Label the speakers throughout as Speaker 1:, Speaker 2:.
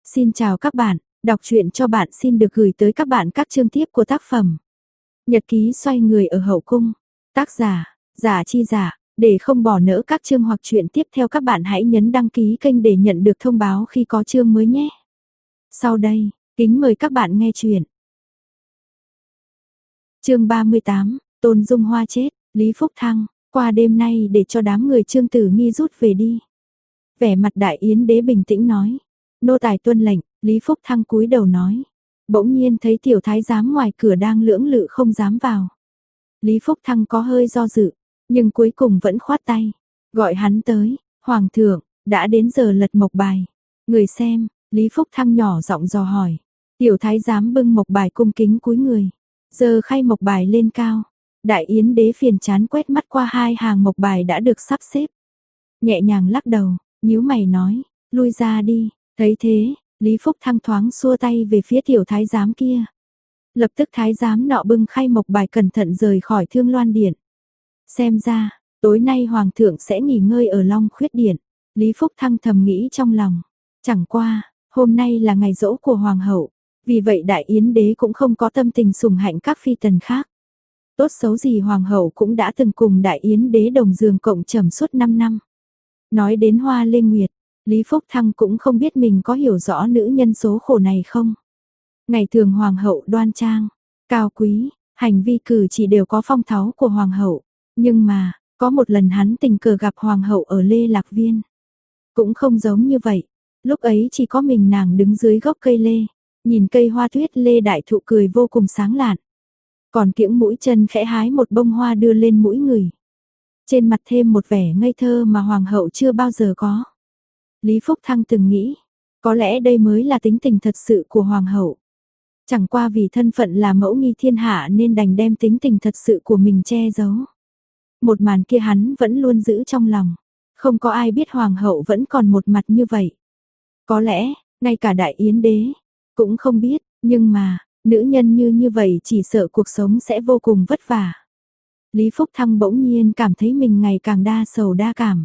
Speaker 1: Xin chào các bạn, đọc truyện cho bạn xin được gửi tới các bạn các chương tiếp của tác phẩm Nhật ký xoay người ở hậu cung. Tác giả, Giả Chi Giả. Để không bỏ lỡ các chương hoặc truyện tiếp theo các bạn hãy nhấn đăng ký kênh để nhận được thông báo khi có chương mới nhé. Sau đây, kính mời các bạn nghe truyện. Chương 38, Tôn Dung Hoa chết, Lý Phúc Thăng, qua đêm nay để cho đám người Trương Tử Nghi rút về đi. Vẻ mặt Đại Yến đế bình tĩnh nói. Nô tài tuân lệnh, Lý Phúc Thăng cúi đầu nói. Bỗng nhiên thấy tiểu thái giám ngoài cửa đang lưỡng lự không dám vào. Lý Phúc Thăng có hơi do dự, nhưng cuối cùng vẫn khoát tay. Gọi hắn tới, Hoàng thượng, đã đến giờ lật mộc bài. Người xem, Lý Phúc Thăng nhỏ giọng dò hỏi. Tiểu thái giám bưng mộc bài cung kính cúi người. Giờ khay mộc bài lên cao. Đại Yến đế phiền chán quét mắt qua hai hàng mộc bài đã được sắp xếp. Nhẹ nhàng lắc đầu, nhíu mày nói, lui ra đi. Thấy thế, Lý Phúc Thăng thoáng xua tay về phía tiểu thái giám kia. Lập tức thái giám nọ bưng khay mộc bài cẩn thận rời khỏi Thương Loan Điện. Xem ra, tối nay Hoàng thượng sẽ nghỉ ngơi ở Long Khuyết Điện. Lý Phúc Thăng thầm nghĩ trong lòng. Chẳng qua, hôm nay là ngày giỗ của Hoàng hậu. Vì vậy Đại Yến đế cũng không có tâm tình sủng hạnh các phi tần khác. Tốt xấu gì Hoàng hậu cũng đã từng cùng Đại Yến đế đồng giường cộng trầm suốt 5 năm. Nói đến Hoa Lê Nguyệt, Lý Phúc Thăng cũng không biết mình có hiểu rõ nữ nhân số khổ này không. Ngày thường Hoàng hậu đoan trang, cao quý, hành vi cử chỉ đều có phong thái của Hoàng hậu. Nhưng mà, có một lần hắn tình cờ gặp Hoàng hậu ở Lê Lạc Viên. Cũng không giống như vậy. Lúc ấy chỉ có mình nàng đứng dưới gốc cây lê, nhìn cây hoa tuyết lê đại thụ cười vô cùng sáng lạn. Còn kiễng mũi chân khẽ hái một bông hoa đưa lên mũi người. Trên mặt thêm một vẻ ngây thơ mà Hoàng hậu chưa bao giờ có. Lý Phúc Thăng từng nghĩ, có lẽ đây mới là tính tình thật sự của Hoàng hậu. Chẳng qua vì thân phận là mẫu nghi thiên hạ nên đành đem tính tình thật sự của mình che giấu. Một màn kia hắn vẫn luôn giữ trong lòng. Không có ai biết Hoàng hậu vẫn còn một mặt như vậy. Có lẽ, ngay cả Đại Yến đế cũng không biết, nhưng mà, nữ nhân như vậy chỉ sợ cuộc sống sẽ vô cùng vất vả. Lý Phúc Thăng bỗng nhiên cảm thấy mình ngày càng đa sầu đa cảm.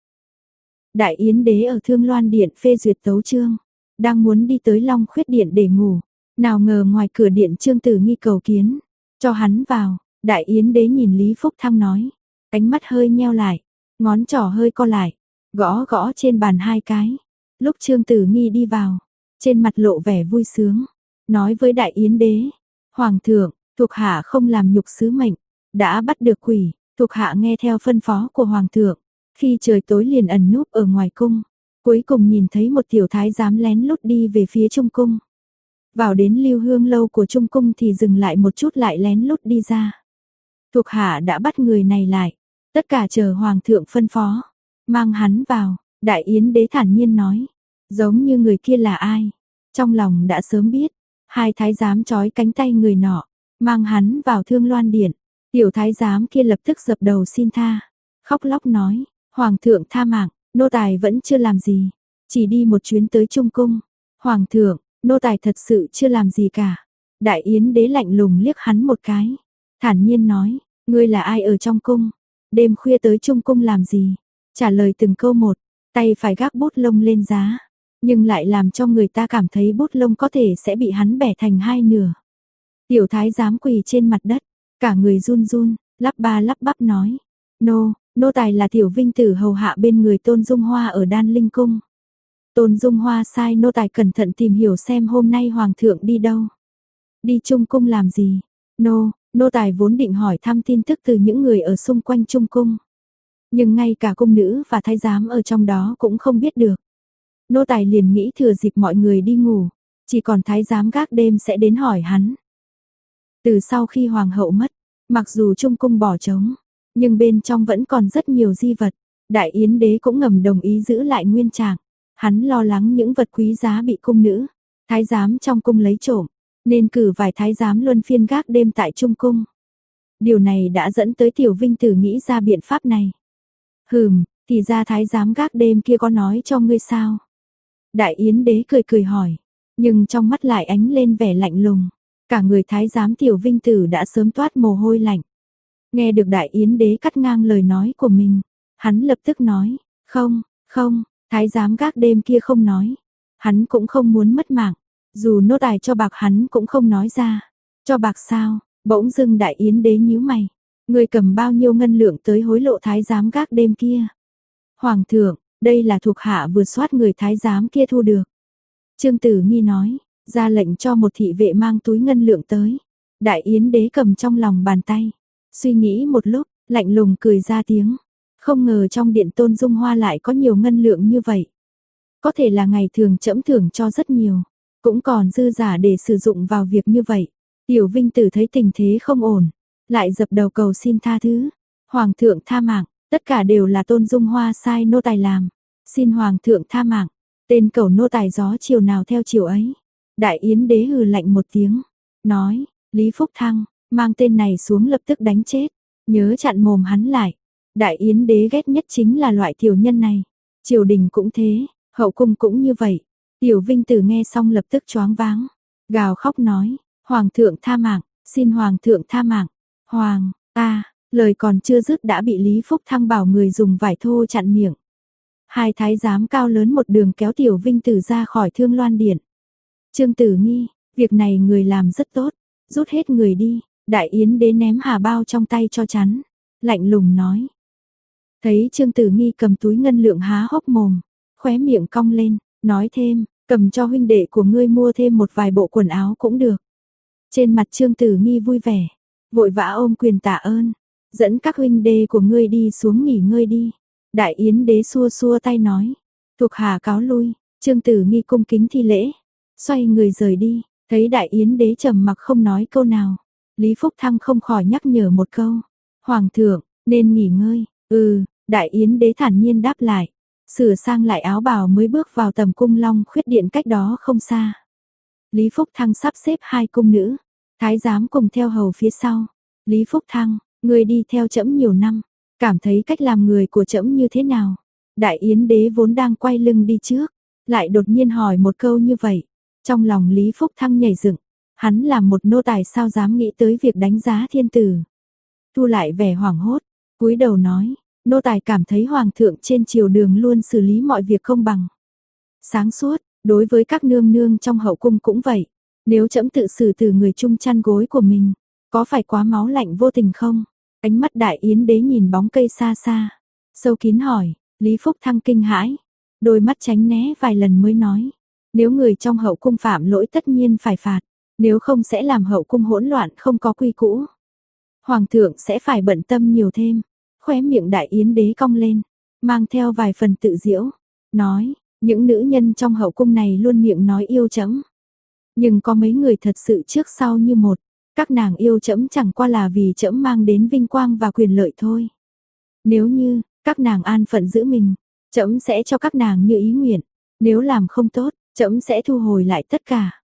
Speaker 1: Đại Yến đế ở Thương Loan Điện phê duyệt tấu chương, đang muốn đi tới Long Khuyết Điện để ngủ, nào ngờ ngoài cửa điện Trương Tử Nghi cầu kiến, cho hắn vào. Đại Yến đế nhìn Lý Phúc Thăng nói, ánh mắt hơi nheo lại, ngón trỏ hơi co lại, gõ gõ trên bàn 2 cái. Lúc Trương Tử Nghi đi vào, trên mặt lộ vẻ vui sướng, nói với Đại Yến đế, Hoàng thượng, thuộc hạ không làm nhục sứ mệnh, đã bắt được quỷ, thuộc hạ nghe theo phân phó của Hoàng thượng. Khi trời tối liền ẩn núp ở ngoài cung, cuối cùng nhìn thấy một tiểu thái giám lén lút đi về phía Trung cung. Vào đến Lưu Hương lâu của Trung cung thì dừng lại một chút lại lén lút đi ra. Thuộc hạ đã bắt người này lại, tất cả chờ Hoàng thượng phân phó, mang hắn vào. Đại Yến đế thản nhiên nói, giống như người kia là ai, trong lòng đã sớm biết. Hai thái giám trói cánh tay người nọ, mang hắn vào Thương Loan Điện. Tiểu thái giám kia lập tức dập đầu xin tha, khóc lóc nói, Hoàng thượng tha mạng, nô tài vẫn chưa làm gì, chỉ đi một chuyến tới Trung cung. Hoàng thượng, nô tài thật sự chưa làm gì cả. Đại Yến đế lạnh lùng liếc hắn một cái, thản nhiên nói, ngươi là ai ở trong cung, đêm khuya tới Trung cung làm gì? Trả lời từng câu một, tay phải gác bút lông lên giá, nhưng lại làm cho người ta cảm thấy bút lông có thể sẽ bị hắn bẻ thành 2 nửa. Tiểu thái giám quỳ trên mặt đất, cả người run run, lắp ba lắp bắp nói, nô tài là tiểu vinh tử hầu hạ bên người Tôn Dung Hoa ở Đan Linh cung. Tôn Dung Hoa sai nô tài cẩn thận tìm hiểu xem hôm nay Hoàng thượng đi đâu. Đi Trung cung làm gì? Nô tài vốn định hỏi thăm tin tức từ những người ở xung quanh Trung cung. Nhưng ngay cả cung nữ và thái giám ở trong đó cũng không biết được. Nô tài liền nghĩ thừa dịp mọi người đi ngủ, chỉ còn thái giám gác đêm sẽ đến hỏi hắn. Từ sau khi Hoàng hậu mất, mặc dù Trung cung bỏ trống, nhưng bên trong vẫn còn rất nhiều di vật. Đại Yến đế cũng ngầm đồng ý giữ lại nguyên trạng. Hắn lo lắng những vật quý giá bị cung nữ, thái giám trong cung lấy trộm, nên cử vài thái giám luân phiên gác đêm tại Trung cung. Điều này đã dẫn tới tiểu vinh tử nghĩ ra biện pháp này. Thì ra thái giám gác đêm kia có nói cho ngươi sao? Đại Yến đế cười cười hỏi, nhưng trong mắt lại ánh lên vẻ lạnh lùng. Cả người thái giám tiểu vinh tử đã sớm toát mồ hôi lạnh. Nghe được Đại Yến đế cắt ngang lời nói của mình, hắn lập tức nói, không, thái giám gác đêm kia không nói. Hắn cũng không muốn mất mạng, dù nô tài cho bạc hắn cũng không nói ra. Cho bạc sao? Bỗng dưng Đại Yến đế nhíu mày. Ngươi cầm bao nhiêu ngân lượng tới hối lộ thái giám gác đêm kia? Hoàng thượng, đây là thuộc hạ vừa soát người thái giám kia thu được. Trương Tử Nghi nói, ra lệnh cho một thị vệ mang túi ngân lượng tới. Đại Yến đế cầm trong lòng bàn tay, suy nghĩ một lúc, lạnh lùng cười ra tiếng. Không ngờ trong điện Tôn Dung Hoa lại có nhiều ngân lượng như vậy. Có thể là ngày thường trẫm thưởng cho rất nhiều, cũng còn dư giả để sử dụng vào việc như vậy. Tiểu Vinh Tử thấy tình thế không ổn, lại dập đầu cầu xin tha thứ. Hoàng thượng tha mạng, tất cả đều là Tôn Dung Hoa sai nô tài làm. Xin Hoàng thượng tha mạng, tên cẩu nô tài gió chiều nào theo chiều ấy. Đại Yến đế hừ lạnh một tiếng, nói, Lý Phúc Thăng, mang tên này xuống lập tức đánh chết, nhớ chặn mồm hắn lại. Đại Yến đế ghét nhất chính là loại tiểu nhân này, triều đình cũng thế, hậu cung cũng như vậy. Tiểu Vinh Tử nghe xong lập tức choáng váng, gào khóc nói, Hoàng thượng tha mạng, xin Hoàng thượng tha mạng. Hoàng, lời còn chưa dứt đã bị Lý Phúc Thăng bảo người dùng vải thô chặn miệng. Hai thái giám cao lớn một đường kéo Tiểu Vinh Tử ra khỏi Thương Loan Điện. Trương Tử Nghi, việc này người làm rất tốt, rút hết người đi. Đại Yến đế ném hà bao trong tay cho chắn, lạnh lùng nói. Thấy Trương Tử Nghi cầm túi ngân lượng há hốc mồm, khóe miệng cong lên, nói thêm, cầm cho huynh đệ của ngươi mua thêm một vài bộ quần áo cũng được. Trên mặt Trương Tử Nghi vui vẻ, vội vã ôm quyền tạ ơn, dẫn các huynh đệ của ngươi đi xuống nghỉ ngơi đi. Đại Yến đế xua xua tay nói, thuộc hạ cáo lui. Trương Tử Nghi cung kính thi lễ, xoay người rời đi. Thấy Đại Yến đế trầm mặc không nói câu nào, Lý Phúc Thăng không khỏi nhắc nhở một câu, Hoàng thượng, nên nghỉ ngơi. Đại Yến đế thản nhiên đáp lại, sửa sang lại áo bào mới bước vào tầm cung Long Khuyết điện cách đó không xa. Lý Phúc Thăng sắp xếp hai cung nữ, thái giám cùng theo hầu phía sau. Lý Phúc Thăng, ngươi đi theo trẫm nhiều năm, cảm thấy cách làm người của trẫm như thế nào? Đại Yến đế vốn đang quay lưng đi trước, lại đột nhiên hỏi một câu như vậy. Trong lòng Lý Phúc Thăng nhảy dựng, hắn là một nô tài sao dám nghĩ tới việc đánh giá thiên tử. Thu lại vẻ hoảng hốt, cúi đầu nói, nô tài cảm thấy hoàng thượng trên triều đường luôn xử lý mọi việc công bằng. Sáng suốt, đối với các nương nương trong hậu cung cũng vậy. Nếu trẫm tự xử từ người chung chăn gối của mình, có phải quá máu lạnh vô tình không? Ánh mắt Đại Yến đế nhìn bóng cây xa xa, sâu kín hỏi. Lý Phúc Thăng kinh hãi, đôi mắt tránh né vài lần mới nói, nếu người trong hậu cung phạm lỗi tất nhiên phải phạt, nếu không sẽ làm hậu cung hỗn loạn không có quy cũ. Hoàng thượng sẽ phải bận tâm nhiều thêm. Khóe miệng Đại Yến đế cong lên, mang theo vài phần tự giễu, nói, những nữ nhân trong hậu cung này luôn miệng nói yêu trẫm, nhưng có mấy người thật sự trước sau như một, các nàng yêu trẫm chẳng qua là vì trẫm mang đến vinh quang và quyền lợi thôi. Nếu như các nàng an phận giữ mình, trẫm sẽ cho các nàng như ý nguyện, nếu làm không tốt, trẫm sẽ thu hồi lại tất cả.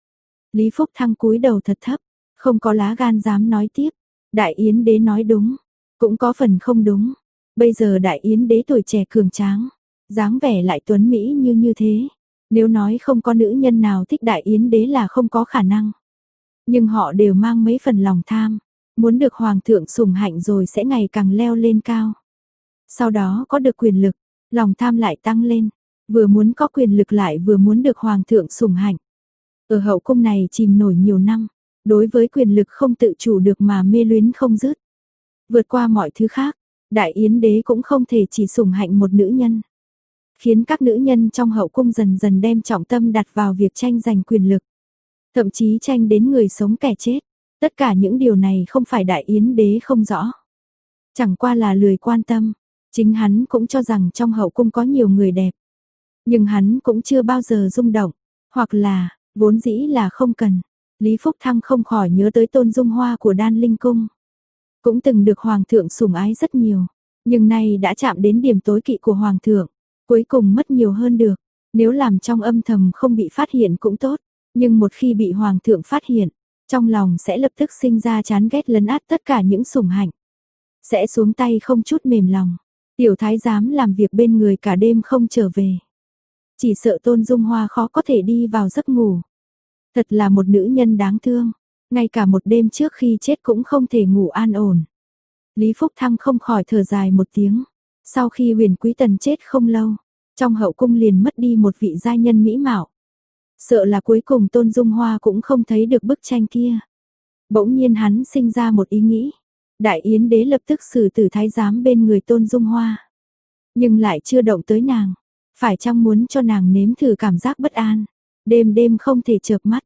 Speaker 1: Lý Phúc Thăng cúi đầu thật thấp, không có lá gan dám nói tiếp. Đại Yến đế nói đúng, cũng có phần không đúng. Bây giờ Đại Yến đế tuổi trẻ cường tráng, dáng vẻ lại tuấn mỹ như thế. Nếu nói không có nữ nhân nào thích Đại Yến đế là không có khả năng. Nhưng họ đều mang mấy phần lòng tham, muốn được hoàng thượng sủng hạnh rồi sẽ ngày càng leo lên cao. Sau đó có được quyền lực, lòng tham lại tăng lên, vừa muốn có quyền lực lại vừa muốn được hoàng thượng sủng hạnh. Ở hậu cung này chìm nổi nhiều năm, đối với quyền lực không tự chủ được mà mê luyến không dứt. Vượt qua mọi thứ khác, Đại Yến đế cũng không thể chỉ sủng hạnh một nữ nhân. Khiến các nữ nhân trong hậu cung dần dần đem trọng tâm đặt vào việc tranh giành quyền lực. Thậm chí tranh đến người sống kẻ chết. Tất cả những điều này không phải Đại Yến đế không rõ. Chẳng qua là lười quan tâm. Chính hắn cũng cho rằng trong hậu cung có nhiều người đẹp. Nhưng hắn cũng chưa bao giờ rung động. Hoặc là, vốn dĩ là không cần. Lý Phúc Thăng không khỏi nhớ tới Tôn Dung Hoa của Đan Linh Cung. Cũng từng được Hoàng thượng sủng ái rất nhiều. Nhưng nay đã chạm đến điểm tối kỵ của Hoàng thượng. Cuối cùng mất nhiều hơn được. Nếu làm trong âm thầm không bị phát hiện cũng tốt. Nhưng một khi bị Hoàng thượng phát hiện, trong lòng sẽ lập tức sinh ra chán ghét lấn át tất cả những sủng hạnh. Sẽ xuống tay không chút mềm lòng. Tiểu thái giám làm việc bên người cả đêm không trở về. Chỉ sợ Tôn Dung Hoa khó có thể đi vào giấc ngủ. Thật là một nữ nhân đáng thương. Ngay cả một đêm trước khi chết cũng không thể ngủ an ổn. Lý Phúc Thăng không khỏi thở dài một tiếng. Sau khi Huyền Quý Tần chết không lâu, trong hậu cung liền mất đi một vị giai nhân mỹ mạo. Sợ là cuối cùng Tôn Dung Hoa cũng không thấy được bức tranh kia. Bỗng nhiên hắn sinh ra một ý nghĩ. Đại Yến đế lập tức xử tử thái giám bên người Tôn Dung Hoa. Nhưng lại chưa động tới nàng. Phải chăng muốn cho nàng nếm thử cảm giác bất an. Đêm đêm không thể chợp mắt.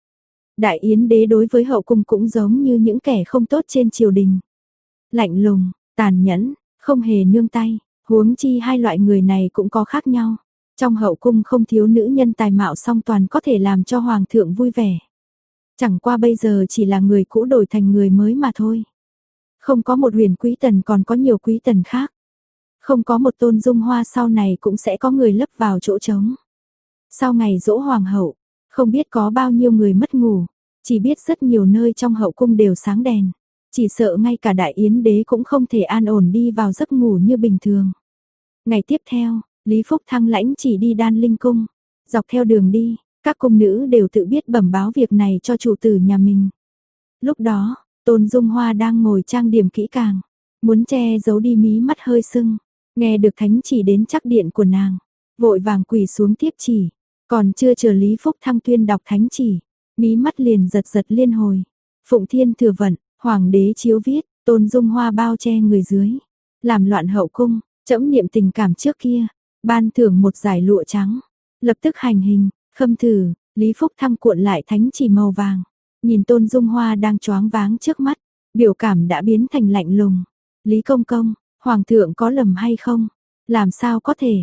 Speaker 1: Đại Yến đế đối với hậu cung cũng giống như những kẻ không tốt trên triều đình. Lạnh lùng, tàn nhẫn, không hề nương tay. Huống chi hai loại người này cũng có khác nhau. Trong hậu cung không thiếu nữ nhân tài mạo song toàn có thể làm cho hoàng thượng vui vẻ. Chẳng qua bây giờ chỉ là người cũ đổi thành người mới mà thôi. Không có một Huyền Quý Tần còn có nhiều quý tần khác. Không có một Tôn Dung Hoa sau này cũng sẽ có người lấp vào chỗ trống. Sau ngày dỗ hoàng hậu, không biết có bao nhiêu người mất ngủ, chỉ biết rất nhiều nơi trong hậu cung đều sáng đèn. Chỉ sợ ngay cả Đại Yến đế cũng không thể an ổn đi vào giấc ngủ như bình thường. Ngày tiếp theo, Lý Phúc Thăng lãnh chỉ đi Đan Linh cung. Dọc theo đường đi, các cung nữ đều tự biết bẩm báo việc này cho chủ tử nhà mình. Lúc đó, Tôn Dung Hoa đang ngồi trang điểm kỹ càng, muốn che giấu đi mí mắt hơi sưng, nghe được thánh chỉ đến chắc điện của nàng, vội vàng quỳ xuống tiếp chỉ, còn chưa chờ Lý Phúc Thăng tuyên đọc thánh chỉ, mí mắt liền giật giật liên hồi. Phụng Thiên thừa vận, hoàng đế chiếu viết, Tôn Dung Hoa bao che người dưới, làm loạn hậu cung, trẫm niệm tình cảm trước kia, ban thưởng một dải lụa trắng, lập tức hành hình. Khâm thử, Lý Phúc Thăng cuộn lại thánh chỉ màu vàng, nhìn Tôn Dung Hoa đang choáng váng trước mắt, biểu cảm đã biến thành lạnh lùng. Lý công công, hoàng thượng có lầm hay không? Làm sao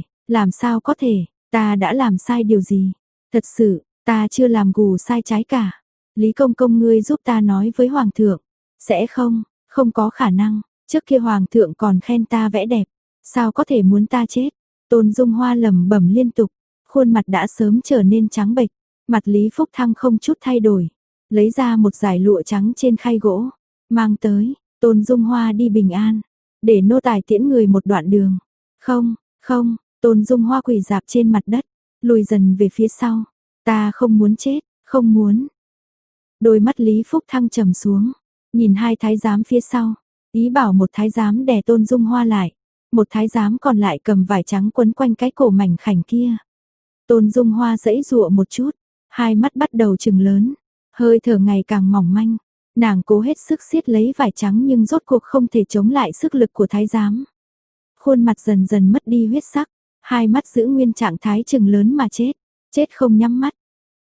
Speaker 1: có thể, ta đã làm sai điều gì? Thật sự, ta chưa làm gù sai trái cả. Lý công công ngươi giúp ta nói với hoàng thượng, sẽ không có khả năng, trước kia hoàng thượng còn khen ta vẽ đẹp, sao có thể muốn ta chết? Tôn Dung Hoa lẩm bẩm liên tục. Khuôn mặt đã sớm trở nên trắng bệch, mặt Lý Phúc Thăng không chút thay đổi, lấy ra một dải lụa trắng trên khay gỗ, mang tới, Tôn Dung Hoa đi bình an, để nô tài tiễn người một đoạn đường. Không, Tôn Dung Hoa quỳ rạp trên mặt đất, lùi dần về phía sau, ta không muốn chết, không muốn. Đôi mắt Lý Phúc Thăng trầm xuống, nhìn hai thái giám phía sau, ý bảo một thái giám đè Tôn Dung Hoa lại, một thái giám còn lại cầm vải trắng quấn quanh cái cổ mảnh khảnh kia. Tôn Dung Hoa giãy giụa một chút, hai mắt bắt đầu trừng lớn, hơi thở ngày càng mỏng manh, nàng cố hết sức siết lấy vải trắng nhưng rốt cuộc không thể chống lại sức lực của thái giám. Khuôn mặt dần dần mất đi huyết sắc, hai mắt giữ nguyên trạng thái trừng lớn mà chết không nhắm mắt.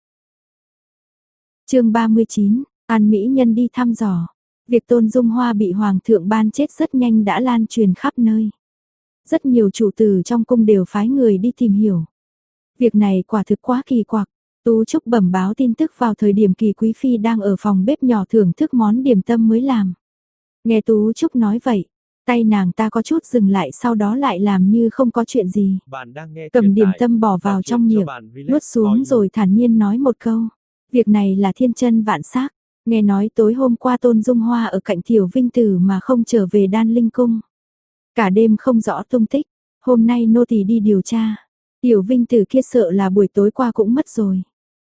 Speaker 1: Chương 39, An mỹ nhân đi thăm dò. Việc Tôn Dung Hoa bị hoàng thượng ban chết rất nhanh đã lan truyền khắp nơi. Rất nhiều chủ tử trong cung đều phái người đi tìm hiểu. Việc này quả thực quá kỳ quặc. Tú Trúc bẩm báo tin tức vào thời điểm Kỳ Quý Phi đang ở phòng bếp nhỏ thưởng thức món điểm tâm mới làm. Nghe Tú Trúc nói vậy, tay nàng ta có chút dừng lại, sau đó lại làm như không có chuyện gì. Cầm điểm tâm bỏ vào trong miệng, nuốt xuống rồi thản nhiên nói một câu. Việc này là thiên chân vạn xác. Nghe nói tối hôm qua Tôn Dung Hoa ở cạnh Tiểu Vinh Tử mà không trở về Đan Linh cung. Cả đêm không rõ tung tích, hôm nay nô tỳ đi điều tra. Tiểu Vinh Tử kia sợ là buổi tối qua cũng mất rồi.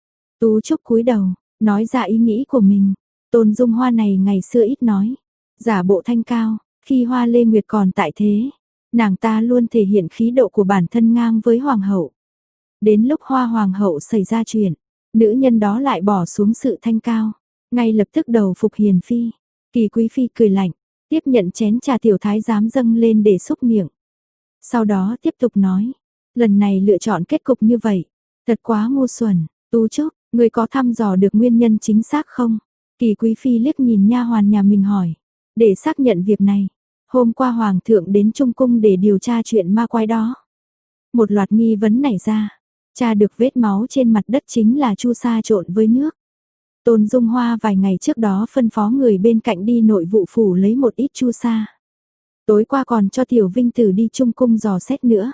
Speaker 1: Tú Trúc cúi đầu, nói ra ý nghĩ của mình. Tôn Dung Hoa này ngày xưa ít nói, giả bộ thanh cao, khi Hoa Lê Nguyệt còn tại thế, nàng ta luôn thể hiện khí độ của bản thân ngang với hoàng hậu. Đến lúc Hoa hoàng hậu xảy ra chuyện, nữ nhân đó lại bỏ xuống sự thanh cao, ngay lập tức đầu phục hiền phi. Kỳ Quý Phi cười lạnh, tiếp nhận chén trà tiểu thái giám dâng lên để xúc miệng. Sau đó tiếp tục nói, lần này lựa chọn kết cục như vậy, thật quá ngu xuẩn. Tú Trúc, người có thăm dò được nguyên nhân chính xác không? Kỳ Quý Phi liếc nhìn nha hoàn nhà mình hỏi. Để xác nhận việc này, hôm qua hoàng thượng đến Trung cung để điều tra chuyện ma quái đó. Một loạt nghi vấn nảy ra, tra được vết máu trên mặt đất chính là chu sa trộn với nước. Tôn Dung Hoa vài ngày trước đó phân phó người bên cạnh đi nội vụ phủ lấy một ít chu sa. Tối qua còn cho Tiểu Vinh Tử đi Trung cung dò xét nữa.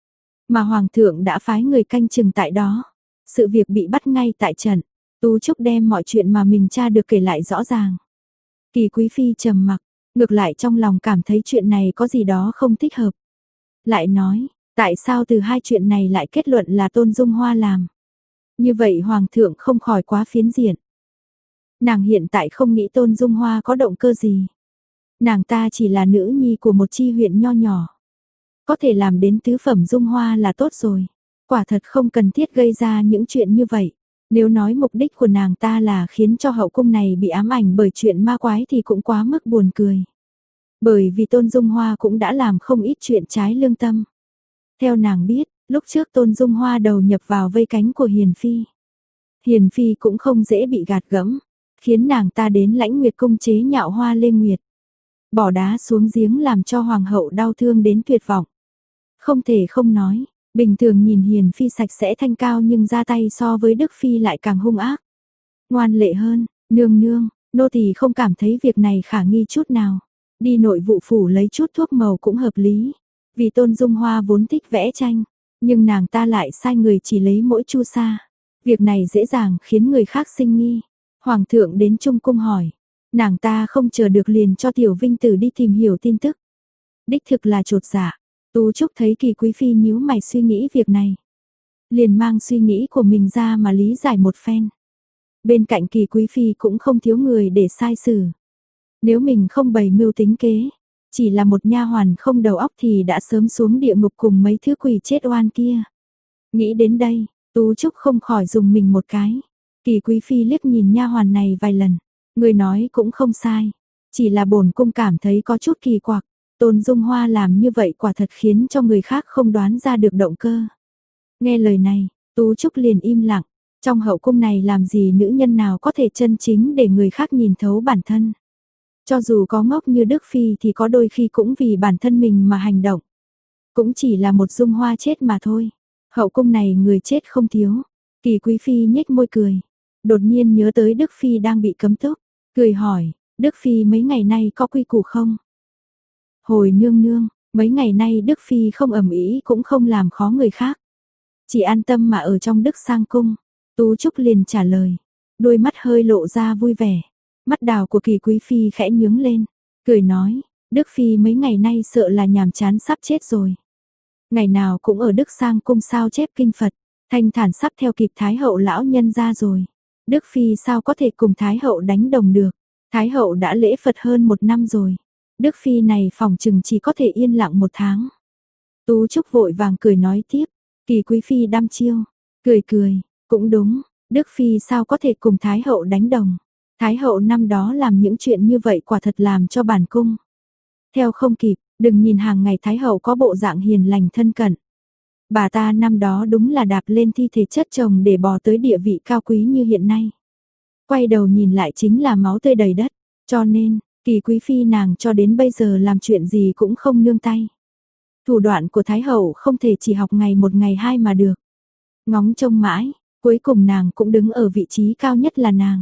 Speaker 1: Mà hoàng thượng đã phái người canh chừng tại đó. Sự việc bị bắt ngay tại trận. Tú Trúc đem mọi chuyện mà mình tra được kể lại rõ ràng. Kỳ Quý Phi trầm mặc, ngược lại trong lòng cảm thấy chuyện này có gì đó không thích hợp. Lại nói, tại sao từ hai chuyện này lại kết luận là Tôn Dung Hoa làm? Như vậy hoàng thượng không khỏi quá phiến diện. Nàng hiện tại không nghĩ Tôn Dung Hoa có động cơ gì. Nàng ta chỉ là nữ nhi của một chi huyện nho nhỏ. có thể làm đến tứ phẩm dung hoa là tốt rồi. Quả thật không cần thiết gây ra những chuyện như vậy. Nếu nói mục đích của nàng ta là khiến cho hậu cung này bị ám ảnh bởi chuyện ma quái thì cũng quá mức buồn cười. Bởi vì Tôn Dung Hoa cũng đã làm không ít chuyện trái lương tâm. Theo nàng biết, lúc trước Tôn Dung Hoa đầu nhập vào vây cánh của Hiền Phi. Hiền Phi cũng không dễ bị gạt gẫm, khiến nàng ta đến Lãnh Nguyệt cung chế nhạo Hoa Lê Nguyệt. Bỏ đá xuống giếng làm cho hoàng hậu đau thương đến tuyệt vọng. Không thể không nói, bình thường nhìn Hiền Phi sạch sẽ thanh cao nhưng ra tay so với Đức Phi lại càng hung ác. Ngoan lệ hơn, nương nương, nô tỳ không cảm thấy việc này khả nghi chút nào. Đi nội vụ phủ lấy chút thuốc màu cũng hợp lý. Vì Tôn Dung Hoa vốn thích vẽ tranh, nhưng nàng ta lại sai người chỉ lấy mỗi chu sa. Việc này dễ dàng khiến người khác sinh nghi. Hoàng thượng đến Trung cung hỏi, nàng ta không chờ được liền cho Tiểu Vinh Tử đi tìm hiểu tin tức. Đích thực là chột dạ. Tú Trúc thấy Kỳ Quý Phi nhíu mày suy nghĩ việc này. Liền mang suy nghĩ của mình ra mà lý giải một phen. Bên cạnh Kỳ Quý Phi cũng không thiếu người để sai xử. Nếu mình không bày mưu tính kế, chỉ là một nha hoàn không đầu óc thì đã sớm xuống địa ngục cùng mấy thứ quỷ chết oan kia. Nghĩ đến đây, Tú Trúc không khỏi dùng mình một cái. Kỳ Quý Phi liếc nhìn nha hoàn này vài lần, người nói cũng không sai, chỉ là bổn cung cảm thấy có chút kỳ quặc. Tôn Dung Hoa làm như vậy quả thật khiến cho người khác không đoán ra được động cơ. Nghe lời này, Tú Trúc liền im lặng, trong hậu cung này làm gì nữ nhân nào có thể chân chính để người khác nhìn thấu bản thân. Cho dù có ngốc như Đức Phi thì có đôi khi cũng vì bản thân mình mà hành động. Cũng chỉ là một Dung Hoa chết mà thôi. Hậu cung này người chết không thiếu. Kỳ Quý Phi nhếch môi cười. Đột nhiên nhớ tới Đức Phi đang bị cấm túc. Cười hỏi, Đức Phi mấy ngày nay có quy củ không? Hồi nương nương, mấy ngày nay Đức Phi không ầm ĩ cũng không làm khó người khác. Chỉ an tâm mà ở trong Đức Sang cung. Tú Trúc liền trả lời. Đôi mắt hơi lộ ra vui vẻ. Mắt đào của Kỳ Quý Phi khẽ nhướng lên. Cười nói, Đức Phi mấy ngày nay sợ là nhàm chán sắp chết rồi. Ngày nào cũng ở Đức Sang cung sao chép kinh Phật. Thanh thản sắp theo kịp Thái hậu lão nhân ra rồi. Đức Phi sao có thể cùng Thái hậu đánh đồng được. Thái hậu đã lễ Phật hơn 1 năm rồi. Đức Phi này phòng chừng chỉ có thể yên lặng 1 tháng. Tú Trúc vội vàng cười nói tiếp. Kỳ Quý Phi đăm chiêu. Cười, cũng đúng. Đức Phi sao có thể cùng Thái hậu đánh đồng. Thái hậu năm đó làm những chuyện như vậy quả thật làm cho bản cung theo không kịp, đừng nhìn hàng ngày Thái hậu có bộ dạng hiền lành thân cận. Bà ta năm đó đúng là đạp lên thi thể chất chồng để bò tới địa vị cao quý như hiện nay. Quay đầu nhìn lại chính là máu tươi đầy đất, cho nên, Kỳ Quý Phi nàng cho đến bây giờ làm chuyện gì cũng không nương tay. Thủ đoạn của Thái hậu không thể chỉ học ngày 1 ngày 2 mà được. Ngóng trông mãi, cuối cùng nàng cũng đứng ở vị trí cao nhất là nàng.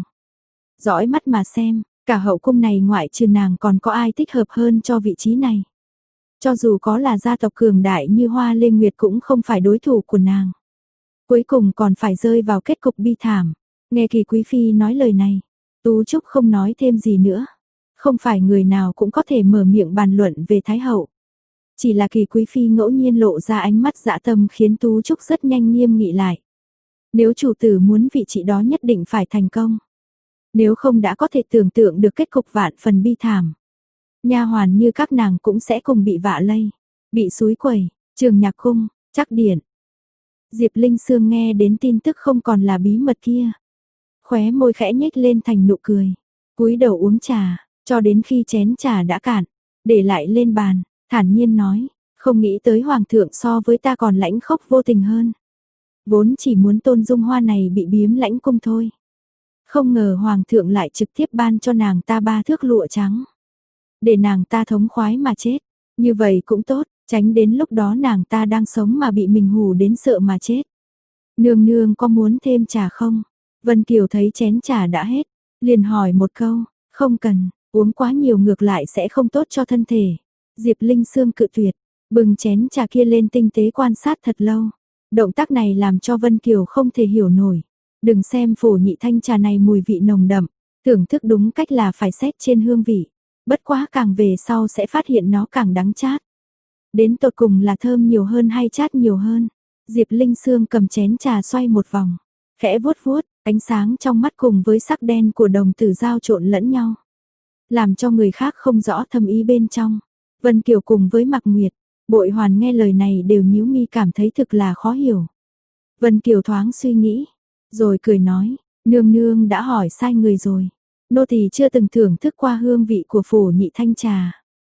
Speaker 1: Dõi mắt mà xem, cả hậu cung này ngoại trừ nàng còn có ai thích hợp hơn cho vị trí này. Cho dù có là gia tộc cường đại như Hoa Lê Nguyệt cũng không phải đối thủ của nàng. Cuối cùng còn phải rơi vào kết cục bi thảm. Nghe Kỳ Quý Phi nói lời này, Tú Trúc không nói thêm gì nữa. Không phải người nào cũng có thể mở miệng bàn luận về Thái hậu. Chỉ là Kỳ Quý Phi ngẫu nhiên lộ ra ánh mắt dã tâm khiến Tú Trúc rất nhanh nghiêm nghị lại. Nếu chủ tử muốn vị trí đó nhất định phải thành công. Nếu không đã có thể tưởng tượng được kết cục vạn phần bi thảm. Nha hoàn như các nàng cũng sẽ cùng bị vạ lây, bị xúi quẩy, Trường Nhạc cung, Trác điện. Diệp Linh Sương nghe đến tin tức không còn là bí mật kia, khóe môi khẽ nhếch lên thành nụ cười, cúi đầu uống trà, cho đến khi chén trà đã cạn, để lại lên bàn, thản nhiên nói, không nghĩ tới hoàng thượng so với ta còn lãnh khốc vô tình hơn. Vốn chỉ muốn Tôn Dung Hoa này bị biếm lãnh cung thôi. Không ngờ hoàng thượng lại trực tiếp ban cho nàng ta 3 thước lụa trắng. Để nàng ta thống khoái mà chết. Như vậy cũng tốt, tránh đến lúc đó nàng ta đang sống mà bị mình hù đến sợ mà chết. Nương nương có muốn thêm trà không? Vân Kiều thấy chén trà đã hết, liền hỏi một câu, không cần, uống quá nhiều ngược lại sẽ không tốt cho thân thể. Diệp Linh Sương cự tuyệt, bừng chén trà kia lên tinh tế quan sát thật lâu. Động tác này làm cho Vân Kiều không thể hiểu nổi. Đừng xem phổ nhị thanh trà này mùi vị nồng đậm, thưởng thức đúng cách là phải xét trên hương vị. Bất quá càng về sau sẽ phát hiện nó càng đắng chát. Đến tột cùng là thơm nhiều hơn hay chát nhiều hơn. Diệp Linh Sương cầm chén trà xoay một vòng, khẽ vuốt vuốt, ánh sáng trong mắt cùng với sắc đen của đồng tử giao trộn lẫn nhau. Làm cho người khác không rõ thâm ý bên trong. Vân Kiều cùng với Mạc Nguyệt, Bội Hoàn nghe lời này đều nhíu mi cảm thấy thực là khó hiểu. Vân Kiều thoáng suy nghĩ, rồi cười nói, nương nương đã hỏi sai người rồi. Nô tỳ chưa từng thưởng thức qua hương vị của phổ nhị thanh trà.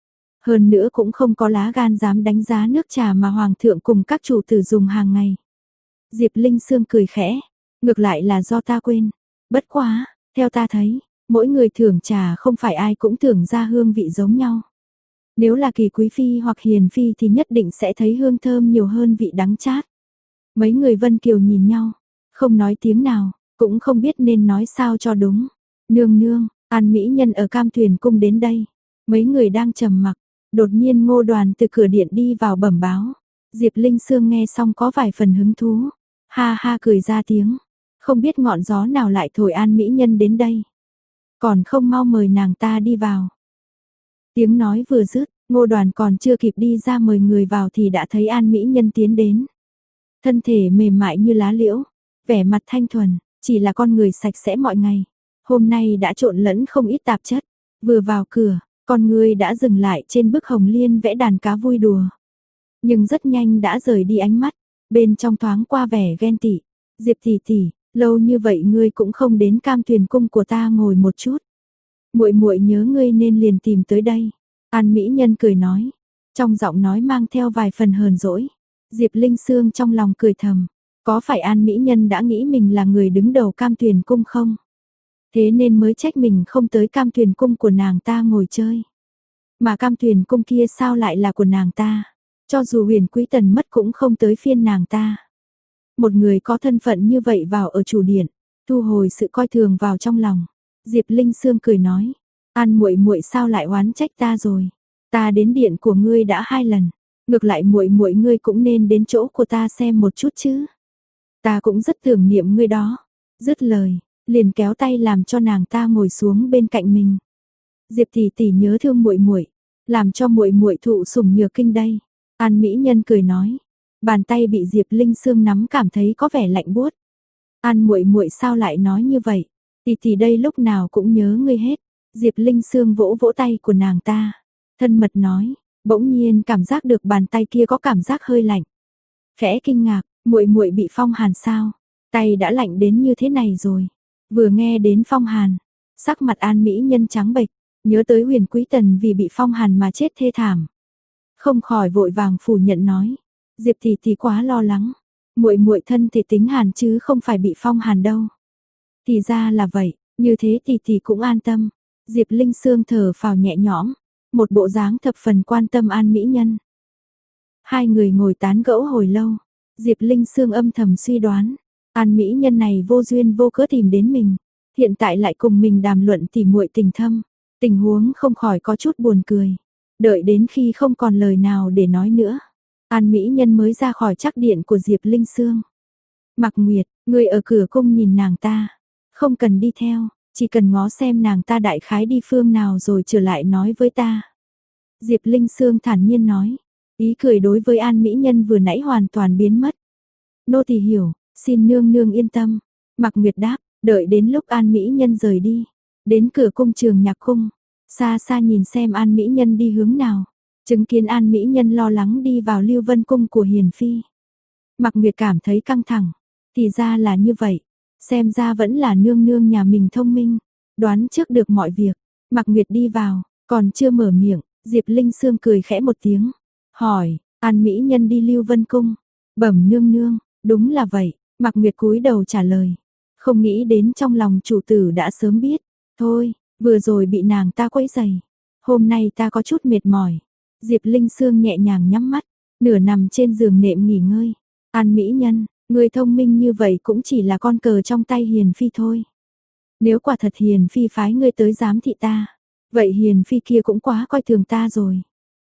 Speaker 1: Hơn nữa cũng không có lá gan dám đánh giá nước trà mà hoàng thượng cùng các chủ tử dùng hàng ngày. Diệp Linh Sương cười khẽ, ngược lại là do ta quên. Bất quá, theo ta thấy, mỗi người thưởng trà không phải ai cũng thưởng ra hương vị giống nhau. Nếu là Kỳ quý phi hoặc Hiền phi thì nhất định sẽ thấy hương thơm nhiều hơn vị đắng chát. Mấy người Vân Kiều nhìn nhau, không nói tiếng nào, cũng không biết nên nói sao cho đúng. Nương nương, An mỹ nhân ở Cam Tuyền cung đến đây. Mấy người đang trầm mặc, đột nhiên Ngô Đoàn từ cửa điện đi vào bẩm báo. Diệp Linh Sương nghe xong có vài phần hứng thú, ha ha cười ra tiếng, không biết ngọn gió nào lại thổi An mỹ nhân đến đây. Còn không mau mời nàng ta đi vào. Tiếng nói vừa dứt, Ngô Đoàn còn chưa kịp đi ra mời người vào thì đã thấy An mỹ nhân tiến đến. Thân thể mềm mại như lá liễu, vẻ mặt thanh thuần, chỉ là con người sạch sẽ mọi ngày. Hôm nay đã trộn lẫn không ít tạp chất. Vừa vào cửa, con người đã dừng lại trên bức hồng liên vẽ đàn cá vui đùa. Nhưng rất nhanh đã rời đi ánh mắt, bên trong thoáng qua vẻ ghen tị. Diệp tỷ tỷ, lâu như vậy ngươi cũng không đến Cam Tuyền cung của ta ngồi một chút. Muội muội nhớ ngươi nên liền tìm tới đây. An mỹ nhân cười nói, trong giọng nói mang theo vài phần hờn dỗi. Diệp Linh Sương trong lòng cười thầm, có phải An mỹ nhân đã nghĩ mình là người đứng đầu Cam Tuyền cung không? Thế nên mới trách mình không tới Cam Tuyền cung của nàng ta ngồi chơi. Mà Cam Tuyền cung kia sao lại là của nàng ta? Cho dù Huyền Quý Tần mất cũng không tới phiên nàng ta. Một người có thân phận như vậy vào ở chủ điện, thu hồi sự coi thường vào trong lòng. Diệp Linh Sương cười nói, An muội muội sao lại oán trách ta rồi? Ta đến điện của ngươi đã 2 lần, ngược lại muội muội ngươi cũng nên đến chỗ của ta xem một chút chứ. Ta cũng rất tưởng niệm ngươi đó. Dứt lời, liền kéo tay làm cho nàng ta ngồi xuống bên cạnh mình. Diệp tỷ tỷ nhớ thương muội muội, làm cho muội muội thụ sủng nhược kinh đây. An mỹ nhân cười nói, bàn tay bị Diệp Linh Sương nắm cảm thấy có vẻ lạnh buốt. An muội muội sao lại nói như vậy? Tỷ tỷ đây lúc nào cũng nhớ ngươi hết. Diệp Linh Sương vỗ vỗ tay của nàng ta, thân mật nói, bỗng nhiên cảm giác được bàn tay kia có cảm giác hơi lạnh. Khẽ kinh ngạc, muội muội bị phong hàn sao? Tay đã lạnh đến như thế này rồi. Vừa nghe đến phong hàn, sắc mặt An mỹ nhân trắng bệch, nhớ tới Huyền Quý Tần vì bị phong hàn mà chết thê thảm. Không khỏi vội vàng phủ nhận nói, Diệp tỷ tỷ quá lo lắng, muội muội thân thể tính hàn chứ không phải bị phong hàn đâu. Thì ra là vậy, như thế tỷ tỷ cũng an tâm. Diệp Linh Sương thở phào nhẹ nhõm, một bộ dáng thập phần quan tâm An mỹ nhân. Hai người ngồi tán gẫu hồi lâu, Diệp Linh Sương âm thầm suy đoán, An mỹ nhân này vô duyên vô cớ tìm đến mình, hiện tại lại cùng mình đàm luận tỉ muội tình thâm, tình huống không khỏi có chút buồn cười. Đợi đến khi không còn lời nào để nói nữa, An mỹ nhân mới ra khỏi trắc điện của Diệp Linh Sương. Mạc Nguyệt, người ở cửa cung nhìn nàng ta, không cần đi theo, chỉ cần ngó xem nàng ta đại khái đi phương nào rồi trở lại nói với ta. Diệp Linh Sương thản nhiên nói, ý cười đối với An mỹ nhân vừa nãy hoàn toàn biến mất. Nô tỳ hiểu, xin nương nương yên tâm. Mạc Nguyệt đáp, đợi đến lúc An mỹ nhân rời đi, đến cửa cung Trường Nhạc cung, xa xa nhìn xem An mỹ nhân đi hướng nào, chứng kiến An mỹ nhân lo lắng đi vào Lưu Vân cung của Hiền phi. Mạc Nguyệt cảm thấy căng thẳng, thì ra là như vậy, xem ra vẫn là nương nương nhà mình thông minh, đoán trước được mọi việc. Mạc Nguyệt đi vào, còn chưa mở miệng, Diệp Linh Sương cười khẽ một tiếng, hỏi, An mỹ nhân đi Lưu Vân cung? Bẩm nương nương, đúng là vậy. Mạc Nguyệt cúi đầu trả lời, không nghĩ đến trong lòng chủ tử đã sớm biết. Thôi, vừa rồi bị nàng ta quấy rầy, hôm nay ta có chút mệt mỏi. Diệp Linh Sương nhẹ nhàng nhắm mắt, nửa nằm trên giường nệm nghỉ ngơi. An mỹ nhân, người thông minh như vậy cũng chỉ là con cờ trong tay Hiền phi thôi. Nếu quả thật Hiền phi phái ngươi tới giám thị ta, vậy Hiền phi kia cũng quá coi thường ta rồi.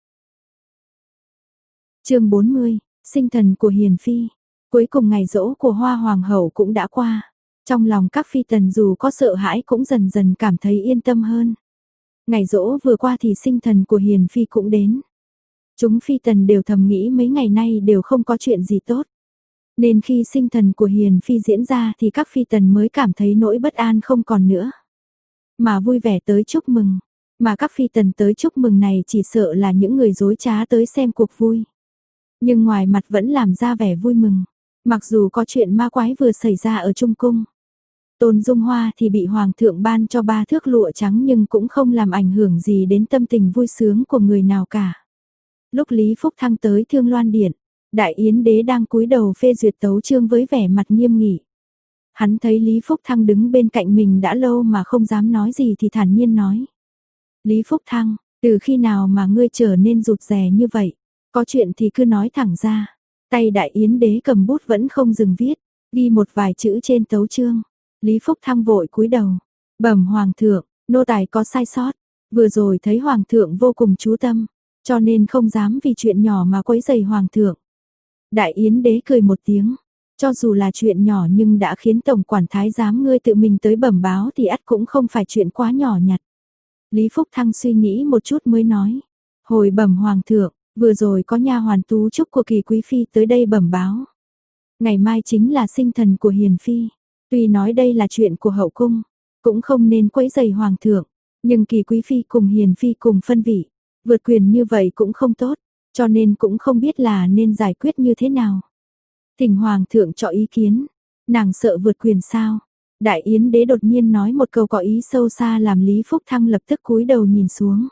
Speaker 1: Chương 40, sinh thần của Hiền phi. Cuối cùng ngày giỗ của Hoa hoàng hậu cũng đã qua. Trong lòng các phi tần dù có sợ hãi cũng dần dần cảm thấy yên tâm hơn. Ngày giỗ vừa qua thì sinh thần của Hiền phi cũng đến. Chúng phi tần đều thầm nghĩ mấy ngày nay đều không có chuyện gì tốt. Nên khi sinh thần của Hiền phi diễn ra thì các phi tần mới cảm thấy nỗi bất an không còn nữa. Mà vui vẻ tới chúc mừng. Mà các phi tần tới chúc mừng này chỉ sợ là những người dối trá tới xem cuộc vui. nhưng ngoài mặt vẫn làm ra vẻ vui mừng. Mặc dù có chuyện ma quái vừa xảy ra ở Trung Cung. Tôn Dung Hoa thì bị Hoàng thượng ban cho 3 thước lụa trắng nhưng cũng không làm ảnh hưởng gì đến tâm tình vui sướng của người nào cả. Lúc Lý Phúc Thăng tới Thương Loan Điện, Đại Yến Đế đang cúi đầu phê duyệt tấu chương với vẻ mặt nghiêm nghị. Hắn thấy Lý Phúc Thăng đứng bên cạnh mình đã lâu mà không dám nói gì thì thản nhiên nói. Lý Phúc Thăng, từ khi nào mà ngươi trở nên rụt rè như vậy? Có chuyện thì cứ nói thẳng ra. Tay Đại Yến Đế cầm bút vẫn không dừng viết, ghi một vài chữ trên tấu chương. Lý Phúc Thăng vội cúi đầu. Bẩm Hoàng thượng, nô tài có sai sót. Vừa rồi thấy Hoàng thượng vô cùng chú tâm, cho nên không dám vì chuyện nhỏ mà quấy rầy Hoàng thượng. Đại Yến Đế cười một tiếng. Cho dù là chuyện nhỏ nhưng đã khiến Tổng quản Thái giám ngươi tự mình tới bẩm báo thì ắt cũng không phải chuyện quá nhỏ nhặt. Lý Phúc Thăng suy nghĩ một chút mới nói. Hồi bẩm Hoàng thượng, vừa rồi có nha hoàn Tú Trúc của Kỳ Quý Phi tới đây bẩm báo. Ngày mai chính là sinh thần của Hiền Phi. Tuy nói đây là chuyện của hậu cung, cũng không nên quấy rầy Hoàng thượng. Nhưng Kỳ Quý Phi cùng Hiền Phi cùng phân vị, vượt quyền như vậy cũng không tốt, cho nên cũng không biết là nên giải quyết như thế nào. Thỉnh Hoàng thượng cho ý kiến, nàng sợ vượt quyền sao? Đại Yến Đế đột nhiên nói một câu có ý sâu xa làm Lý Phúc Thăng lập tức cúi đầu nhìn xuống.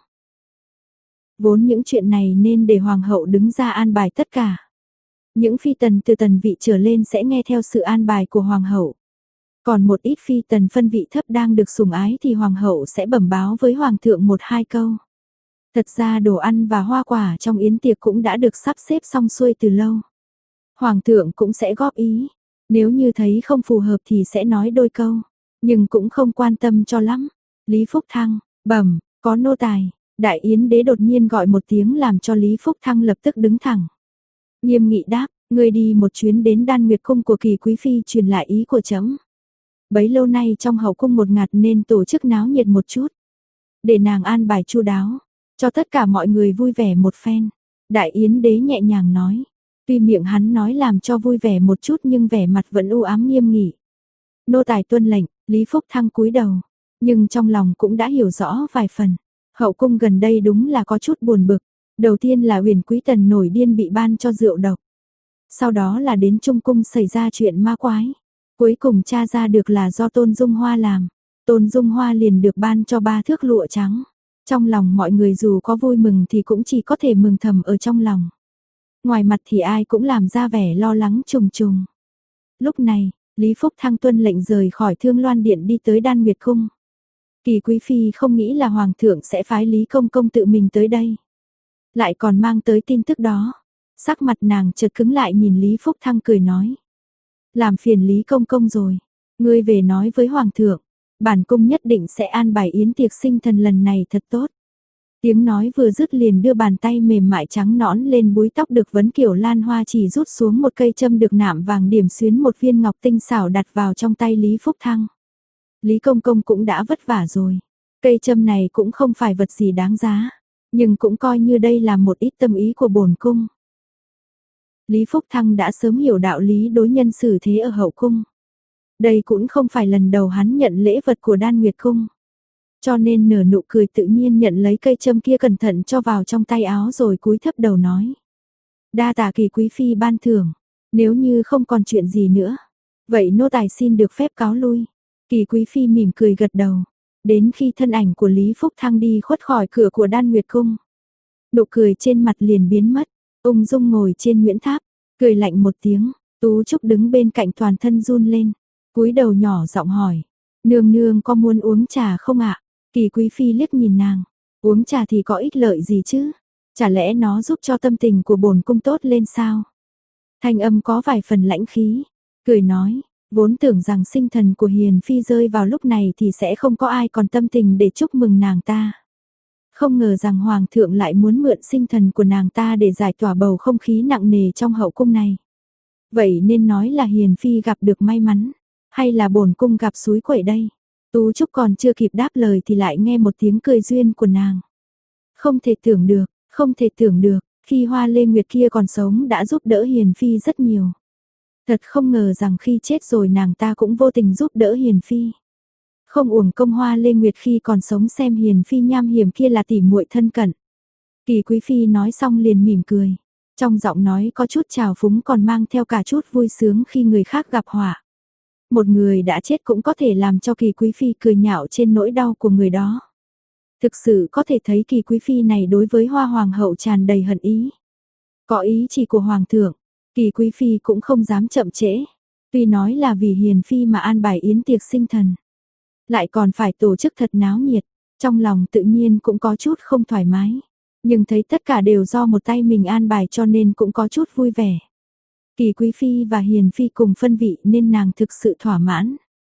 Speaker 1: Vốn những chuyện này nên để Hoàng hậu đứng ra an bài tất cả. Những phi tần từ tần vị trở lên sẽ nghe theo sự an bài của Hoàng hậu. Còn một ít phi tần phân vị thấp đang được sủng ái thì Hoàng hậu sẽ bẩm báo với Hoàng thượng một hai câu. Thật ra đồ ăn và hoa quả trong yến tiệc cũng đã được sắp xếp xong xuôi từ lâu. Hoàng thượng cũng sẽ góp ý, nếu như thấy không phù hợp thì sẽ nói đôi câu, nhưng cũng không quan tâm cho lắm. Lý Phúc Thăng, bẩm, có nô tài. Đại Yến Đế đột nhiên gọi một tiếng làm cho Lý Phúc Thăng lập tức đứng thẳng. Nghiêm nghị đáp, ngươi đi một chuyến đến Đan Nguyệt cung của Kỳ Quý Phi truyền lại ý của trẫm. Bấy lâu nay trong hậu cung một ngạt nên tổ chức náo nhiệt một chút, để nàng an bài chu đáo, cho tất cả mọi người vui vẻ một phen. Đại Yến Đế nhẹ nhàng nói. Tuy miệng hắn nói làm cho vui vẻ một chút nhưng vẻ mặt vẫn u ám nghiêm nghị. Nô tài tuân lệnh. Lý Phúc Thăng cúi đầu, nhưng trong lòng cũng đã hiểu rõ vài phần. Hậu cung gần đây đúng là có chút buồn bực. Đầu tiên là Huyền Quý Tần nổi điên bị ban cho rượu độc. Sau đó là đến Trung cung xảy ra chuyện ma quái. Cuối cùng tra ra được là do Tôn Dung Hoa làm. Tôn Dung Hoa liền được ban cho 3 thước lụa trắng. Trong lòng mọi người dù có vui mừng thì cũng chỉ có thể mừng thầm ở trong lòng. Ngoài mặt thì ai cũng làm ra vẻ lo lắng trùng trùng. Lúc này, Lý Phúc Thăng tuân lệnh rời khỏi Thương Loan Điện đi tới Đan Nguyệt cung. Kỳ Quý Phi không nghĩ là Hoàng thượng sẽ phái Lý Công Công tự mình tới đây. Lại còn mang tới tin tức đó. Sắc mặt nàng chợt cứng lại nhìn Lý Phúc Thăng cười nói. Làm phiền Lý Công Công rồi. Ngươi về nói với Hoàng thượng. Bản cung nhất định sẽ an bài yến tiệc sinh thần lần này thật tốt. Tiếng nói vừa dứt liền đưa bàn tay mềm mại trắng nõn lên búi tóc được vấn kiểu lan hoa chỉ rút xuống một cây châm được nạm vàng điểm xuyến một viên ngọc tinh xảo đặt vào trong tay Lý Phúc Thăng. Lý Công Công cũng đã vất vả rồi. Cây châm này cũng không phải vật gì đáng giá, nhưng cũng coi như đây là một ít tâm ý của bổn cung. Lý Phúc Thăng đã sớm hiểu đạo lý đối nhân xử thế ở hậu cung. Đây cũng không phải lần đầu hắn nhận lễ vật của Đan Nguyệt cung. Cho nên nở nụ cười tự nhiên nhận lấy cây châm kia cẩn thận cho vào trong tay áo rồi cúi thấp đầu nói. Đa tạ Kỳ Quý Phi ban thưởng, nếu như không còn chuyện gì nữa, vậy nô tài xin được phép cáo lui. Kỳ Quý Phi mỉm cười gật đầu, đến khi thân ảnh của Lý Phúc Thăng đi khuất khỏi cửa của Đan Nguyệt cung. Nụ cười trên mặt liền biến mất, ung dung ngồi trên Nguyễn Tháp, cười lạnh một tiếng, Tú Trúc đứng bên cạnh toàn thân run lên, cúi đầu nhỏ giọng hỏi, nương nương có muốn uống trà không ạ? Kỳ Quý Phi liếc nhìn nàng, uống trà thì có ích lợi gì chứ? Chả lẽ nó giúp cho tâm tình của bổn cung tốt lên sao? Thanh âm có vài phần lãnh khí, cười nói, vốn tưởng rằng sinh thần của Hiền Phi rơi vào lúc này thì sẽ không có ai còn tâm tình để chúc mừng nàng ta. Không ngờ rằng Hoàng thượng lại muốn mượn sinh thần của nàng ta để giải tỏa bầu không khí nặng nề trong hậu cung này. Vậy nên nói là Hiền Phi gặp được may mắn, hay là bổn cung gặp xúi quậy đây? Tú Trúc còn chưa kịp đáp lời thì lại nghe một tiếng cười duyên của nàng. Không thể tưởng được, không thể tưởng được, khi Hoa Lê Nguyệt kia còn sống đã giúp đỡ Hiền Phi rất nhiều. Thật không ngờ rằng khi chết rồi nàng ta cũng vô tình giúp đỡ Hiền Phi. Không uổng công Hoa Lê Nguyệt khi còn sống xem Hiền Phi nham hiểm kia là tỉ muội thân cận. Kỳ Quý Phi nói xong liền mỉm cười. Trong giọng nói có chút trào phúng còn mang theo cả chút vui sướng khi người khác gặp họa. Một người đã chết cũng có thể làm cho Kỳ Quý Phi cười nhạo trên nỗi đau của người đó. Thực sự có thể thấy Kỳ Quý Phi này đối với Hoa Hoàng hậu tràn đầy hận ý. Có ý chỉ của Hoàng thượng, Kỳ Quý Phi cũng không dám chậm trễ. Tuy nói là vì Hiền Phi mà an bài yến tiệc sinh thần, lại còn phải tổ chức thật náo nhiệt, trong lòng tự nhiên cũng có chút không thoải mái. Nhưng thấy tất cả đều do một tay mình an bài cho nên cũng có chút vui vẻ. Kỳ Quý Phi và Hiền Phi cùng phân vị nên nàng thực sự thỏa mãn.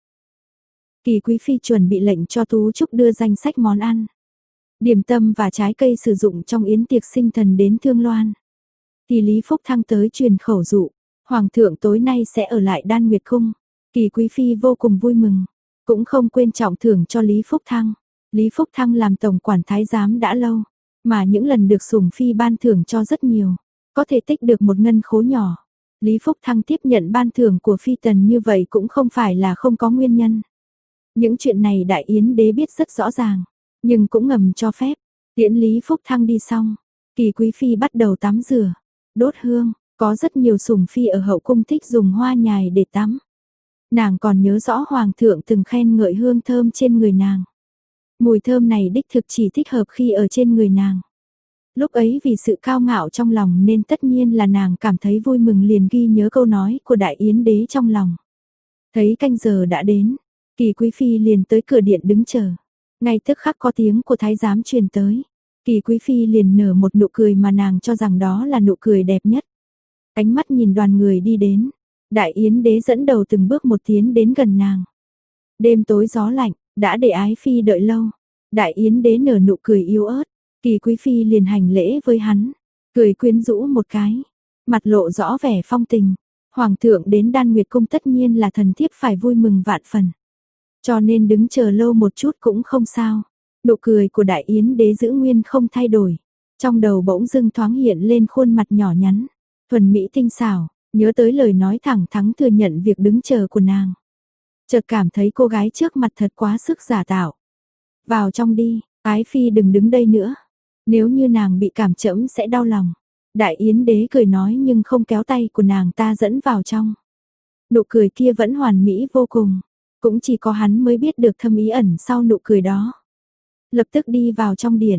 Speaker 1: Kỳ Quý Phi chuẩn bị lệnh cho Tú Trúc đưa danh sách món ăn, điểm tâm và trái cây sử dụng trong yến tiệc sinh thần đến Thương Loan. Thì Lý Phúc Thăng tới truyền khẩu dụ, Hoàng thượng tối nay sẽ ở lại Đan Nguyệt Cung. Kỳ Quý Phi vô cùng vui mừng, cũng không quên trọng thưởng cho Lý Phúc Thăng. Lý Phúc Thăng làm tổng quản thái giám đã lâu, mà những lần được sủng phi ban thưởng cho rất nhiều, có thể tích được một ngân khố nhỏ. Lý Phúc Thăng tiếp nhận ban thưởng của phi tần như vậy cũng không phải là không có nguyên nhân. Những chuyện này Đại Yến đế biết rất rõ ràng, nhưng cũng ngầm cho phép. Tiễn Lý Phúc Thăng đi xong, Kỳ Quý Phi bắt đầu tắm rửa, đốt hương, có rất nhiều sủng phi ở hậu cung thích dùng hoa nhài để tắm. Nàng còn nhớ rõ Hoàng thượng từng khen ngợi hương thơm trên người nàng. Mùi thơm này đích thực chỉ thích hợp khi ở trên người nàng. Lúc ấy vì sự cao ngạo trong lòng nên tất nhiên là nàng cảm thấy vui mừng liền ghi nhớ câu nói của Đại Yến đế trong lòng. Thấy canh giờ đã đến, Kỳ Quý Phi liền tới cửa điện đứng chờ. Ngay tức khắc có tiếng của thái giám truyền tới. Kỳ Quý Phi liền nở một nụ cười mà nàng cho rằng đó là nụ cười đẹp nhất. Ánh mắt nhìn đoàn người đi đến, Đại Yến đế dẫn đầu từng bước một tiến đến gần nàng. Đêm tối gió lạnh, đã để Ái Phi đợi lâu. Đại Yến đế nở nụ cười yếu ớt, Kỳ Quý Phi liền hành lễ với hắn, cười quyến rũ một cái, mặt lộ rõ vẻ phong tình. Hoàng thượng đến Đan Nguyệt Cung tất nhiên là thần thiếp phải vui mừng vạn phần. Cho nên đứng chờ lâu một chút cũng không sao. Nụ cười của Đại Yến đế giữ nguyên không thay đổi. Trong đầu bỗng dưng thoáng hiện lên khuôn mặt nhỏ nhắn, thuần mỹ tinh xảo, nhớ tới lời nói thẳng thắn thừa nhận việc đứng chờ của nàng. Chợt cảm thấy cô gái trước mặt thật quá sức giả tạo. Vào trong đi, Ái Phi đừng đứng đây nữa. Nếu như nàng bị cảm trẫm sẽ đau lòng. Đại Yến đế cười nói nhưng không kéo tay của nàng ta dẫn vào trong. Nụ cười kia vẫn hoàn mỹ vô cùng. Cũng chỉ có hắn mới biết được thâm ý ẩn sau nụ cười đó. Lập tức đi vào trong điện.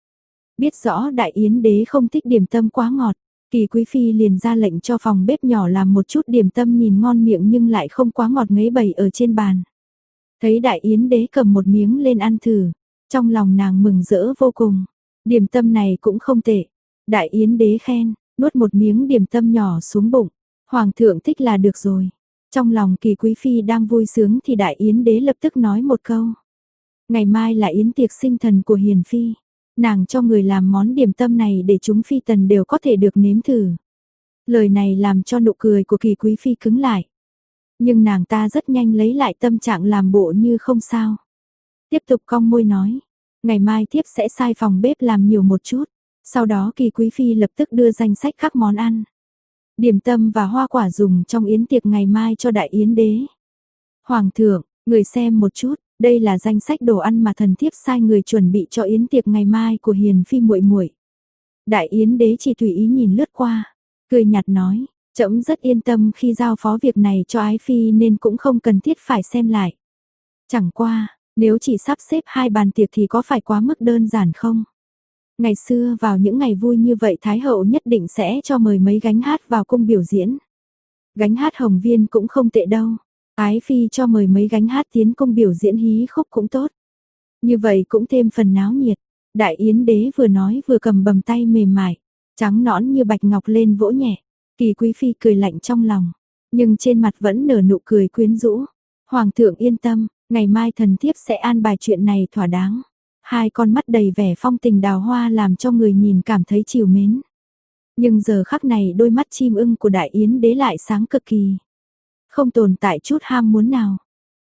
Speaker 1: Biết rõ Đại Yến đế không thích điểm tâm quá ngọt. Kỳ Quý Phi liền ra lệnh cho phòng bếp nhỏ làm một chút điểm tâm nhìn ngon miệng nhưng lại không quá ngọt ngấy bày ở trên bàn. Thấy Đại Yến đế cầm một miếng lên ăn thử. Trong lòng nàng mừng rỡ vô cùng. Điểm tâm này cũng không tệ. Đại Yến đế khen, nuốt một miếng điểm tâm nhỏ xuống bụng. Hoàng thượng thích là được rồi. Trong lòng Kỳ Quý Phi đang vui sướng thì Đại Yến đế lập tức nói một câu. Ngày mai là yến tiệc sinh thần của Hiền Phi. Nàng cho người làm món điểm tâm này để chúng phi tần đều có thể được nếm thử. Lời này làm cho nụ cười của Kỳ Quý Phi cứng lại. Nhưng nàng ta rất nhanh lấy lại tâm trạng làm bộ như không sao. Tiếp tục cong môi nói. Ngày mai thiếp sẽ sai phòng bếp làm nhiều một chút. Sau đó Kỳ Quý Phi lập tức đưa danh sách các món ăn. Điểm tâm và hoa quả dùng trong yến tiệc ngày mai cho Đại Yến đế. Hoàng thượng, người xem một chút, đây là danh sách đồ ăn mà thần thiếp sai người chuẩn bị cho yến tiệc ngày mai của Hiền Phi muội muội. Đại Yến đế chỉ tùy ý nhìn lướt qua, cười nhạt nói, trẫm rất yên tâm khi giao phó việc này cho Ái Phi nên cũng không cần thiết phải xem lại. Chẳng qua, nếu chỉ sắp xếp 2 bàn tiệc thì có phải quá mức đơn giản không? Ngày xưa vào những ngày vui như vậy Thái hậu nhất định sẽ cho mời mấy gánh hát vào cung biểu diễn. Gánh hát Hồng Viên cũng không tệ đâu. Ái Phi cho mời mấy gánh hát tiến cung biểu diễn hí khúc cũng tốt. Như vậy cũng thêm phần náo nhiệt. Đại Yến đế vừa nói vừa cầm bầm tay mềm mại, trắng nõn như bạch ngọc lên vỗ nhẹ. Kỳ Quý Phi cười lạnh trong lòng, nhưng trên mặt vẫn nở nụ cười quyến rũ. Hoàng thượng yên tâm, ngày mai thần thiếp sẽ an bài chuyện này thỏa đáng. Hai con mắt đầy vẻ phong tình đào hoa làm cho người nhìn cảm thấy trìu mến. Nhưng giờ khắc này đôi mắt chim ưng của Đại Yến đế lại sáng cực kỳ. Không tồn tại chút ham muốn nào.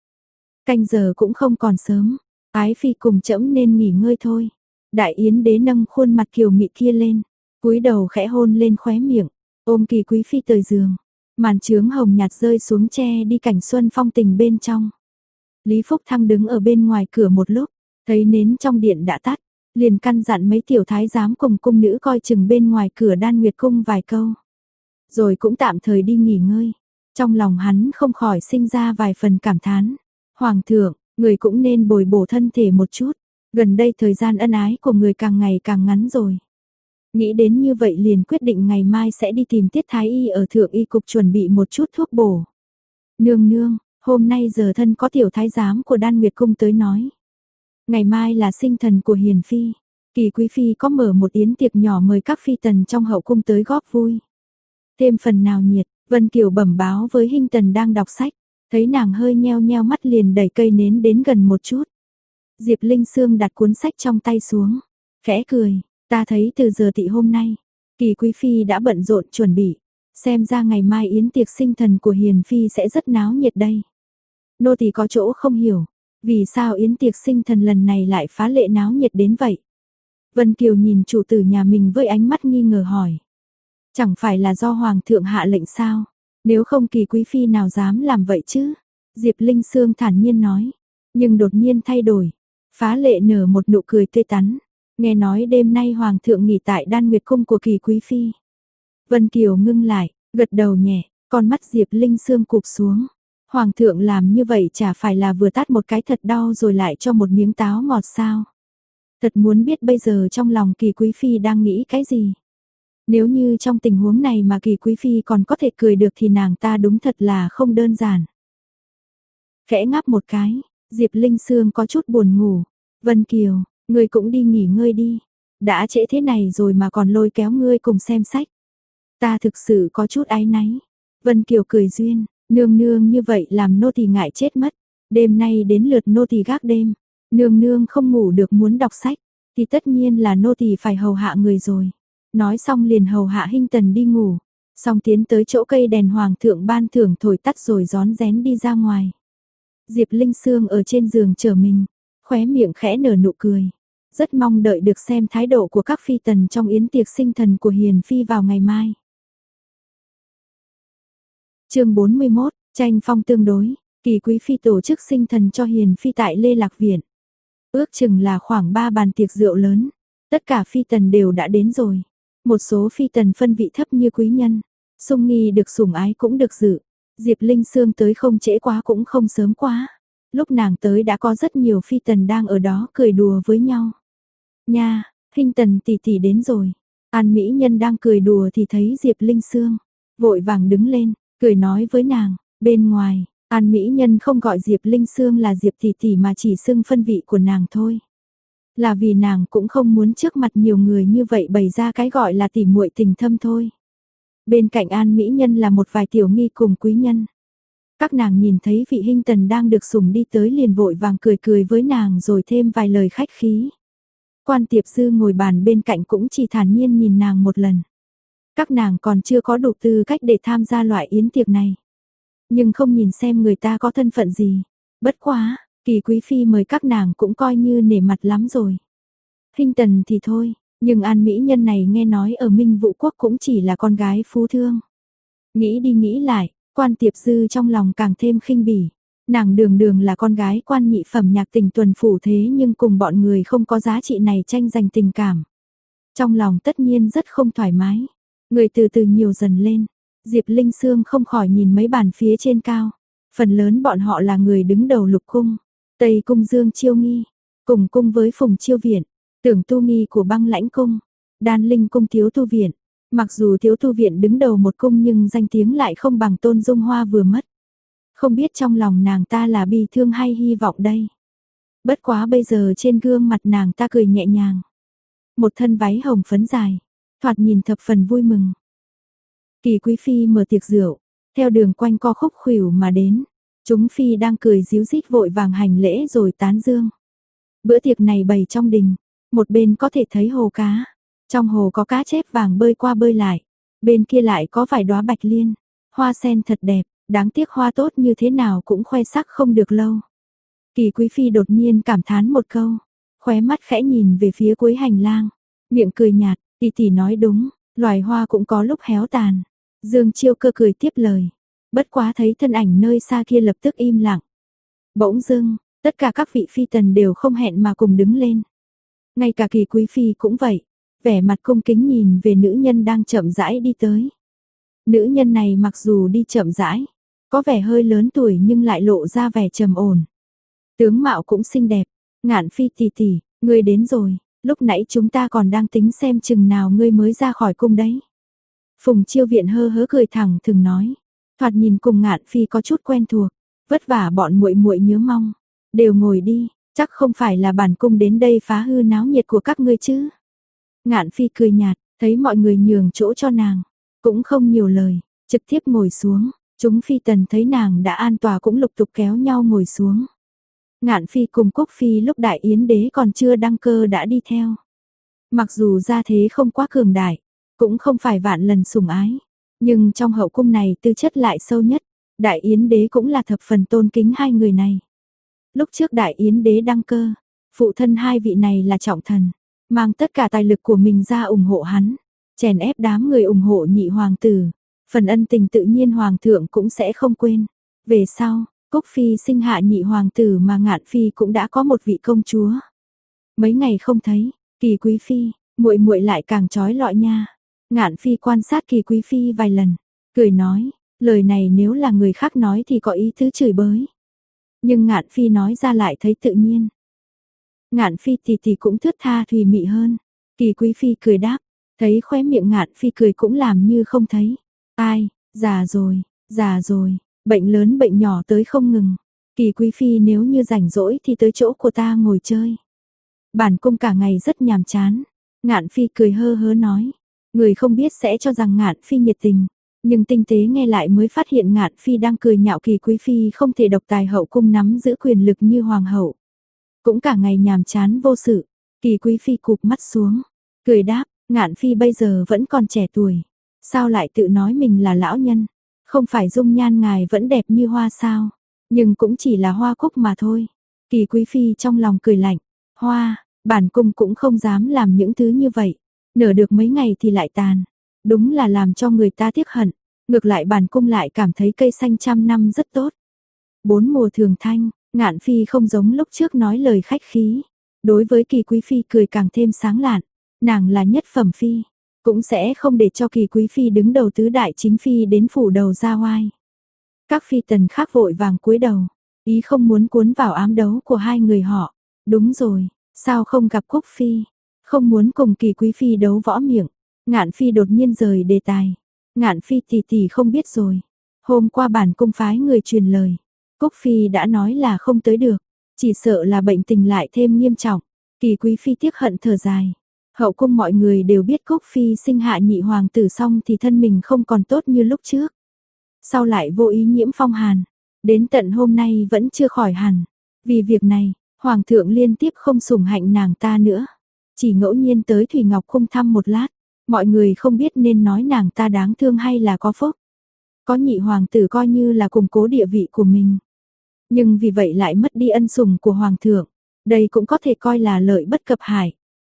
Speaker 1: Canh giờ cũng không còn sớm, Ái Phi cùng trẫm nên nghỉ ngơi thôi. Đại Yến đế nâng khuôn mặt kiều mị kia lên, cúi đầu khẽ hôn lên khóe miệng, ôm Kỳ Quý Phi tới giường. Màn chướng hồng nhạt rơi xuống che đi cảnh xuân phong tình bên trong. Lý Phúc Thăng đứng ở bên ngoài cửa một lúc, thấy nến trong điện đã tắt, liền căn dặn mấy tiểu thái giám cùng cung nữ coi chừng bên ngoài cửa Đan Nguyệt cung vài câu. Rồi cũng tạm thời đi nghỉ ngơi. Trong lòng hắn không khỏi sinh ra vài phần cảm thán. Hoàng thượng, người cũng nên bồi bổ thân thể một chút. Gần đây thời gian ân ái của người càng ngày càng ngắn rồi. Nghĩ đến như vậy liền quyết định ngày mai sẽ đi tìm Tiết Thái Y ở Thượng Y Cục chuẩn bị một chút thuốc bổ. Nương nương, hôm nay giờ thân có tiểu thái giám của Đan Nguyệt cung tới nói. Ngày mai là sinh thần của Hiền Phi. Kỳ Quý Phi có mở một yến tiệc nhỏ mời các phi tần trong hậu cung tới góp vui. Thêm phần nào nhiệt, Vân Kiều bẩm báo với Hinh Tần đang đọc sách. Thấy nàng hơi nheo nheo mắt liền đẩy cây nến đến gần một chút. Diệp Linh Sương đặt cuốn sách trong tay xuống. Khẽ cười, ta thấy từ giờ tị hôm nay, Kỳ Quý Phi đã bận rộn chuẩn bị. Xem ra ngày mai yến tiệc sinh thần của Hiền Phi sẽ rất náo nhiệt đây. Nô tỳ có chỗ không hiểu, vì sao yến tiệc sinh thần lần này lại phá lệ náo nhiệt đến vậy? Vân Kiều nhìn chủ tử nhà mình với ánh mắt nghi ngờ hỏi. Chẳng phải là do Hoàng thượng hạ lệnh sao? Nếu không Kỳ Quý Phi nào dám làm vậy chứ? Diệp Linh Sương thản nhiên nói. Nhưng đột nhiên thay đổi. Phá lệ nở một nụ cười tươi tắn. Nghe nói đêm nay Hoàng thượng nghỉ tại Đan Nguyệt cung của Kỳ Quý Phi. Vân Kiều ngưng lại, gật đầu nhẹ, con mắt Diệp Linh Sương cụp xuống. Hoàng thượng làm như vậy chả phải là vừa tát một cái thật đau rồi lại cho một miếng táo ngọt sao? Thật muốn biết bây giờ trong lòng Kỳ Quý Phi đang nghĩ cái gì? Nếu như trong tình huống này mà Kỳ Quý Phi còn có thể cười được thì nàng ta đúng thật là không đơn giản. Khẽ ngáp một cái, Diệp Linh Sương có chút buồn ngủ. Vân Kiều, ngươi cũng đi nghỉ ngơi đi. Đã trễ thế này rồi mà còn lôi kéo ngươi cùng xem sách. Ta thực sự có chút áy náy. Vân Kiều cười duyên, nương nương như vậy làm nô tỳ ngại chết mất. Đêm nay đến lượt nô tỳ gác đêm. Nương nương không ngủ được muốn đọc sách, thì tất nhiên là nô tỳ phải hầu hạ người rồi. Nói xong liền hầu hạ Hinh Tần đi ngủ. Xong tiến tới chỗ cây đèn hoàng thượng ban thưởng thổi tắt rồi rón rén đi ra ngoài. Diệp Linh Sương ở trên giường chờ mình, khóe miệng khẽ nở nụ cười. Rất mong đợi được xem thái độ của các phi tần trong yến tiệc sinh thần của Hiền Phi vào ngày mai. Chương 41, tranh phong tương đối, Kỳ Quý Phi tổ chức sinh thần cho Hiền Phi tại Lê Lạc Viện. Ước chừng là khoảng 3 bàn tiệc rượu lớn, tất cả phi tần đều đã đến rồi. Một số phi tần phân vị thấp như quý nhân, sung nghi được sủng ái cũng được dự. Diệp Linh Sương tới không trễ quá cũng không sớm quá. Lúc nàng tới đã có rất nhiều phi tần đang ở đó cười đùa với nhau. Nha, Hinh Tần tỷ tỷ đến rồi. An mỹ nhân đang cười đùa thì thấy Diệp Linh Sương, vội vàng đứng lên, cười nói với nàng. Bên ngoài, An mỹ nhân không gọi Diệp Linh Sương là Diệp tỷ tỷ mà chỉ xưng phân vị của nàng thôi. Là vì nàng cũng không muốn trước mặt nhiều người như vậy bày ra cái gọi là tỉ muội tình thâm thôi. Bên cạnh An mỹ nhân là một vài tiểu nghi cùng quý nhân. Các nàng nhìn thấy vị Hinh Tần đang được sủng đi tới liền vội vàng cười cười với nàng rồi thêm vài lời khách khí. Quan Tiệp Dư ngồi bàn bên cạnh cũng chỉ thản nhiên nhìn nàng một lần. Các nàng còn chưa có đủ tư cách để tham gia loại yến tiệc này. Nhưng không nhìn xem người ta có thân phận gì. Bất quá, Kỳ Quý Phi mời các nàng cũng coi như nể mặt lắm rồi. Hinh Tần thì thôi, nhưng An mỹ nhân này nghe nói ở Minh Vũ Quốc cũng chỉ là con gái phú thương. Nghĩ đi nghĩ lại, Quan Tiệp Dư trong lòng càng thêm khinh bỉ. Nàng đường đường là con gái quan nhị phẩm nhạc tình tuần phủ thế nhưng cùng bọn người không có giá trị này tranh giành tình cảm. Trong lòng tất nhiên rất không thoải mái. Người từ từ nhiều dần lên. Diệp Linh Sương không khỏi nhìn mấy bàn phía trên cao. Phần lớn bọn họ là người đứng đầu Lục cung, Tây cung Dương Chiêu Nghi, cùng cung với Phùng Chiêu Viện, Tưởng Tu Nghi của Băng Lãnh cung, Đan Linh cung Thiếu Tu Viện. Mặc dù Thiếu Tu Viện đứng đầu một cung nhưng danh tiếng lại không bằng Tôn Dung Hoa vừa mất. Không biết trong lòng nàng ta là bi thương hay hy vọng đây. Bất quá bây giờ trên gương mặt nàng ta cười nhẹ nhàng. Một thân váy hồng phấn dài, thoạt nhìn thập phần vui mừng. Kỳ Quý Phi mở tiệc rượu, theo đường quanh co khúc khuỷu mà đến. Chúng Phi đang cười díu dít vội vàng hành lễ rồi tán dương. Bữa tiệc này bày trong đình, một bên có thể thấy hồ cá. Trong hồ có cá chép vàng bơi qua bơi lại, bên kia lại có vài đóa bạch liên, hoa sen thật đẹp, đáng tiếc hoa tốt như thế nào cũng khoe sắc không được lâu. Kỳ Quý Phi đột nhiên cảm thán một câu, khóe mắt khẽ nhìn về phía cuối hành lang, miệng cười nhạt, tỷ tỷ nói đúng, loài hoa cũng có lúc héo tàn. Dương Chiêu Cơ cười tiếp lời, bất quá thấy thân ảnh nơi xa kia lập tức im lặng. Bỗng dưng, tất cả các vị phi tần đều không hẹn mà cùng đứng lên. Ngay cả Kỳ Quý Phi cũng vậy, vẻ mặt cung kính nhìn về nữ nhân đang chậm rãi đi tới. Nữ nhân này mặc dù đi chậm rãi, có vẻ hơi lớn tuổi nhưng lại lộ ra vẻ trầm ổn. Tướng mạo cũng xinh đẹp. Ngạn Phi tỷ tỷ, ngươi đến rồi, lúc nãy chúng ta còn đang tính xem chừng nào ngươi mới ra khỏi cung đấy. Phùng Chiêu Viện hơ hớ cười thẳng thừng nói, thoạt nhìn cùng Ngạn Phi có chút quen thuộc, vất vả bọn muội muội nhớ mong, đều ngồi đi, chắc không phải là bản cung đến đây phá hư náo nhiệt của các ngươi chứ. Ngạn Phi cười nhạt, thấy mọi người nhường chỗ cho nàng, cũng không nhiều lời, trực tiếp ngồi xuống, chúng phi tần thấy nàng đã an tòa cũng lục tục kéo nhau ngồi xuống. Ngạn Phi cùng Cúc Phi lúc Đại Yến đế còn chưa đăng cơ đã đi theo. Mặc dù gia thế không quá cường đại, cũng không phải vạn lần sủng ái, nhưng trong hậu cung này tư chất lại sâu nhất, Đại Yến đế cũng là thập phần tôn kính hai người này. Lúc trước Đại Yến đế đăng cơ, phụ thân hai vị này là trọng thần, mang tất cả tài lực của mình ra ủng hộ hắn, chèn ép đám người ủng hộ nhị hoàng tử, phần ân tình tự nhiên hoàng thượng cũng sẽ không quên. Về sau, Cúc Phi sinh hạ nhị hoàng tử mà Ngạn Phi cũng đã có một vị công chúa. Mấy ngày không thấy, Kỳ Quý Phi, muội muội lại càng chói lọi nha. Ngạn Phi quan sát Kỳ Quý Phi vài lần, cười nói, lời này nếu là người khác nói thì có ý tứ chửi bới. Nhưng Ngạn Phi nói ra lại thấy tự nhiên. Ngạn Phi tỷ tỷ cũng thướt tha thùy mị hơn. Kỳ Quý Phi cười đáp, thấy khóe miệng Ngạn Phi cười cũng làm như không thấy. Ai, già rồi, bệnh lớn bệnh nhỏ tới không ngừng. Kỳ Quý Phi nếu như rảnh rỗi thì tới chỗ của ta ngồi chơi. Bản cung cả ngày rất nhàm chán. Ngạn Phi cười hơ hớ nói. Người không biết sẽ cho rằng Ngạn Phi nhiệt tình. Nhưng tinh tế nghe lại mới phát hiện Ngạn Phi đang cười nhạo Kỳ Quý Phi không thể độc tài hậu cung nắm giữ quyền lực như hoàng hậu. Cũng cả ngày nhàm chán vô sự. Kỳ Quý Phi cụp mắt xuống, cười đáp, Ngạn Phi bây giờ vẫn còn trẻ tuổi. Sao lại tự nói mình là lão nhân? Không phải dung nhan ngài vẫn đẹp như hoa sao? Nhưng cũng chỉ là hoa cúc mà thôi. Kỳ Quý Phi trong lòng cười lạnh. Hoa, bản cung cũng không dám làm những thứ như vậy. Nở được mấy ngày thì lại tàn. Đúng là làm cho người ta tiếc hận. Ngược lại bản cung lại cảm thấy cây xanh trăm năm rất tốt. Bốn mùa thường thanh, Ngạn Phi không giống lúc trước nói lời khách khí. Đối với Kỳ Quý Phi cười càng thêm sáng lạn. Nàng là nhất phẩm phi, cũng sẽ không để cho Kỳ Quý Phi đứng đầu tứ đại chính phi đến phủ đầu ra oai. Các phi tần khác vội vàng cúi đầu, ý không muốn cuốn vào ám đấu của hai người họ. Đúng rồi, sao không gặp Cúc Phi? Không muốn cùng Kỳ Quý Phi đấu võ miệng. Ngạn Phi đột nhiên rời đề tài. Ngạn Phi tỷ tỷ không biết rồi. Hôm qua bản cung phái người truyền lời. Cúc Phi đã nói là không tới được. Chỉ sợ là bệnh tình lại thêm nghiêm trọng. Kỳ Quý Phi tiếc hận thở dài. Hậu cung mọi người đều biết Cúc Phi sinh hạ nhị hoàng tử xong thì thân mình không còn tốt như lúc trước. Sau lại vô ý nhiễm phong hàn. Đến tận hôm nay vẫn chưa khỏi hẳn. Vì việc này, hoàng thượng liên tiếp không sủng hạnh nàng ta nữa. Chỉ ngẫu nhiên tới Thủy Ngọc Cung thăm một lát. Mọi người không biết nên nói nàng ta đáng thương hay là có phúc. Có nhị hoàng tử coi như là củng cố địa vị của mình. Nhưng vì vậy lại mất đi ân sủng của hoàng thượng. Đây cũng có thể coi là lợi bất cập hại.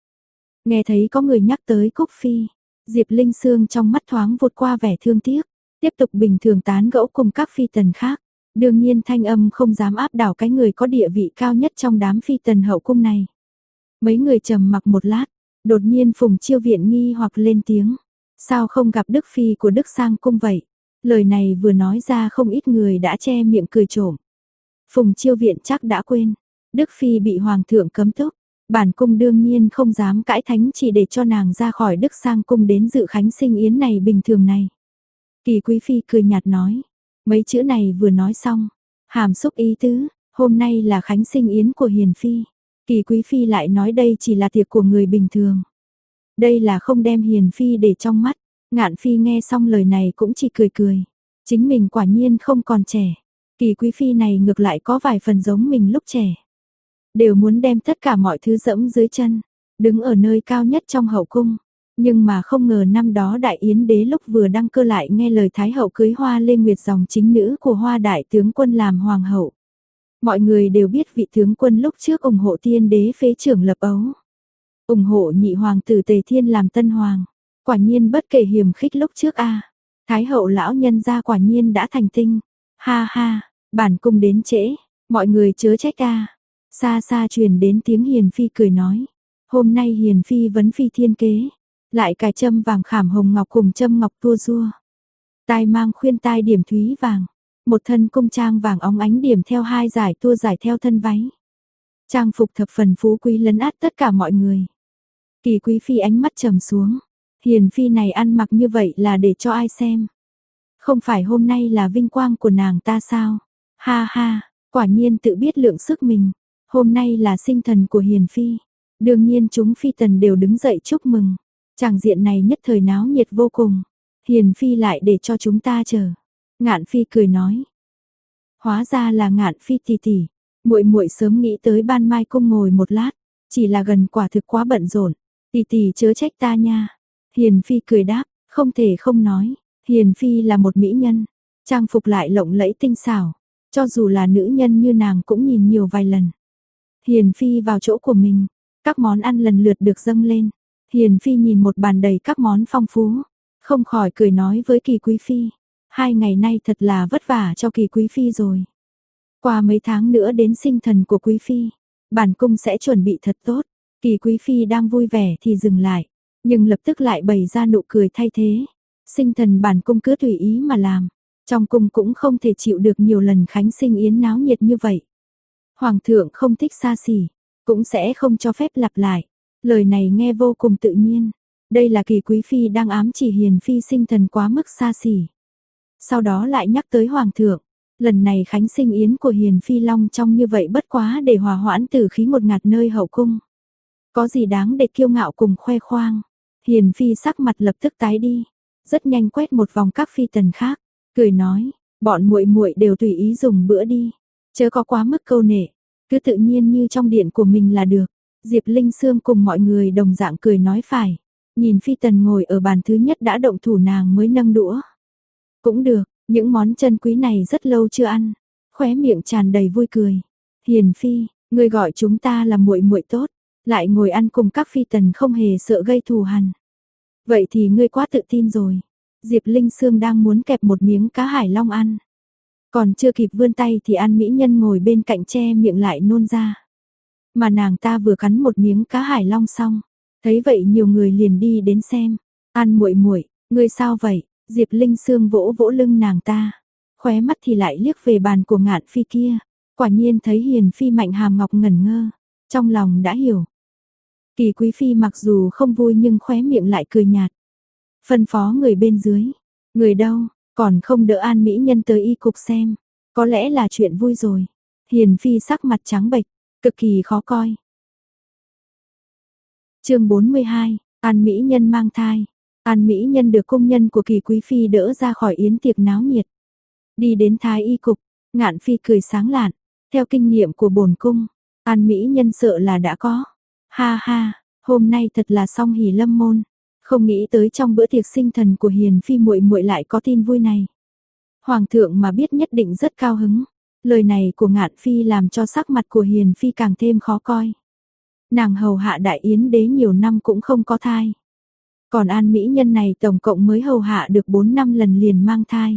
Speaker 1: Nghe thấy có người nhắc tới Cúc Phi, Diệp Linh Sương trong mắt thoáng vụt qua vẻ thương tiếc, tiếp tục bình thường tán gẫu cùng các phi tần khác. Đương nhiên thanh âm không dám áp đảo cái người có địa vị cao nhất trong đám phi tần hậu cung này. Mấy người trầm mặc một lát, đột nhiên Phùng Chiêu Viện nghi hoặc lên tiếng. Sao không gặp Đức Phi của Đức Sang Cung vậy? Lời này vừa nói ra không ít người đã che miệng cười trộm. Phùng Chiêu Viện chắc đã quên, Đức Phi bị Hoàng thượng cấm túc. Bản cung đương nhiên không dám cãi thánh chỉ để cho nàng ra khỏi Đức Sang Cung đến dự khánh sinh yến này bình thường này. Kỳ Quý Phi cười nhạt nói, mấy chữ này vừa nói xong, hàm xúc ý tứ, hôm nay là khánh sinh yến của Hiền Phi. Kỳ Quý Phi lại nói đây chỉ là tiệc của người bình thường. Đây là không đem Hiền Phi để trong mắt. Ngạn Phi nghe xong lời này cũng chỉ cười cười. Chính mình quả nhiên không còn trẻ. Kỳ Quý Phi này ngược lại có vài phần giống mình lúc trẻ. Đều muốn đem tất cả mọi thứ dẫm dưới chân, đứng ở nơi cao nhất trong hậu cung. Nhưng mà không ngờ năm đó Đại Yến đế lúc vừa đăng cơ lại nghe lời Thái hậu cưới Hoa Lê Nguyệt dòng chính nữ của Hoa đại tướng quân làm hoàng hậu. Mọi người đều biết vị tướng quân lúc trước ủng hộ Tiên đế phế trưởng lập ấu, ủng hộ nhị hoàng tử Tề Thiên làm tân hoàng. Quả nhiên bất kể hiềm khích lúc trước a, Thái hậu lão nhân gia quả nhiên đã thành tinh. Ha ha, bản cung đến trễ, mọi người chớ trách a. Xa xa truyền đến tiếng Hiền Phi cười nói, Hôm nay hiền phi vấn phi thiên kế, lại cài châm vàng khảm hồng ngọc cùng châm ngọc tua rua. Tai mang khuyên tai điểm thúy vàng, một thân cung trang vàng óng ánh điểm theo hai dải tua dải theo thân váy. Trang phục thập phần phú quý lấn át tất cả mọi người. Kỳ quý phi ánh mắt trầm xuống, hiền phi này ăn mặc như vậy là để cho ai xem? Không phải hôm nay là vinh quang của nàng ta sao? Ha ha, quả nhiên tự biết lượng sức mình. Hôm nay là sinh thần của hiền phi. Đương nhiên chúng phi tần đều đứng dậy chúc mừng. Tràng diện này nhất thời náo nhiệt vô cùng. Hiền phi lại để cho chúng ta chờ. Ngạn phi cười nói. Hóa ra là Ngạn phi tỷ tỷ. Muội muội sớm nghĩ tới Ban Mai cung ngồi một lát, chỉ là gần quả thực quá bận rộn. Tỷ tỷ chớ trách ta nha. Hiền phi cười đáp, không thể không nói. Hiền phi là một mỹ nhân, trang phục lại lộng lẫy tinh xảo, cho dù là nữ nhân như nàng cũng nhìn nhiều vài lần. Hiền phi vào chỗ của mình, các món ăn lần lượt được dâng lên. Hiền phi nhìn một bàn đầy các món phong phú, không khỏi cười nói với Kỳ quý phi, 2 ngày nay thật là vất vả cho Kỳ quý phi rồi. Qua mấy tháng nữa đến sinh thần của quý phi, bản cung sẽ chuẩn bị thật tốt. Kỳ quý phi đang vui vẻ thì dừng lại, nhưng lập tức lại bày ra nụ cười thay thế. Sinh thần bản cung cứ tùy ý mà làm, trong cung cũng không thể chịu được nhiều lần khánh sinh yến náo nhiệt như vậy. Hoàng thượng không thích xa xỉ, cũng sẽ không cho phép lặp lại. Lời này nghe vô cùng tự nhiên. Đây là Kỳ quý phi đang ám chỉ hiền phi sinh thần quá mức xa xỉ. Sau đó lại nhắc tới hoàng thượng, lần này khánh sinh yến của hiền phi long trong như vậy bất quá để hòa hoãn tử khí một ngạt nơi hậu cung. Có gì đáng để kiêu ngạo cùng khoe khoang. Hiền phi sắc mặt lập tức tái đi, rất nhanh quét một vòng các phi tần khác, cười nói, bọn muội muội đều tùy ý dùng bữa đi, chớ có quá mức câu nệ, cứ tự nhiên như trong điện của mình là được. Diệp Linh Sương cùng mọi người đồng dạng cười nói phải, nhìn phi tần ngồi ở bàn thứ nhất đã động thủ nàng mới nâng đũa. Cũng được, những món chân quý này rất lâu chưa ăn, khóe miệng tràn đầy vui cười. Hiền phi, ngươi gọi chúng ta là muội muội tốt, lại ngồi ăn cùng các phi tần không hề sợ gây thù hằn. Vậy thì ngươi quá tự tin rồi. Diệp Linh Sương đang muốn kẹp một miếng cá hải long ăn. Còn chưa kịp vươn tay thì An mỹ nhân ngồi bên cạnh che miệng lại nôn ra. Mà nàng ta vừa cắn một miếng cá hải long xong, thấy vậy nhiều người liền đi đến xem. An muội muội, ngươi sao vậy? Diệp Linh Sương vỗ vỗ lưng nàng ta, khóe mắt thì lại liếc về bàn của Ngạn phi kia, quả nhiên thấy hiền phi mạnh hàm ngọc ngẩn ngơ, trong lòng đã hiểu. Kỳ quý phi mặc dù không vui nhưng khóe miệng lại cười nhạt. Phân phó người bên dưới, người đâu, còn không đỡ An mỹ nhân tới y cục xem, có lẽ là chuyện vui rồi. Hiền phi sắc mặt trắng bệch, cực kỳ khó coi. Chương 42, An mỹ nhân mang thai. An mỹ nhân được công nhân của Kỳ quý phi đỡ ra khỏi yến tiệc náo nhiệt. Đi đến thái y cục, Ngạn phi cười sáng lạn, theo kinh nghiệm của bổn cung, An mỹ nhân sợ là đã có. Ha ha, hôm nay thật là song hỷ lâm môn, không nghĩ tới trong bữa tiệc sinh thần của hiền phi muội muội lại có tin vui này. Hoàng thượng mà biết nhất định rất cao hứng. Lời này của Ngạn phi làm cho sắc mặt của hiền phi càng thêm khó coi. Nàng hầu hạ đại yến đế nhiều năm cũng không có thai. Còn An mỹ nhân này tổng cộng mới hầu hạ được 4-5 lần liền mang thai.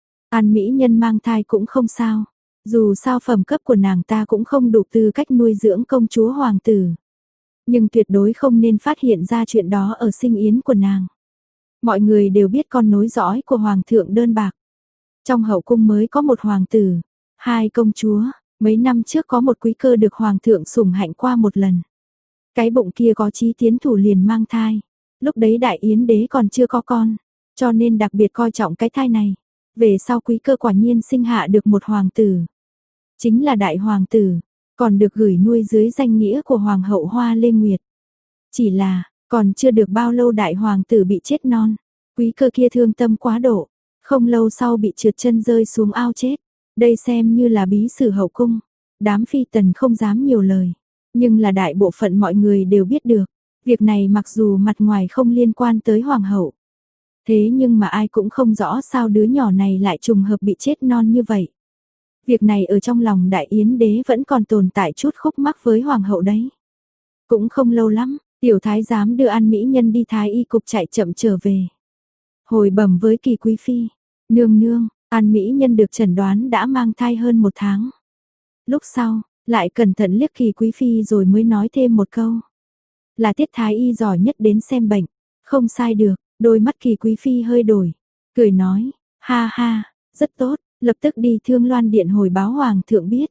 Speaker 1: An mỹ nhân mang thai cũng không sao, dù sao phẩm cấp của nàng ta cũng không đủ tư cách nuôi dưỡng công chúa hoàng tử. Nhưng tuyệt đối không nên phát hiện ra chuyện đó ở sinh yến của nàng. Mọi người đều biết con nối dõi của hoàng thượng đơn bạc. Trong hậu cung mới có một hoàng tử, 2 công chúa, mấy năm trước có một quý cơ được hoàng thượng sủng hạnh qua một lần. Cái bụng kia có chí tiến thủ liền mang thai. Lúc đấy đại yến đế còn chưa có con, cho nên đặc biệt coi trọng cái thai này. Về sau quý cơ quả nhiên sinh hạ được một hoàng tử. Chính là đại hoàng tử, còn được gửi nuôi dưới danh nghĩa của hoàng hậu Hoa Lê Nguyệt. Chỉ là, còn chưa được bao lâu đại hoàng tử bị chết non. Quý cơ kia thương tâm quá độ, không lâu sau bị trượt chân rơi xuống ao chết. Đây xem như là bí sử hậu cung. Đám phi tần không dám nhiều lời, nhưng là đại bộ phận mọi người đều biết được. Việc này mặc dù mặt ngoài không liên quan tới hoàng hậu, thế nhưng mà ai cũng không rõ sao đứa nhỏ này lại trùng hợp bị chết non như vậy. Việc này ở trong lòng đại yến đế vẫn còn tồn tại chút khúc mắc với hoàng hậu đấy. Cũng không lâu lắm, tiểu thái giám đưa An mỹ nhân đi thái y cục chạy chậm trở về. Hồi bẩm với Kỳ quý phi, nương nương, An mỹ nhân được chẩn đoán đã mang thai hơn 1 tháng. Lúc sau, lại cẩn thận liếc Kỳ quý phi rồi mới nói thêm một câu. là Tiết Thái Y giỏi nhất đến xem bệnh. Không sai được, đôi mắt Kỳ Quý Phi hơi đổi, cười nói, ha ha, rất tốt, lập tức đi Thương Loan Điện hồi báo Hoàng thượng biết.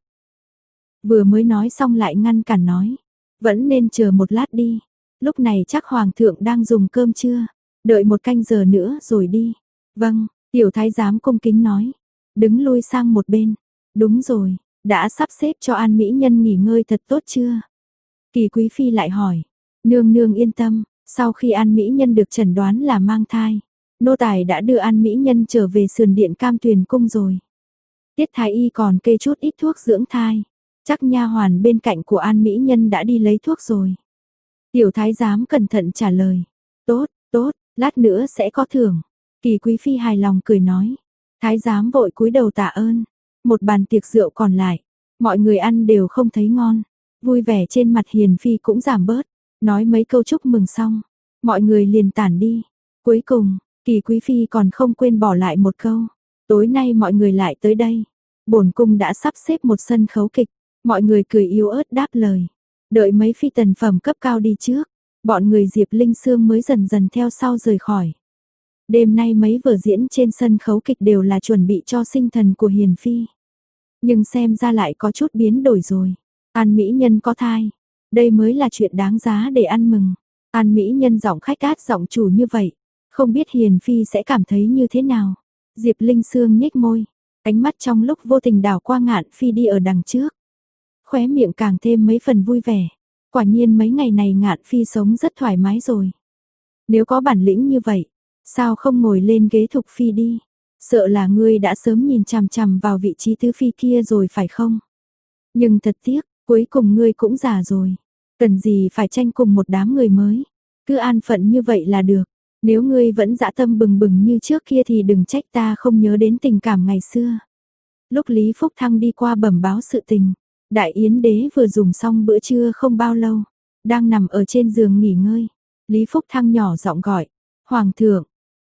Speaker 1: Vừa mới nói xong lại ngăn cản nói, vẫn nên chờ một lát đi, lúc này chắc Hoàng thượng đang dùng cơm trưa, đợi một canh giờ nữa rồi đi. Vâng, tiểu thái giám cung kính nói, đứng lui sang một bên. Đúng rồi, đã sắp xếp cho An Mỹ Nhân nghỉ ngơi thật tốt chưa? Kỳ Quý Phi lại hỏi, nương nương yên tâm, sau khi An Mỹ Nhân được chẩn đoán là mang thai, nô tài đã đưa An Mỹ Nhân trở về sườn điện Cam Tuyền cung rồi. Tiết Thái Y còn kê chút ít thuốc dưỡng thai, chắc nha hoàn bên cạnh của An Mỹ Nhân đã đi lấy thuốc rồi. Tiểu thái giám cẩn thận trả lời, tốt, tốt, lát nữa sẽ có thưởng. Kỳ Quý Phi hài lòng cười nói, thái giám vội cúi đầu tạ ơn. Một bàn tiệc rượu còn lại, mọi người ăn đều không thấy ngon, vui vẻ trên mặt Hiền Phi cũng giảm bớt, nói mấy câu chúc mừng xong, mọi người liền tản đi. Cuối cùng, Kỳ Quý Phi còn không quên bỏ lại một câu, tối nay mọi người lại tới đây. Bổn cung đã sắp xếp một sân khấu kịch, mọi người cười yếu ớt đáp lời. Đợi mấy phi tần phẩm cấp cao đi trước, bọn người Diệp Linh Sương mới dần dần theo sau rời khỏi. Đêm nay mấy vở diễn trên sân khấu kịch đều là chuẩn bị cho sinh thần của Hiền Phi. Nhưng xem ra lại có chút biến đổi rồi. An Mỹ Nhân có thai. Đây mới là chuyện đáng giá để ăn mừng. An Mỹ Nhân giọng khách át giọng chủ như vậy. Không biết Hiền Phi sẽ cảm thấy như thế nào. Diệp Linh Sương nhếch môi. Ánh mắt trong lúc vô tình đảo qua Ngạn Phi đi ở đằng trước. Khóe miệng càng thêm mấy phần vui vẻ. Quả nhiên mấy ngày này Ngạn Phi sống rất thoải mái rồi. Nếu có bản lĩnh như vậy, sao không ngồi lên ghế Thục Phi đi? Sợ là ngươi đã sớm nhìn chằm chằm vào vị trí tứ phi kia rồi phải không? Nhưng thật tiếc, cuối cùng ngươi cũng già rồi. Cần gì phải tranh cùng một đám người mới? Cứ an phận như vậy là được. Nếu ngươi vẫn dã tâm bừng bừng như trước kia thì đừng trách ta không nhớ đến tình cảm ngày xưa. Lúc Lý Phúc Thăng đi qua bẩm báo sự tình, Đại Yến Đế vừa dùng xong bữa trưa không bao lâu, đang nằm ở trên giường nghỉ ngơi. Lý Phúc Thăng nhỏ giọng gọi, Hoàng thượng.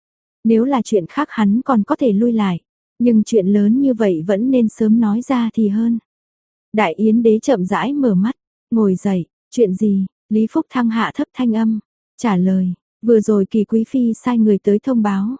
Speaker 1: Nếu là chuyện khác hắn còn có thể lui lại, nhưng chuyện lớn như vậy vẫn nên sớm nói ra thì hơn. Đại Yến Đế chậm rãi mở mắt, ngồi dậy, chuyện gì? Lý Phúc Thăng hạ thấp thanh âm, trả lời, vừa rồi Kỳ Quý Phi sai người tới thông báo,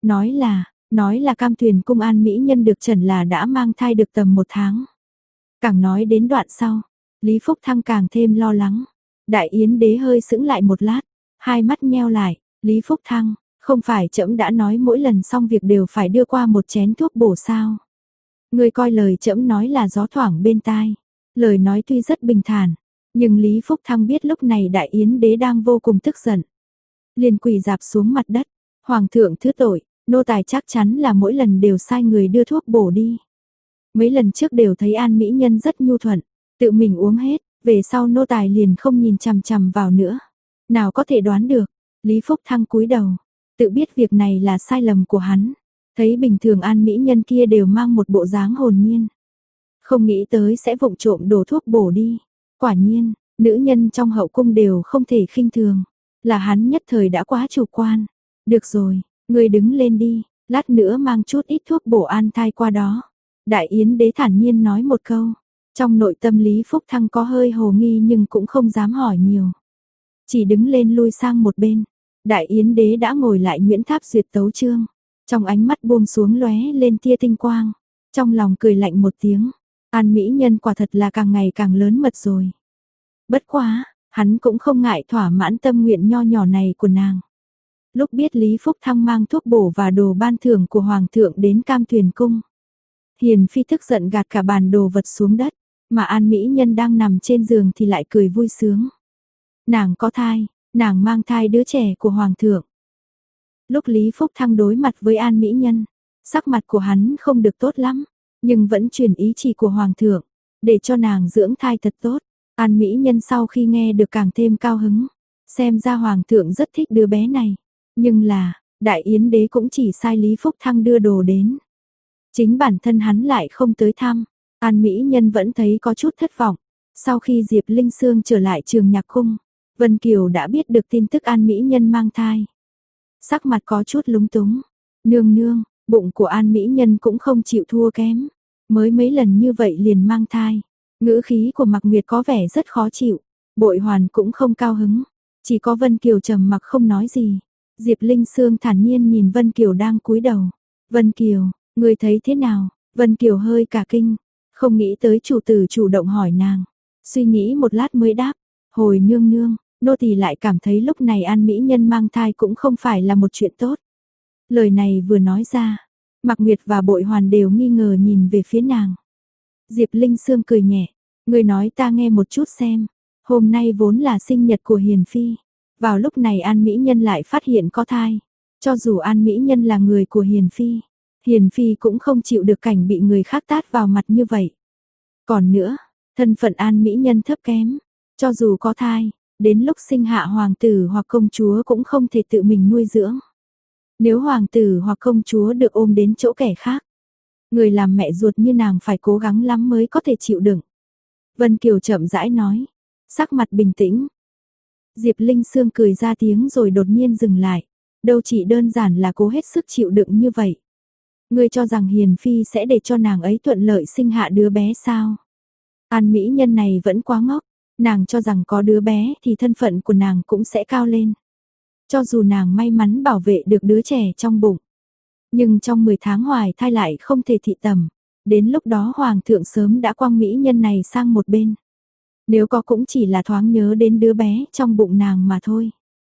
Speaker 1: nói là Cam Tuyền cung An Mỹ Nhân được chẩn là đã mang thai được tầm 1 tháng. Càng nói đến đoạn sau, Lý Phúc Thăng càng thêm lo lắng. Đại Yến Đế hơi sững lại một lát, hai mắt nheo lại, Lý Phúc Thăng, không phải trẫm đã nói mỗi lần xong việc đều phải đưa qua một chén thuốc bổ sao? Ngươi coi lời trẫm nói là gió thoảng bên tai. Lời nói tuy rất bình thản, nhưng Lý Phúc Thăng biết lúc này Đại Yến Đế đang vô cùng tức giận. Liền quỳ rạp xuống mặt đất, Hoàng thượng thứ tội, nô tài chắc chắn là mỗi lần đều sai người đưa thuốc bổ đi. Mấy lần trước đều thấy An Mỹ Nhân rất nhu thuận, tự mình uống hết, về sau nô tài liền không nhìn chằm chằm vào nữa. Nào có thể đoán được, Lý Phúc Thăng cúi đầu, tự biết việc này là sai lầm của hắn, thấy bình thường An Mỹ Nhân kia đều mang một bộ dáng hồn nhiên. Không nghĩ tới sẽ vụng trộm đổ thuốc bổ đi. Quả nhiên, nữ nhân trong hậu cung đều không thể khinh thường, là hắn nhất thời đã quá chủ quan. Được rồi, ngươi đứng lên đi, lát nữa mang chút ít thuốc bổ an thai qua đó. Đại Yến Đế thản nhiên nói một câu, trong nội tâm Lý Phúc Thăng có hơi hồ nghi nhưng cũng không dám hỏi nhiều. Chỉ đứng lên lui sang một bên, Đại Yến Đế đã ngồi lại Nguyễn Tháp duyệt tấu chương, trong ánh mắt buông xuống lóe lên tia tinh quang, trong lòng cười lạnh một tiếng, An Mỹ Nhân quả thật là càng ngày càng lớn mật rồi. Bất quá, hắn cũng không ngại thỏa mãn tâm nguyện nho nhỏ này của nàng. Lúc biết Lý Phúc Thăng mang thuốc bổ và đồ ban thưởng của Hoàng thượng đến Cam Tuyền cung, Hiền Phi tức giận gạt cả bàn đồ vật xuống đất, mà An Mỹ Nhân đang nằm trên giường thì lại cười vui sướng. Nàng có thai, nàng mang thai đứa trẻ của Hoàng thượng. Lúc Lý Phúc Thăng đối mặt với An Mỹ Nhân, sắc mặt của hắn không được tốt lắm, nhưng vẫn truyền ý chỉ của Hoàng thượng, để cho nàng dưỡng thai thật tốt. An Mỹ Nhân sau khi nghe được càng thêm cao hứng, xem ra Hoàng thượng rất thích đứa bé này. Nhưng là, Đại Yến Đế cũng chỉ sai Lý Phúc Thăng đưa đồ đến. Chính bản thân hắn lại không tới thăm, An Mỹ Nhân vẫn thấy có chút thất vọng. Sau khi Diệp Linh Sương trở lại Trường Nhạc Cung, Vân Kiều đã biết được tin tức An Mỹ Nhân mang thai. Sắc mặt có chút lúng túng, nương nương, bụng của An Mỹ Nhân cũng không chịu thua kém, mới mấy lần như vậy liền mang thai. Ngữ khí của Mạc Nguyệt có vẻ rất khó chịu, Bội Hoàn cũng không cao hứng, Chỉ có Vân Kiều trầm mặc không nói gì. Diệp Linh Sương thản nhiên nhìn Vân Kiều đang cúi đầu. Vân Kiều, người thấy thế nào? Vân Kiều hơi cả kinh, không nghĩ tới chủ tử chủ động hỏi nàng. Suy nghĩ một lát mới đáp, hồi nương nương, nô tỳ lại cảm thấy lúc này An Mỹ Nhân mang thai cũng không phải là một chuyện tốt. Lời này vừa nói ra, Mạc Nguyệt và Bội Hoàn đều nghi ngờ nhìn về phía nàng. Diệp Linh Sương cười nhẹ, người nói ta nghe một chút xem. Hôm nay vốn là sinh nhật của Hiền Phi. Vào lúc này An Mỹ Nhân lại phát hiện có thai. Cho dù An Mỹ Nhân là người của Hiền Phi cũng không chịu được cảnh bị người khác tát vào mặt như vậy. Còn nữa, thân phận An Mỹ Nhân thấp kém. Cho dù có thai, đến lúc sinh hạ hoàng tử hoặc công chúa cũng không thể tự mình nuôi dưỡng. Nếu hoàng tử hoặc công chúa được ôm đến chỗ kẻ khác, người làm mẹ ruột như nàng phải cố gắng lắm mới có thể chịu đựng. Vân Kiều chậm rãi nói, sắc mặt bình tĩnh. Diệp Linh Sương cười ra tiếng rồi đột nhiên dừng lại. Đâu chỉ đơn giản là cố hết sức chịu đựng như vậy. Ngươi cho rằng Hiền Phi sẽ để cho nàng ấy thuận lợi sinh hạ đứa bé sao? An Mỹ Nhân này vẫn quá ngốc. Nàng cho rằng có đứa bé thì thân phận của nàng cũng sẽ cao lên. Cho dù nàng may mắn bảo vệ được đứa trẻ trong bụng. Nhưng trong 10 tháng hoài thai lại không thể thị tầm. Đến lúc đó Hoàng thượng sớm đã quăng Mỹ Nhân này sang một bên. Nếu có cũng chỉ là thoáng nhớ đến đứa bé trong bụng nàng mà thôi.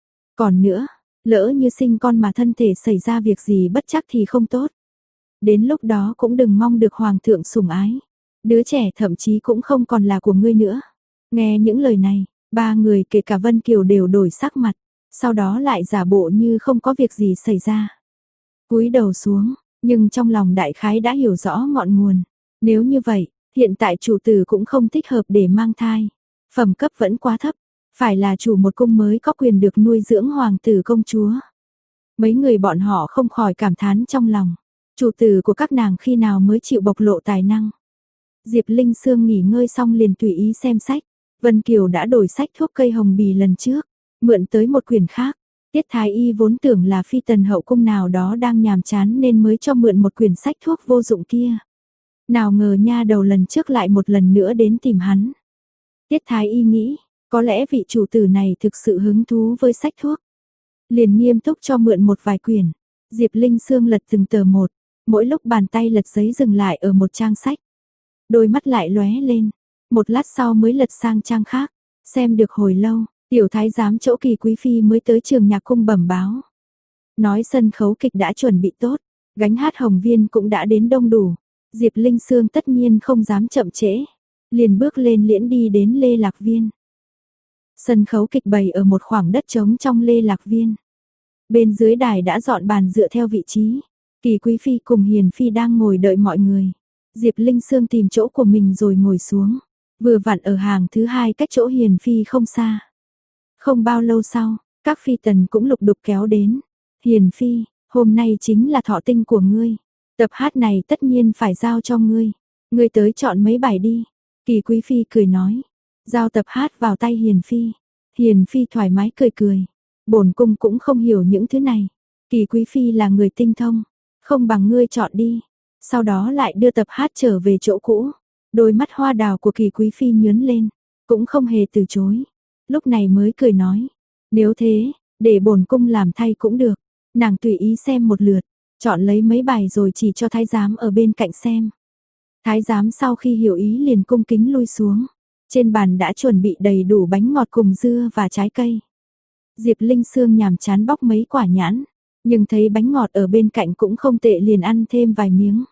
Speaker 1: Còn nữa, lỡ như sinh con mà thân thể xảy ra việc gì bất chắc thì không tốt. Đến lúc đó cũng đừng mong được Hoàng thượng sủng ái. Đứa trẻ thậm chí cũng không còn là của ngươi nữa. Nghe những lời này, ba người kể cả Vân Kiều đều đổi sắc mặt. Sau đó lại giả bộ như không có việc gì xảy ra. Cúi đầu xuống, nhưng trong lòng đại khái đã hiểu rõ ngọn nguồn. Nếu như vậy, hiện tại chủ tử cũng không thích hợp để mang thai. Phẩm cấp vẫn quá thấp, phải là chủ một cung mới có quyền được nuôi dưỡng hoàng tử công chúa. Mấy người bọn họ không khỏi cảm thán trong lòng. Chủ tử của các nàng khi nào mới chịu bộc lộ tài năng. Diệp Linh Sương nghỉ ngơi xong liền tùy ý xem sách. Vân Kiều đã đổi sách thuốc cây hồng bì lần trước, mượn tới một quyển khác. Tiết Thái Y vốn tưởng là phi tần hậu cung nào đó đang nhàm chán nên mới cho mượn một quyển sách thuốc vô dụng kia. Nào ngờ nha đầu lần trước lại một lần nữa đến tìm hắn. Tiết Thái Y nghĩ, có lẽ vị chủ tử này thực sự hứng thú với sách thuốc. Liền nghiêm túc cho mượn một vài quyển. Diệp Linh Sương lật từng tờ một, mỗi lúc bàn tay lật giấy dừng lại ở một trang sách. Đôi mắt lại lóe lên, một lát sau mới lật sang trang khác, xem được hồi lâu, tiểu thái giám chỗ Kỳ quý phi mới tới Trường Nhạc cung bẩm báo. Nói sân khấu kịch đã chuẩn bị tốt, gánh hát Hồng Viên cũng đã đến đông đủ. Diệp Linh Sương tất nhiên không dám chậm trễ, liền bước lên liễn đi đến Lê Lạc Viên. Sân khấu kịch bày ở một khoảng đất trống trong Lê Lạc Viên. Bên dưới đài đã dọn bàn dựa theo vị trí, Kỳ quý phi cùng Hiền phi đang ngồi đợi mọi người. Diệp Linh Sương tìm chỗ của mình rồi ngồi xuống, vừa vặn ở hàng thứ hai cách chỗ Hiền phi không xa. Không bao lâu sau, các phi tần cũng lục đục kéo đến. Hiền phi, hôm nay chính là thọ tinh của ngươi. Tập hát này tất nhiên phải giao cho ngươi. Ngươi tới chọn mấy bài đi. Kỳ quý phi cười nói. Giao tập hát vào tay Hiền phi. Hiền phi thoải mái cười cười. Bổn cung cũng không hiểu những thứ này. Kỳ quý phi là người tinh thông. Không bằng ngươi chọn đi. Sau đó lại đưa tập hát trở về chỗ cũ. Đôi mắt hoa đào của Kỳ quý phi nhướng lên. Cũng không hề từ chối. Lúc này mới cười nói. Nếu thế, để bổn cung làm thay cũng được. Nàng tùy ý xem một lượt. Chọn lấy mấy bài rồi chỉ cho thái giám ở bên cạnh xem. Thái giám sau khi hiểu ý liền cung kính lui xuống. Trên bàn đã chuẩn bị đầy đủ bánh ngọt cùng dưa và trái cây. Diệp Linh Sương nhàm chán bóc mấy quả nhãn, nhưng thấy bánh ngọt ở bên cạnh cũng không tệ liền ăn thêm vài miếng.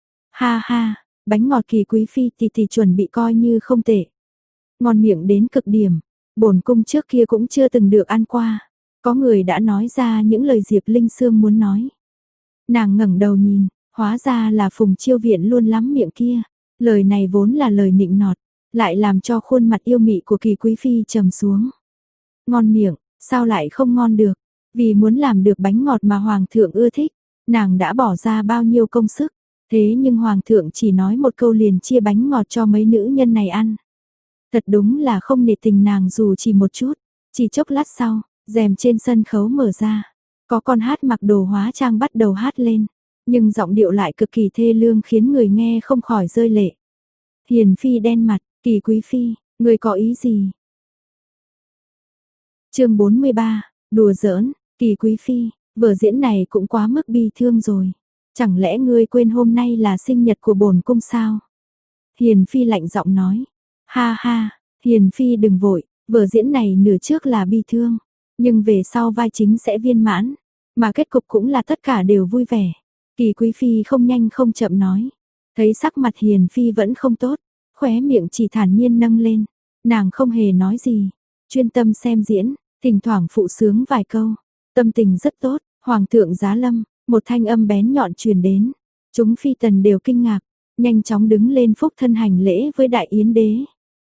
Speaker 1: Ha ha, bánh ngọt Kỳ quý phi thì chuẩn bị coi như không tệ. Ngon miệng đến cực điểm, bổn cung trước kia cũng chưa từng được ăn qua. Có người đã nói ra những lời Diệp Linh Sương muốn nói. Nàng ngẩng đầu nhìn, hóa ra là Phùng Chiêu Viện luôn lắm miệng kia. Lời này vốn là lời nịnh nọt, lại làm cho khuôn mặt yêu mị của Kỳ quý phi trầm xuống. Ngon miệng, sao lại không ngon được? Vì muốn làm được bánh ngọt mà hoàng thượng ưa thích, nàng đã bỏ ra bao nhiêu công sức. Thế nhưng hoàng thượng chỉ nói một câu liền chia bánh ngọt cho mấy nữ nhân này ăn. Thật đúng là không nể tình nàng dù chỉ một chút. Chỉ chốc lát sau, rèm trên sân khấu mở ra. Có con hát mặc đồ hóa trang bắt đầu hát lên. Nhưng giọng điệu lại cực kỳ thê lương khiến người nghe không khỏi rơi lệ. Hiền phi đen mặt, Kỳ quý phi, người có ý gì? Chương 43, đùa giỡn, Kỳ Quý phi, vở diễn này cũng quá mức bi thương rồi. Chẳng lẽ ngươi quên hôm nay là sinh nhật của bổn cung sao? Hiền phi lạnh giọng nói. Ha ha, Hiền phi đừng vội, vở diễn này nửa trước là bi thương, nhưng về sau vai chính sẽ viên mãn, mà kết cục cũng là tất cả đều vui vẻ. Kỳ Quý phi không nhanh không chậm nói. Thấy sắc mặt Hiền phi vẫn không tốt, khóe miệng chỉ thản nhiên nâng lên, nàng không hề nói gì, chuyên tâm xem diễn, thỉnh thoảng phụ sướng vài câu, tâm tình rất tốt. Hoàng thượng giá lâm, một thanh âm bén nhọn truyền đến, chúng phi tần đều kinh ngạc, nhanh chóng đứng lên phúc thân hành lễ với đại yến đế.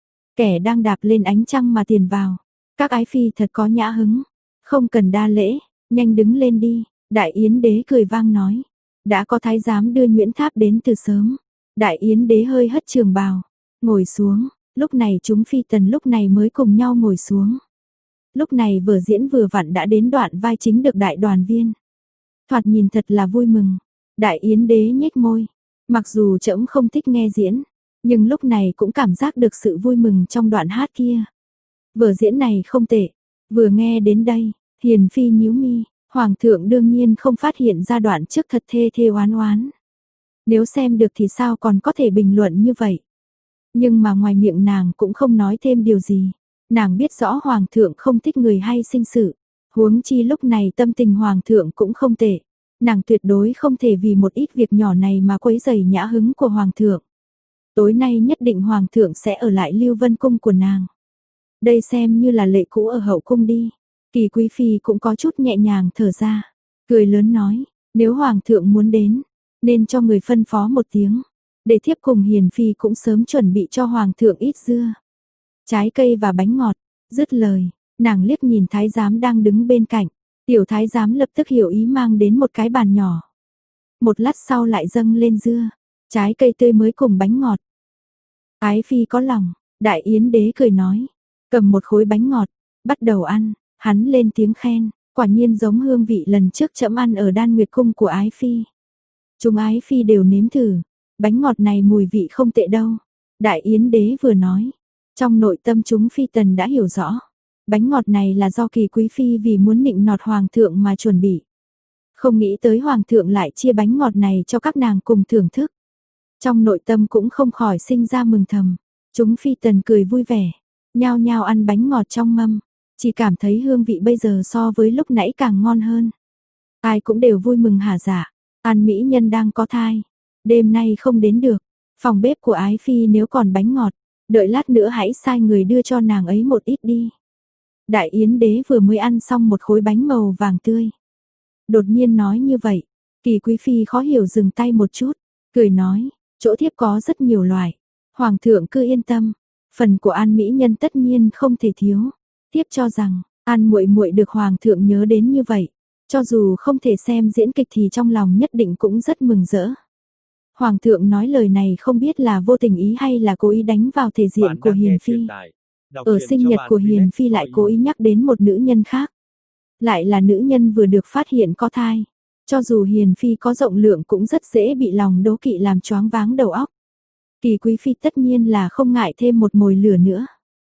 Speaker 1: Kẻ đang đạp lên ánh trăng mà tiền vào, các ái phi thật có nhã hứng, không cần đa lễ, nhanh đứng lên đi. Đại yến đế cười vang nói, đã có thái giám đưa Nguyễn Tháp đến từ sớm. Đại yến đế hơi hất trường bào, ngồi xuống, lúc này chúng phi tần lúc này mới cùng nhau ngồi xuống. Lúc này vở diễn vừa vặn đã đến đoạn vai chính được đại đoàn viên. Thoạt nhìn thật là vui mừng. Đại yến đế nhếch môi, mặc dù trẫm không thích nghe diễn, nhưng lúc này cũng cảm giác được sự vui mừng trong đoạn hát kia. Vở diễn này không tệ. Vừa nghe đến đây, Hiền phi nhíu mi, hoàng thượng đương nhiên không phát hiện ra đoạn trước thật thê thê oán oán. Nếu xem được thì sao còn có thể bình luận như vậy. Nhưng mà ngoài miệng nàng cũng không nói thêm điều gì. Nàng biết rõ hoàng thượng không thích người hay sinh sự, huống chi lúc này tâm tình hoàng thượng cũng không tệ. Nàng tuyệt đối không thể vì một ít việc nhỏ này mà quấy rầy nhã hứng của hoàng thượng. Tối nay nhất định hoàng thượng sẽ ở lại Lưu Vân cung của nàng. Đây xem như là lệ cũ ở hậu cung đi. Kỳ Quý phi cũng có chút nhẹ nhàng thở ra, cười lớn nói, nếu hoàng thượng muốn đến, nên cho người phân phó một tiếng, để thiếp cùng Hiền phi cũng sớm chuẩn bị cho hoàng thượng ít dưa, trái cây và bánh ngọt. Dứt lời, nàng liếc nhìn thái giám đang đứng bên cạnh, tiểu thái giám lập tức hiểu ý mang đến một cái bàn nhỏ. Một lát sau lại dâng lên dưa, trái cây tươi mới cùng bánh ngọt. Ái phi có lòng, đại yến đế cười nói, cầm một khối bánh ngọt, bắt đầu ăn. Hắn lên tiếng khen, quả nhiên giống hương vị lần trước trẫm ăn ở Đan Nguyệt cung của ái phi. Chúng ái phi đều nếm thử, bánh ngọt này mùi vị không tệ đâu. Đại yến đế vừa nói, trong nội tâm chúng phi tần đã hiểu rõ, bánh ngọt này là do Kỳ Quý phi vì muốn nịnh nọt hoàng thượng mà chuẩn bị. Không nghĩ tới hoàng thượng lại chia bánh ngọt này cho các nàng cùng thưởng thức. Trong nội tâm cũng không khỏi sinh ra mừng thầm, chúng phi tần cười vui vẻ, nhao nhao ăn bánh ngọt trong mâm. Chỉ cảm thấy hương vị bây giờ so với lúc nãy càng ngon hơn. Ai cũng đều vui mừng hả dạ. An mỹ nhân đang có thai, đêm nay không đến được. Phòng bếp của ái phi nếu còn bánh ngọt, đợi lát nữa hãy sai người đưa cho nàng ấy một ít đi. Đại yến đế vừa mới ăn xong một khối bánh màu vàng tươi, đột nhiên nói như vậy. Kỳ Quý phi khó hiểu dừng tay một chút, cười nói, chỗ thiếp có rất nhiều loại, hoàng thượng cứ yên tâm, phần của An mỹ nhân tất nhiên không thể thiếu. Tiếp cho rằng, An muội muội được hoàng thượng nhớ đến như vậy, cho dù không thể xem diễn kịch thì trong lòng nhất định cũng rất mừng rỡ. Hoàng thượng nói lời này không biết là vô tình ý hay là cố ý đánh vào thể diện của Hiền phi. Ở sinh nhật của Hiền phi lại cố ý nhắc đến một nữ nhân khác, lại là nữ nhân vừa được phát hiện có thai. Cho dù Hiền phi có rộng lượng cũng rất dễ bị lòng đố kỵ làm choáng váng đầu óc. Kỳ Quý phi tất nhiên là không ngại thêm một mồi lửa nữa.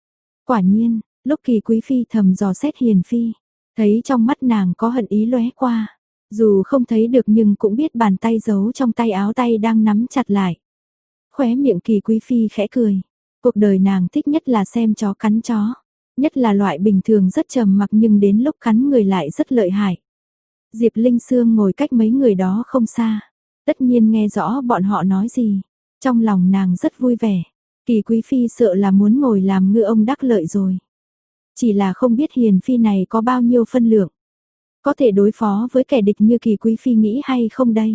Speaker 1: Quả nhiên, lúc Kỳ Quý phi thầm dò xét Hiền phi, thấy trong mắt nàng có hận ý lóe qua, dù không thấy được nhưng cũng biết bàn tay giấu trong tay áo tay đang nắm chặt lại. Khóe miệng Kỳ Quý phi khẽ cười, cuộc đời nàng thích nhất là xem chó cắn chó, nhất là loại bình thường rất trầm mặc nhưng đến lúc cắn người lại rất lợi hại. Diệp Linh Sương ngồi cách mấy người đó không xa, tất nhiên nghe rõ bọn họ nói gì, trong lòng nàng rất vui vẻ. Kỳ Quý phi sợ là muốn ngồi làm ngư ông đắc lợi rồi. Chỉ là không biết Hiền phi này có bao nhiêu phân lượng, có thể đối phó với kẻ địch như Kỳ Quý phi nghĩ hay không đây.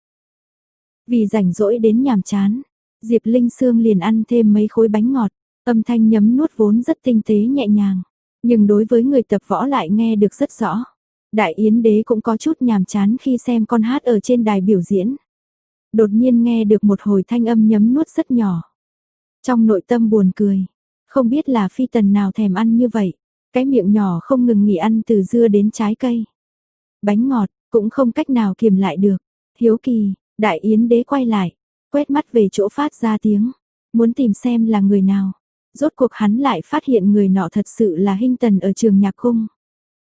Speaker 1: Vì rảnh rỗi đến nhàm chán, Diệp Linh Sương liền ăn thêm mấy khối bánh ngọt, âm thanh nhấm nuốt vốn rất tinh tế nhẹ nhàng, nhưng đối với người tập võ lại nghe được rất rõ. Đại yến đế cũng có chút nhàm chán khi xem con hát ở trên đài biểu diễn. Đột nhiên nghe được một hồi thanh âm nhấm nuốt rất nhỏ. Trong nội tâm buồn cười, không biết là phi tần nào thèm ăn như vậy, cái miệng nhỏ không ngừng nghỉ ăn từ dưa đến trái cây. Bánh ngọt, cũng không cách nào kiềm lại được. Hiếu kỳ, đại yến đế quay lại, quét mắt về chỗ phát ra tiếng, muốn tìm xem là người nào. Rốt cuộc hắn lại phát hiện người nọ thật sự là Hinh Tần ở Trường Nhạc Cung.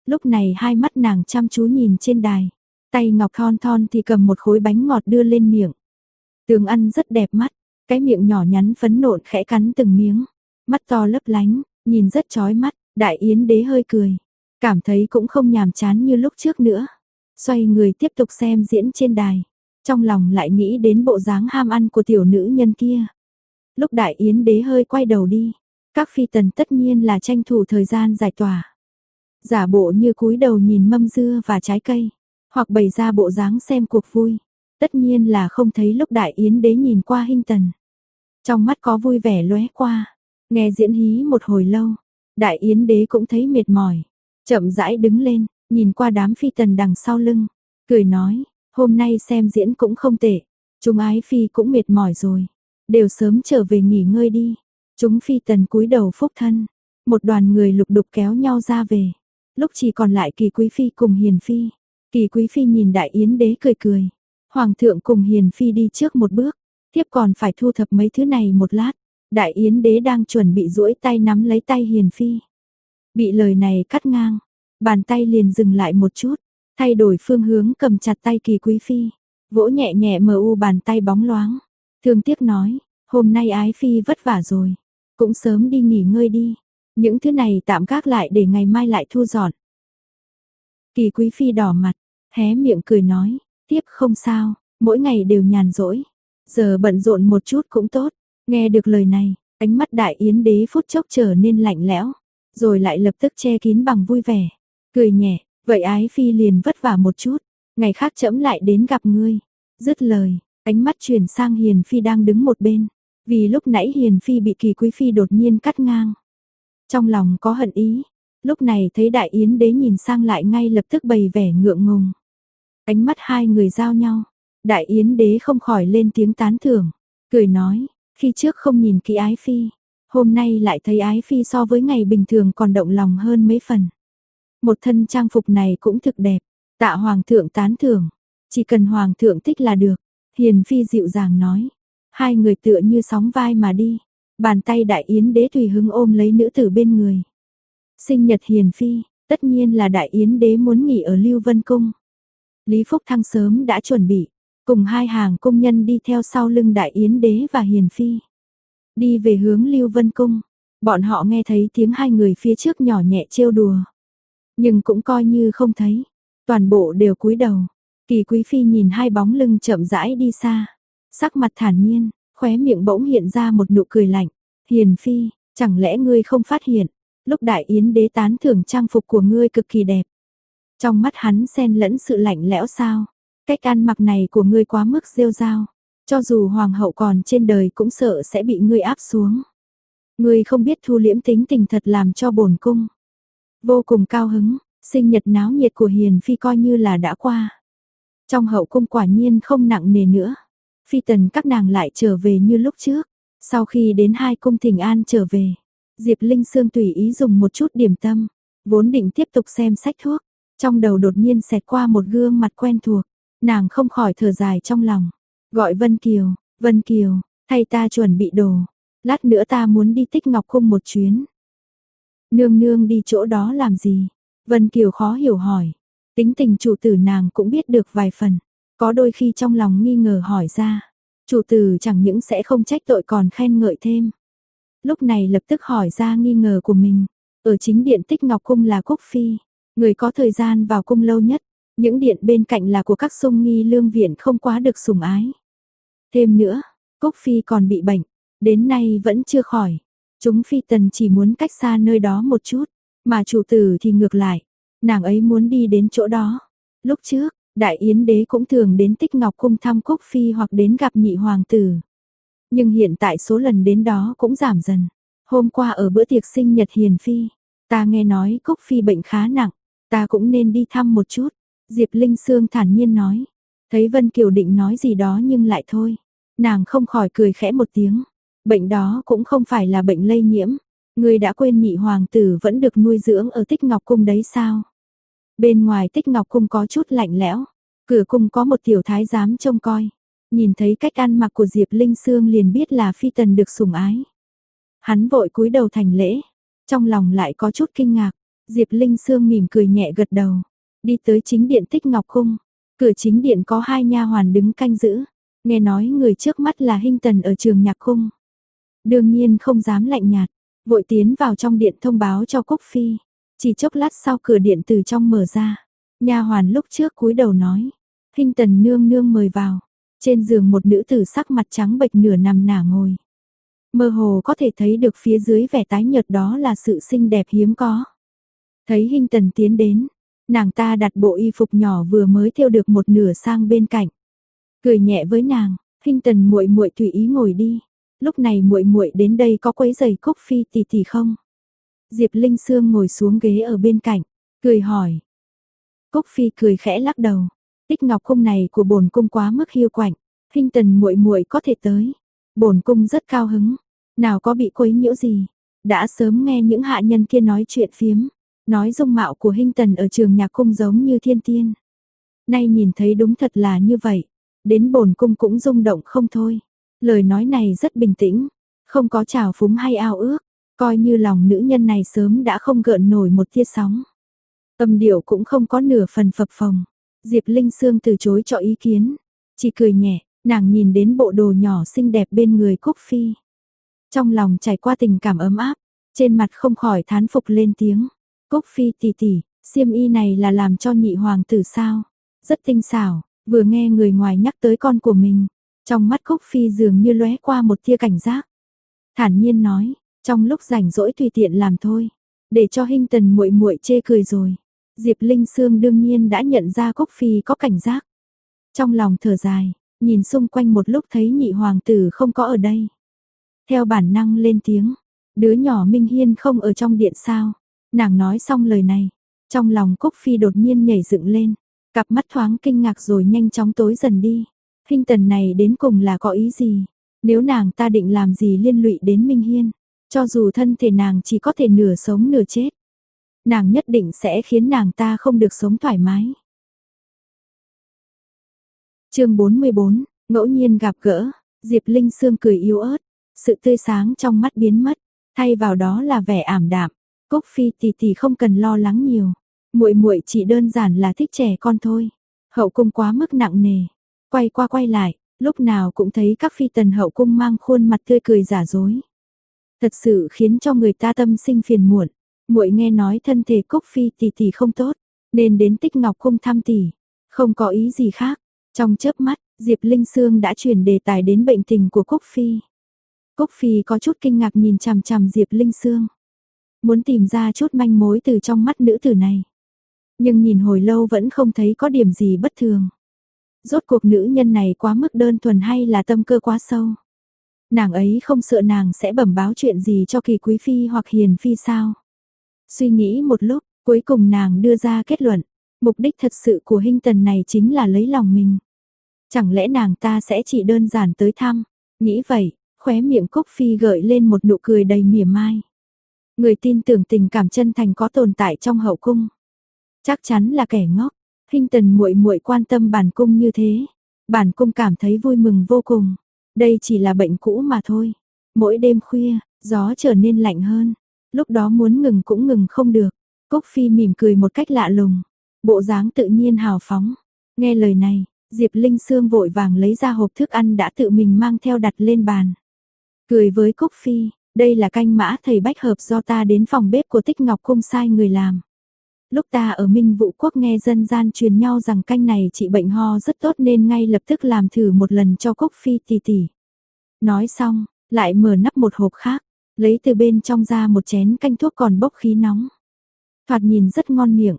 Speaker 1: Lúc này hai mắt nàng chăm chú nhìn trên đài, tay ngọc thon thon thì cầm một khối bánh ngọt đưa lên miệng. Tường ăn rất đẹp mắt, cái miệng nhỏ nhắn phấn nộn khẽ cắn từng miếng, mắt to lấp lánh, nhìn rất chói mắt. Đại Yến đế hơi cười, cảm thấy cũng không nhàm chán như lúc trước nữa. Xoay người tiếp tục xem diễn trên đài, trong lòng lại nghĩ đến bộ dáng ham ăn của tiểu nữ nhân kia. Lúc Đại Yến đế hơi quay đầu đi, các phi tần tất nhiên là tranh thủ thời gian giải tỏa. Giả bộ như cúi đầu nhìn mâm dưa và trái cây, hoặc bày ra bộ dáng xem cuộc vui. Tất nhiên là không thấy lúc Đại Yến đế nhìn qua Hinh Tần. Trong mắt có vui vẻ lóe qua, nghe diễn hí một hồi lâu, Đại Yến đế cũng thấy mệt mỏi, chậm rãi đứng lên, nhìn qua đám phi tần đằng sau lưng, cười nói, hôm nay xem diễn cũng không tệ, chúng ái phi cũng mệt mỏi rồi, đều sớm trở về nghỉ ngơi đi. Chúng phi tần cúi đầu phúc thân, một đoàn người lục đục kéo nhau ra về, lúc chỉ còn lại Kỳ quý phi cùng Hiền phi. Kỳ quý phi nhìn Đại Yến đế cười cười, hoàng thượng cùng Hiền phi đi trước một bước, tiếp còn phải thu thập mấy thứ này một lát. Đại Yến đế đang chuẩn bị duỗi tay nắm lấy tay Hiền phi, bị lời này cắt ngang, bàn tay liền dừng lại một chút, thay đổi phương hướng cầm chặt tay Kỳ quý phi, vỗ nhẹ nhẹ mờ u bàn tay bóng loáng, thương tiếc nói, hôm nay ái phi vất vả rồi, cũng sớm đi nghỉ ngơi đi, những thứ này tạm gác lại để ngày mai lại thu dọn. Kỳ quý phi đỏ mặt, hé miệng cười nói, tiếp không sao, mỗi ngày đều nhàn rỗi, giờ bận rộn một chút cũng tốt. Nghe được lời này, ánh mắt Đại Yến đế phút chốc trở nên lạnh lẽo, rồi lại lập tức che kín bằng vui vẻ, cười nhẹ, vậy ái phi liền vất vả một chút, ngày khác trẫm lại đến gặp ngươi. Dứt lời, ánh mắt chuyển sang Hiền phi đang đứng một bên, vì lúc nãy Hiền phi bị Kỳ quý phi đột nhiên cắt ngang, trong lòng có hận ý, lúc này thấy Đại Yến đế nhìn sang lại ngay lập tức bày vẻ ngượng ngùng. Ánh mắt hai người giao nhau, Đại Yến đế không khỏi lên tiếng tán thưởng, cười nói, khi trước không nhìn kỹ ái phi, hôm nay lại thấy ái phi so với ngày bình thường còn động lòng hơn mấy phần. Một thân trang phục này cũng thực đẹp, tạ hoàng thượng tán thưởng, chỉ cần hoàng thượng thích là được. Hiền phi dịu dàng nói, hai người tựa như sóng vai mà đi, bàn tay Đại Yến đế tùy hứng ôm lấy nữ tử bên người. Sinh nhật Hiền phi, tất nhiên là Đại Yến đế muốn nghỉ ở Lưu Vân Cung. Lý Phúc Thăng sớm đã chuẩn bị, cùng hai hàng cung nhân đi theo sau lưng Đại Yến đế và Hiền phi, đi về hướng Lưu Vân Cung. Bọn họ nghe thấy tiếng hai người phía trước nhỏ nhẹ trêu đùa, nhưng cũng coi như không thấy, toàn bộ đều cúi đầu. Kỳ quý phi nhìn hai bóng lưng chậm rãi đi xa, sắc mặt thản nhiên, khóe miệng bỗng hiện ra một nụ cười lạnh. Hiền phi, chẳng lẽ ngươi không phát hiện, lúc Đại Yến đế tán thưởng trang phục của ngươi cực kỳ đẹp. Trong mắt hắn xen lẫn sự lạnh lẽo sao? Cách ăn mặc này của ngươi quá mức rêu rao, cho dù hoàng hậu còn trên đời cũng sợ sẽ bị ngươi áp xuống. Ngươi không biết thu liễm tính tình thật làm cho bổn cung vô cùng cao hứng. Sinh nhật náo nhiệt của Hiền phi coi như là đã qua. Trong hậu cung quả nhiên không nặng nề nữa. Phi tần các nàng lại trở về như lúc trước. Sau khi đến hai cung thỉnh an trở về, Diệp Linh Sương tùy ý dùng một chút điểm tâm, vốn định tiếp tục xem sách thuốc, trong đầu đột nhiên xẹt qua một gương mặt quen thuộc, nàng không khỏi thở dài trong lòng, gọi Vân Kiều, thay ta chuẩn bị đồ, lát nữa ta muốn đi Tích Ngọc Cung một chuyến. Nương nương đi chỗ đó làm gì? Vân Kiều khó hiểu hỏi, tính tình chủ tử nàng cũng biết được vài phần, có đôi khi trong lòng nghi ngờ hỏi ra, chủ tử chẳng những sẽ không trách tội còn khen ngợi thêm. Lúc này lập tức hỏi ra nghi ngờ của mình, ở chính điện Tích Ngọc Cung là Cúc Phi, người có thời gian vào cung lâu nhất, những điện bên cạnh là của các sung nghi lương viện không quá được sủng ái. Thêm nữa, Cúc Phi còn bị bệnh, đến nay vẫn chưa khỏi, chúng phi tần chỉ muốn cách xa nơi đó một chút, mà chủ tử thì ngược lại, nàng ấy muốn đi đến chỗ đó. Lúc trước, Đại Yến đế cũng thường đến Tích Ngọc Cung thăm Cúc Phi hoặc đến gặp nhị hoàng tử. Nhưng hiện tại số lần đến đó cũng giảm dần. Hôm qua ở bữa tiệc sinh nhật Hiền phi, ta nghe nói Cúc Phi bệnh khá nặng, ta cũng nên đi thăm một chút. Diệp Linh Sương thản nhiên nói. Thấy Vân Kiều định nói gì đó nhưng lại thôi. Nàng không khỏi cười khẽ một tiếng. Bệnh đó cũng không phải là bệnh lây nhiễm. Ngươi đã quên nhị hoàng tử vẫn được nuôi dưỡng ở Tích Ngọc Cung đấy sao? Bên ngoài Tích Ngọc Cung có chút lạnh lẽo, cửa cung có một tiểu thái giám trông coi. Nhìn thấy cách ăn mặc của Diệp Linh Sương liền biết là phi tần được sủng ái. Hắn vội cúi đầu thành lễ, trong lòng lại có chút kinh ngạc. Diệp Linh Sương mỉm cười nhẹ gật đầu, đi tới chính điện Tích Ngọc Cung. Cửa chính điện có 2 nha hoàn đứng canh giữ, nghe nói người trước mắt là Hinh Tần ở Trường Nhạc Cung. Đương nhiên không dám lạnh nhạt, vội tiến vào trong điện thông báo cho Cúc Phi. Chỉ chốc lát sau cửa điện từ trong mở ra, nha hoàn lúc trước cúi đầu nói, Hinh Tần nương nương mời vào. Trên giường một nữ tử sắc mặt trắng bệch nửa nằm nả ngồi. Mơ hồ có thể thấy được phía dưới vẻ tái nhợt đó là sự xinh đẹp hiếm có. Thấy Hinh Tần tiến đến, nàng ta đặt bộ y phục nhỏ vừa mới thêu được một nửa sang bên cạnh. Cười nhẹ với nàng, Hinh Tần muội muội tùy ý ngồi đi. Lúc này muội muội đến đây có quấy rầy Cúc Phi tỷ tỷ không? Diệp Linh Sương ngồi xuống ghế ở bên cạnh, cười hỏi. Cúc Phi cười khẽ lắc đầu. Tích Ngọc Cung này của bổn cung quá mức hiu quạnh, Hinh Tần muội muội có thể tới, bổn cung rất cao hứng, nào có bị quấy nhiễu gì. Đã sớm nghe những hạ nhân kia nói chuyện phiếm, nói dung mạo của Hinh Tần ở Trường Nhạc Cung giống như thiên tiên. Nay nhìn thấy đúng thật là như vậy, đến bổn cung cũng rung động không thôi. Lời nói này rất bình tĩnh, không có trào phúng hay ao ước, coi như lòng nữ nhân này sớm đã không gợn nổi một tia sóng. Âm điệu cũng không có nửa phần phập phồng. Diệp Linh Sương từ chối cho ý kiến, chỉ cười nhẹ, nàng nhìn đến bộ đồ nhỏ xinh đẹp bên người Cúc Phi. Trong lòng trải qua tình cảm ấm áp, trên mặt không khỏi thán phục lên tiếng. Cúc Phi tỷ tỷ, xiêm y này là làm cho nhị hoàng tử sao? Rất tinh xảo, vừa nghe người ngoài nhắc tới con của mình, trong mắt Cúc Phi dường như lóe qua một tia cảnh giác. Thản nhiên nói, trong lúc rảnh rỗi tùy tiện làm thôi, để cho Hinh Tần muội muội chê cười rồi. Diệp Linh Sương đương nhiên đã nhận ra Cúc Phi có cảnh giác. Trong lòng thở dài, nhìn xung quanh một lúc thấy nhị hoàng tử không có ở đây. Theo bản năng lên tiếng, đứa nhỏ Minh Hiên không ở trong điện sao? Nàng nói xong lời này, trong lòng Cúc Phi đột nhiên nhảy dựng lên, cặp mắt thoáng kinh ngạc rồi nhanh chóng tối dần đi. Hinh Tần này đến cùng là có ý gì? Nếu nàng ta định làm gì liên lụy đến Minh Hiên, cho dù thân thể nàng chỉ có thể nửa sống nửa chết, nàng nhất định sẽ khiến nàng ta không được sống thoải mái. Chương 44, ngẫu nhiên gặp gỡ, Diệp Linh Sương cười yếu ớt, sự tươi sáng trong mắt biến mất, thay vào đó là vẻ ảm đạm. Cúc Phi tỷ tỷ không cần lo lắng nhiều, muội muội chỉ đơn giản là thích trẻ con thôi. Hậu cung quá mức nặng nề, quay qua quay lại, lúc nào cũng thấy các phi tần hậu cung mang khuôn mặt tươi cười giả dối, thật sự khiến cho người ta tâm sinh phiền muộn. Muội nghe nói thân thể Cúc Phi tỷ tỷ không tốt, nên đến Tích Ngọc Cung thăm tỷ, không có ý gì khác. Trong chớp mắt, Diệp Linh Sương đã chuyển đề tài đến bệnh tình của Cúc Phi. Cúc Phi có chút kinh ngạc nhìn chằm chằm Diệp Linh Sương, muốn tìm ra chút manh mối từ trong mắt nữ tử này. Nhưng nhìn hồi lâu vẫn không thấy có điểm gì bất thường. Rốt cuộc nữ nhân này quá mức đơn thuần hay là tâm cơ quá sâu? Nàng ấy không sợ nàng sẽ bẩm báo chuyện gì cho Kỳ Quý Phi hoặc Hiền Phi sao? Suy nghĩ một lúc, cuối cùng nàng đưa ra kết luận, mục đích thật sự của Hinh Tần này chính là lấy lòng mình. Chẳng lẽ nàng ta sẽ chỉ đơn giản tới thăm? Nghĩ vậy, khóe miệng Cúc Phi gợi lên một nụ cười đầy mỉa mai. Người tin tưởng tình cảm chân thành có tồn tại trong hậu cung, chắc chắn là kẻ ngốc. Hinh Tần muội muội quan tâm bản cung như thế, bản cung cảm thấy vui mừng vô cùng. Đây chỉ là bệnh cũ mà thôi. Mỗi đêm khuya, gió trở nên lạnh hơn, lúc đó muốn ngừng cũng ngừng không được. Cúc Phi mỉm cười một cách lạ lùng, bộ dáng tự nhiên hào phóng. Nghe lời này, Diệp Linh Sương vội vàng lấy ra hộp thức ăn đã tự mình mang theo đặt lên bàn. Cười với Cúc Phi, đây là canh mã thầy bách hợp do ta đến phòng bếp của Tích Ngọc Cung sai người làm. Lúc ta ở Minh Vũ Quốc nghe dân gian truyền nhau rằng canh này trị bệnh ho rất tốt nên ngay lập tức làm thử một lần cho Cúc Phi tỷ tỷ. Nói xong, lại mở nắp một hộp khác, lấy từ bên trong ra một chén canh thuốc còn bốc khí nóng. Thoạt nhìn rất ngon miệng.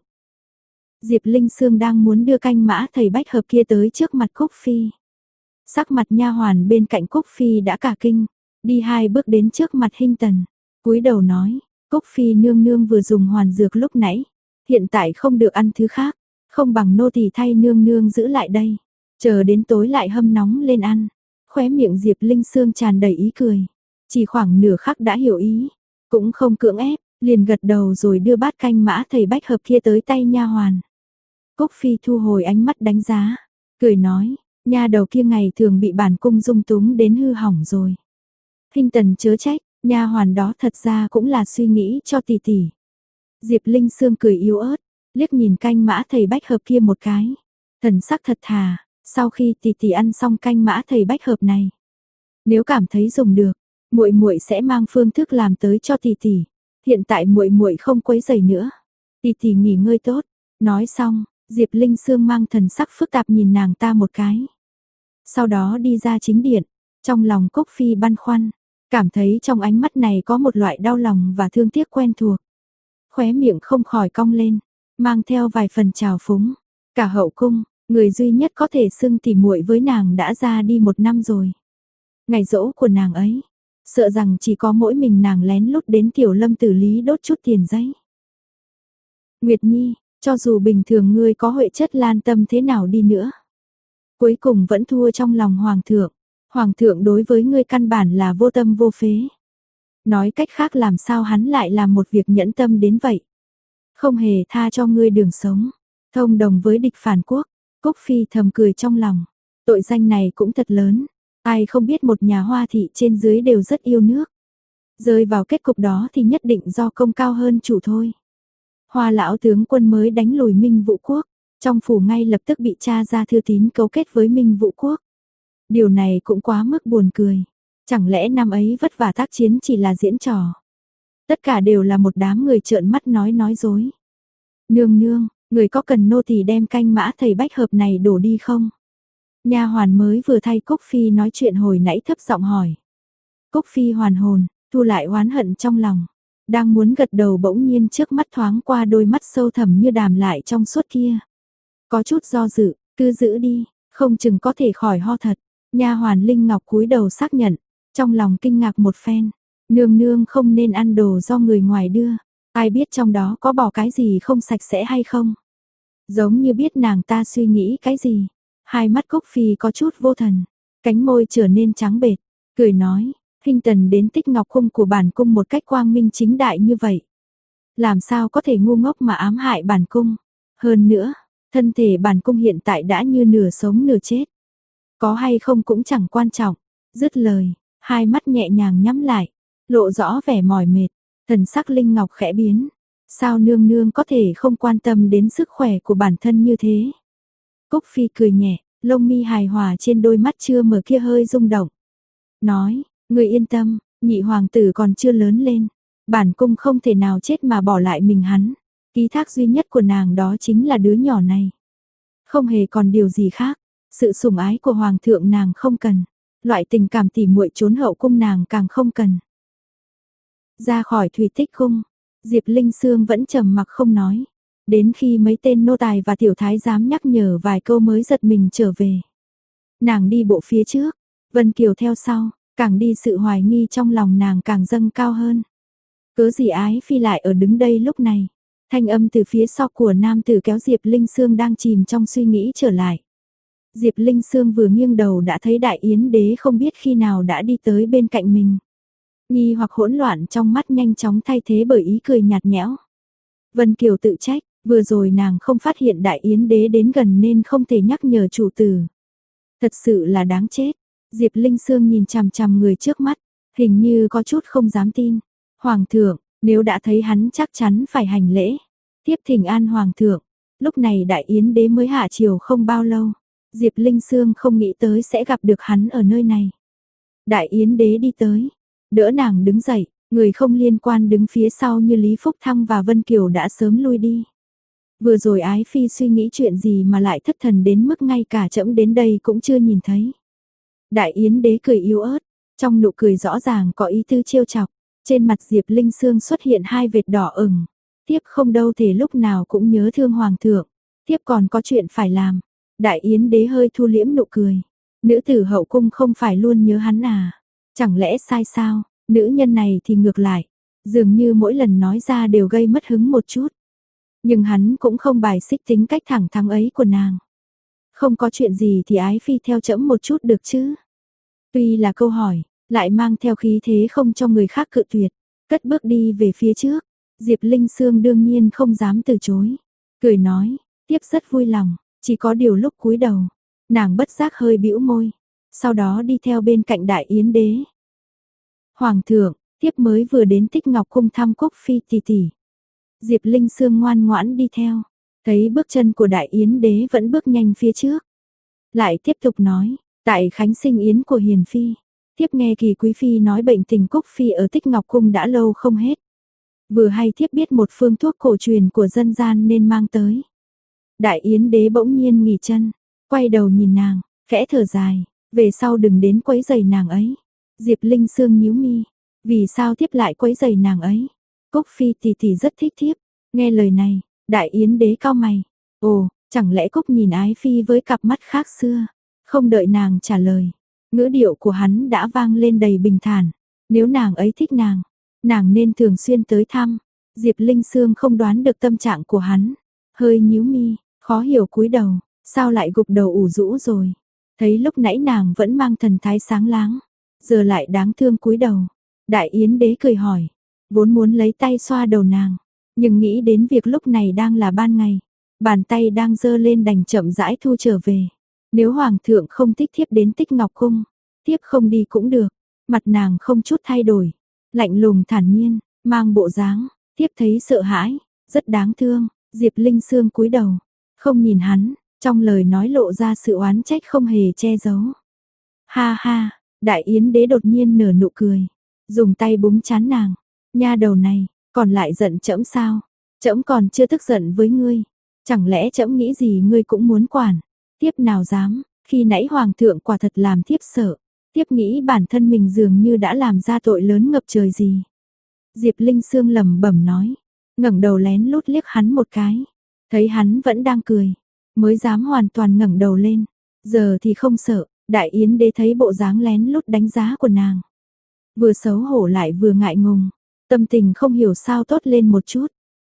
Speaker 1: Diệp Linh Sương đang muốn đưa canh mã thầy bách hợp kia tới trước mặt Cúc Phi. Sắc mặt nha hoàn bên cạnh Cúc Phi đã cả kinh, đi 2 bước đến trước mặt Hinh Tần, cúi đầu nói, Cúc Phi nương nương vừa dùng hoàn dược lúc nãy, hiện tại không được ăn thứ khác, không bằng nô tỳ thay nương nương giữ lại đây, chờ đến tối lại hâm nóng lên ăn. Khóe miệng Diệp Linh Sương tràn đầy ý cười, chỉ khoảng nửa khắc đã hiểu ý, cũng không cưỡng ép, liền gật đầu rồi đưa bát canh mã thầy bách hợp kia tới tay nha hoàn. Cúc Phi thu hồi ánh mắt đánh giá, cười nói, nha đầu kia ngày thường bị bản cung dung túng đến hư hỏng rồi. Hinh Tần chớ trách, nha hoàn đó thật ra cũng là suy nghĩ cho tỷ tỷ. Diệp Linh Sương cười yếu ớt, liếc nhìn canh mã thầy bách hợp kia một cái. Thần sắc thật thà, sau khi tỷ tỷ ăn xong canh mã thầy bách hợp này, nếu cảm thấy dùng được, muội muội sẽ mang phương thức làm tới cho tỷ tỷ. Hiện tại muội muội không quấy rầy nữa. Tỷ tỷ nghỉ ngơi tốt. Nói xong, Diệp Linh Sương mang thần sắc phức tạp nhìn nàng ta một cái. Sau đó đi ra chính điện, trong lòng Cốc Phi băn khoăn, cảm thấy trong ánh mắt này có một loại đau lòng và thương tiếc quen thuộc. Khóe miệng không khỏi cong lên, mang theo vài phần trào phúng. Cả hậu cung, người duy nhất có thể xưng tỉ muội với nàng đã ra đi 1 năm rồi. Ngày giỗ của nàng ấy, sợ rằng chỉ có mỗi mình nàng lén lút đến Tiểu Lâm Tử Lý đốt chút tiền giấy. Nguyệt Nhi, cho dù bình thường ngươi có huệ chất lan tâm thế nào đi nữa, cuối cùng vẫn thua trong lòng Hoàng thượng. Hoàng thượng đối với ngươi căn bản là vô tâm vô phế. Nói cách khác làm sao hắn lại làm một việc nhẫn tâm đến vậy. Không hề tha cho ngươi đường sống. Thông đồng với địch phản quốc. Cúc Phi thầm cười trong lòng. Tội danh này cũng thật lớn. Ai không biết một nhà Hoa thị trên dưới đều rất yêu nước. Rơi vào kết cục đó thì nhất định do công cao hơn chủ thôi. Hoa lão tướng quân mới đánh lùi Minh Vũ Quốc. Trong phủ ngay lập tức bị tra ra thư tín cấu kết với Minh Vũ Quốc. Điều này cũng quá mức buồn cười. Chẳng lẽ năm ấy vất vả tác chiến chỉ là diễn trò. Tất cả đều là một đám người trợn mắt nói dối. Nương nương, người có cần nô tỳ đem canh mã thầy bách hợp này đổ đi không? Nha hoàn mới vừa thay Cúc Phi nói chuyện hồi nãy thấp giọng hỏi. Cúc Phi hoàn hồn, thu lại oán hận trong lòng. Đang muốn gật đầu bỗng nhiên trước mắt thoáng qua đôi mắt sâu thẳm như đàm lại trong suốt kia. Có chút do dự, cứ giữ đi, không chừng có thể khỏi ho thật. Nha hoàn Linh Ngọc cúi đầu xác nhận, trong lòng kinh ngạc một phen. Nương nương không nên ăn đồ do người ngoài đưa. Ai biết trong đó có bỏ cái gì không sạch sẽ hay không? Giống như biết nàng ta suy nghĩ cái gì. Hai mắt Cúc Phi có chút vô thần, cánh môi trở nên trắng bệch, cười nói, Hinh Tần đến Tích Ngọc Cung của bản cung một cách quang minh chính đại như vậy. Làm sao có thể ngu ngốc mà ám hại bản cung? Hơn nữa, thân thể bản cung hiện tại đã như nửa sống nửa chết. Có hay không cũng chẳng quan trọng. Dứt lời, hai mắt nhẹ nhàng nhắm lại, lộ rõ vẻ mỏi mệt, thần sắc Linh Ngọc khẽ biến. Sao nương nương có thể không quan tâm đến sức khỏe của bản thân như thế? Cúc Phi cười nhẹ, lông mi hài hòa trên đôi mắt chưa mở kia hơi rung động. Nói, người yên tâm, nhị hoàng tử còn chưa lớn lên. Bản cung không thể nào chết mà bỏ lại mình hắn. Ký thác duy nhất của nàng đó chính là đứa nhỏ này. Không hề còn điều gì khác. Sự sủng ái của hoàng thượng nàng không cần. Loại tình cảm tỉ muội trốn hậu cung nàng càng không cần. Ra khỏi Thủy Tích cung, Diệp Linh Sương vẫn trầm mặc không nói. Đến khi mấy tên nô tài và tiểu thái giám nhắc nhở vài câu mới giật mình trở về. Nàng đi bộ phía trước, Vân Kiều theo sau, càng đi sự hoài nghi trong lòng nàng càng dâng cao hơn. Cớ gì Ái Phi lại ở đứng đây lúc này? Thanh âm từ phía sau của nam tử kéo Diệp Linh Sương đang chìm trong suy nghĩ trở lại. Diệp Linh Sương vừa nghiêng đầu đã thấy Đại Yến Đế không biết khi nào đã đi tới bên cạnh mình. Nghi hoặc hỗn loạn trong mắt nhanh chóng thay thế bởi ý cười nhạt nhẽo. Vân Kiều tự trách, vừa rồi nàng không phát hiện Đại Yến Đế đến gần nên không thể nhắc nhở chủ tử. Thật sự là đáng chết. Diệp Linh Sương nhìn chằm chằm người trước mắt, hình như có chút không dám tin. Hoàng thượng, nếu đã thấy hắn chắc chắn phải hành lễ. Tiếp thỉnh an hoàng thượng. Lúc này Đại Yến Đế mới hạ triều không bao lâu. Diệp Linh Sương không nghĩ tới sẽ gặp được hắn ở nơi này. Đại Yến Đế đi tới, đỡ nàng đứng dậy, người không liên quan đứng phía sau như Lý Phúc Thăng và Vân Kiều đã sớm lui đi. Vừa rồi Ái Phi suy nghĩ chuyện gì mà lại thất thần đến mức ngay cả trẫm đến đây cũng chưa nhìn thấy. Đại Yến Đế cười yếu ớt, trong nụ cười rõ ràng có ý tư trêu chọc, trên mặt Diệp Linh Sương xuất hiện hai vệt đỏ ửng. Tiếp không đâu thể lúc nào cũng nhớ thương hoàng thượng, tiếp còn có chuyện phải làm. Đại Yến Đế hơi thu liễm nụ cười. Nữ tử hậu cung không phải luôn nhớ hắn à? Chẳng lẽ sai sao? Nữ nhân này thì ngược lại, dường như mỗi lần nói ra đều gây mất hứng một chút. Nhưng hắn cũng không bài xích tính cách thẳng thắn ấy của nàng. Không có chuyện gì thì Ái Phi theo trẫm một chút được chứ? Tuy là câu hỏi, lại mang theo khí thế không cho người khác cự tuyệt. Cất bước đi về phía trước, Diệp Linh Sương đương nhiên không dám từ chối. Cười nói, tiếp rất vui lòng. Chỉ có điều lúc cúi đầu, nàng bất giác hơi bĩu môi, sau đó đi theo bên cạnh Đại Yến Đế. Hoàng thượng, tiếp mới vừa đến Tích Ngọc Cung thăm Cúc Phi tỷ tỷ. Diệp Linh Sương ngoan ngoãn đi theo, thấy bước chân của Đại Yến đế vẫn bước nhanh phía trước. Lại tiếp tục nói, tại khánh sinh yến của Hiền Phi, thiếp nghe Kỳ Quý Phi nói bệnh tình Cúc Phi ở Tích Ngọc Cung đã lâu không hết. Vừa hay thiếp biết một phương thuốc cổ truyền của dân gian nên mang tới. Đại Yến đế bỗng nhiên nghỉ chân, quay đầu nhìn nàng, khẽ thở dài, về sau đừng đến quấy rầy nàng ấy. Diệp Linh Sương nhíu mi, vì sao thiếp lại quấy rầy nàng ấy? Cúc Phi tỷ tỷ rất thích thiếp. Nghe lời này, Đại Yến đế cau mày. Ồ, chẳng lẽ Cúc nhìn Ái Phi với cặp mắt khác xưa? Không đợi nàng trả lời, ngữ điệu của hắn đã vang lên đầy bình thản. Nếu nàng ấy thích nàng nên thường xuyên tới thăm. Diệp Linh Sương không đoán được tâm trạng của hắn, hơi nhíu mi, khó hiểu cúi đầu, sao lại gục đầu ủ rũ rồi? Thấy lúc nãy nàng vẫn mang thần thái sáng láng, giờ lại đáng thương cúi đầu. Đại Yến đế cười hỏi, vốn muốn lấy tay xoa đầu nàng, nhưng nghĩ đến việc lúc này đang là ban ngày, bàn tay đang giơ lên đành chậm rãi thu trở về. Nếu hoàng thượng không thích thiếp đến Tích Ngọc Cung, thiếp không đi cũng được. Mặt nàng không chút thay đổi, lạnh lùng thản nhiên, mang bộ dáng, thiếp thấy sợ hãi, rất đáng thương. Diệp Linh Sương cúi đầu, không nhìn hắn, trong lời nói lộ ra sự oán trách không hề che giấu. Ha ha, Đại Yến đế đột nhiên nở nụ cười, dùng tay búng trán nàng. Nha đầu này, còn lại giận trẫm sao? Trẫm còn chưa tức giận với ngươi, chẳng lẽ trẫm nghĩ gì ngươi cũng muốn quản? Thiếp nào dám, khi nãy hoàng thượng quả thật làm thiếp sợ. Thiếp nghĩ bản thân mình dường như đã làm ra tội lớn ngập trời gì. Diệp Linh Sương lẩm bẩm nói, ngẩng đầu lén lút liếc hắn một cái, thấy hắn vẫn đang cười, mới dám hoàn toàn ngẩng đầu lên. Giờ thì không sợ. Đại Yến đế thấy bộ dáng lén lút đánh giá của nàng, vừa xấu hổ lại vừa ngại ngùng, tâm tình không hiểu sao tốt lên một chút.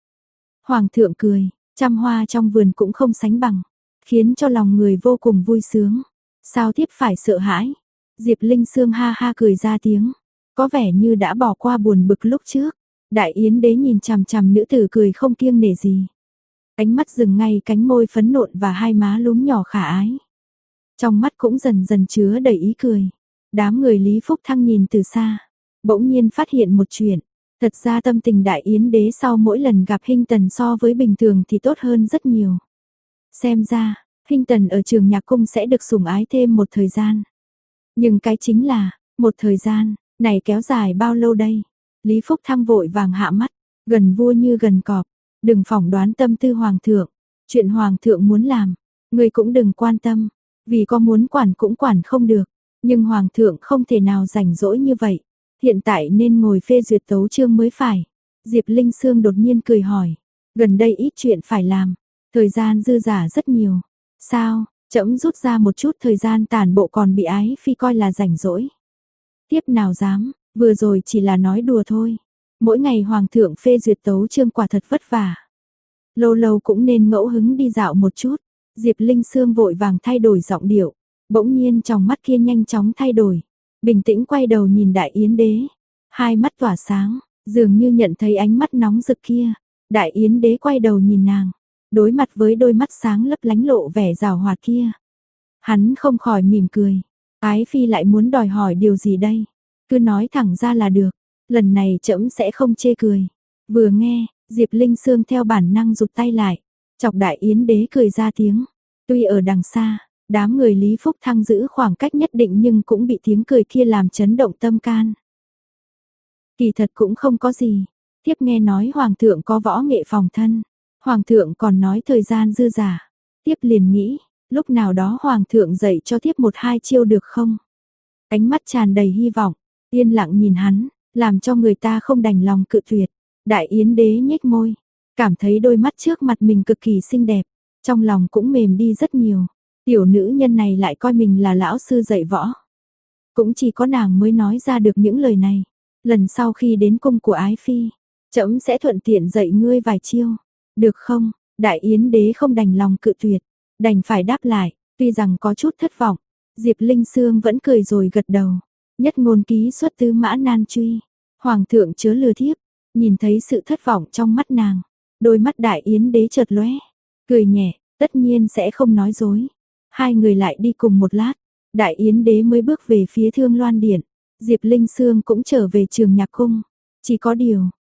Speaker 1: Hoàng thượng cười, trăm hoa trong vườn cũng không sánh bằng, khiến cho lòng người vô cùng vui sướng. Sao thiếp phải sợ hãi? Diệp Linh Sương ha ha cười ra tiếng, có vẻ như đã bỏ qua buồn bực lúc trước. Đại Yến đế nhìn chằm chằm nữ tử cười không kiêng nể gì, ánh mắt dừng ngay cánh môi phấn nộn và hai má lúm nhỏ khả ái. Trong mắt cũng dần dần chứa đầy ý cười. Đám người Lý Phúc Thăng nhìn từ xa, bỗng nhiên phát hiện một chuyện. Thật ra tâm tình Đại Yến đế sau mỗi lần gặp Hinh Tần so với bình thường thì tốt hơn rất nhiều. Xem ra, Hinh Tần ở Trường Nhạc Cung sẽ được sủng ái thêm một thời gian. Nhưng cái chính là, một thời gian này kéo dài bao lâu đây? Lý Phúc Thăng vội vàng hạ mắt, gần vua như gần cọp. Đừng phỏng đoán tâm tư hoàng thượng. Chuyện hoàng thượng muốn làm, người cũng đừng quan tâm. Vì có muốn quản cũng quản không được. Nhưng hoàng thượng không thể nào rảnh rỗi như vậy. Hiện tại nên ngồi phê duyệt tấu chương mới phải. Diệp Linh Sương đột nhiên cười hỏi. Gần đây ít chuyện phải làm, thời gian dư dả rất nhiều. Sao, trẫm rút ra một chút thời gian tản bộ còn bị Ái Phi coi là rảnh rỗi? Tiếp nào dám, vừa rồi chỉ là nói đùa thôi. Mỗi ngày hoàng thượng phê duyệt tấu chương quả thật vất vả. Lâu lâu cũng nên ngẫu hứng đi dạo một chút. Diệp Linh Sương vội vàng thay đổi giọng điệu. Bỗng nhiên trong mắt kia nhanh chóng thay đổi. Bình tĩnh quay đầu nhìn Đại Yến đế. Hai mắt tỏa sáng, dường như nhận thấy ánh mắt nóng rực kia. Đại Yến đế quay đầu nhìn nàng, đối mặt với đôi mắt sáng lấp lánh lộ vẻ giảo hoạt kia. Hắn không khỏi mỉm cười. Ái Phi lại muốn đòi hỏi điều gì đây? Cứ nói thẳng ra là được. Lần này trẫm sẽ không chê cười. Vừa nghe, Diệp Linh Sương theo bản năng rụt tay lại, chọc Đại Yến đế cười ra tiếng. Tuy ở đằng xa, đám người Lý Phúc Thăng giữ khoảng cách nhất định nhưng cũng bị tiếng cười kia làm chấn động tâm can. Kỳ thật cũng không có gì. Thiếp nghe nói hoàng thượng có võ nghệ phòng thân. Hoàng thượng còn nói thời gian dư dả. Thiếp liền nghĩ, lúc nào đó hoàng thượng dạy cho thiếp một hai chiêu được không? Ánh mắt tràn đầy hy vọng, yên lặng nhìn hắn, làm cho người ta không đành lòng cự tuyệt. Đại Yến đế nhếch môi, cảm thấy đôi mắt trước mặt mình cực kỳ xinh đẹp, trong lòng cũng mềm đi rất nhiều. Tiểu nữ nhân này lại coi mình là lão sư dạy võ. Cũng chỉ có nàng mới nói ra được những lời này. Lần sau khi đến cung của Ái Phi, trẫm sẽ thuận tiện dạy ngươi vài chiêu, được không? Đại Yến đế không đành lòng cự tuyệt, đành phải đáp lại, tuy rằng có chút thất vọng. Diệp Linh Sương vẫn cười rồi gật đầu. Nhất ngôn ký xuất tứ mã nan truy, hoàng thượng chớ lừa thiếp. Nhìn thấy sự thất vọng trong mắt nàng, đôi mắt Đại Yến đế chợt lóe, cười nhẹ, tất nhiên sẽ không nói dối. Hai người lại đi cùng một lát, Đại Yến đế mới bước về phía Thương Loan điện. Diệp Linh Sương cũng trở về Trường Nhạc Cung. Chỉ có điều,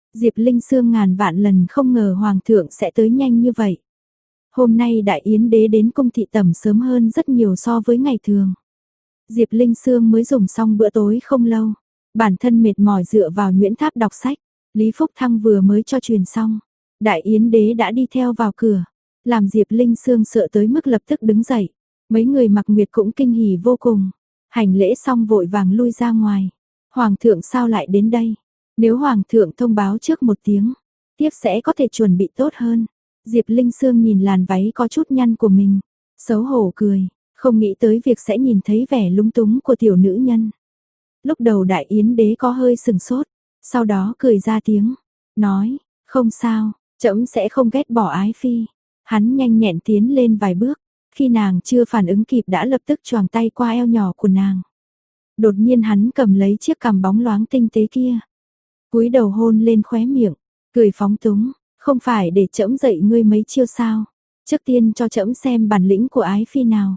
Speaker 1: Diệp Linh Sương ngàn vạn lần không ngờ Hoàng thượng sẽ tới nhanh như vậy. Hôm nay Đại Yến đế đến cung thị tẩm sớm hơn rất nhiều so với ngày thường. Diệp Linh Sương mới dùng xong bữa tối không lâu. Bản thân mệt mỏi dựa vào Nguyễn Tháp đọc sách. Lý Phúc Thăng vừa mới cho truyền xong. Đại Yến đế đã đi theo vào cửa. Làm Diệp Linh Sương sợ tới mức lập tức đứng dậy. Mấy người Mặc Nguyệt cũng kinh hỉ vô cùng. Hành lễ xong vội vàng lui ra ngoài. Hoàng thượng sao lại đến đây? Nếu Hoàng thượng thông báo trước một tiếng, tiếp sẽ có thể chuẩn bị tốt hơn. Diệp Linh Sương nhìn làn váy có chút nhăn của mình. Xấu hổ cười, không nghĩ tới việc sẽ nhìn thấy vẻ lúng túng của tiểu nữ nhân. Lúc đầu Đại Yến đế có hơi sừng sốt, sau đó cười ra tiếng, nói, không sao, trẫm sẽ không ghét bỏ ái phi. Hắn nhanh nhẹn tiến lên vài bước, khi nàng chưa phản ứng kịp đã lập tức choàng tay qua eo nhỏ của nàng. Đột nhiên hắn cầm lấy chiếc cằm bóng loáng tinh tế kia, cúi đầu hôn lên khóe miệng, cười phóng túng, không phải để trẫm dạy ngươi mấy chiêu sao? Trước tiên cho trẫm xem bản lĩnh của ái phi nào.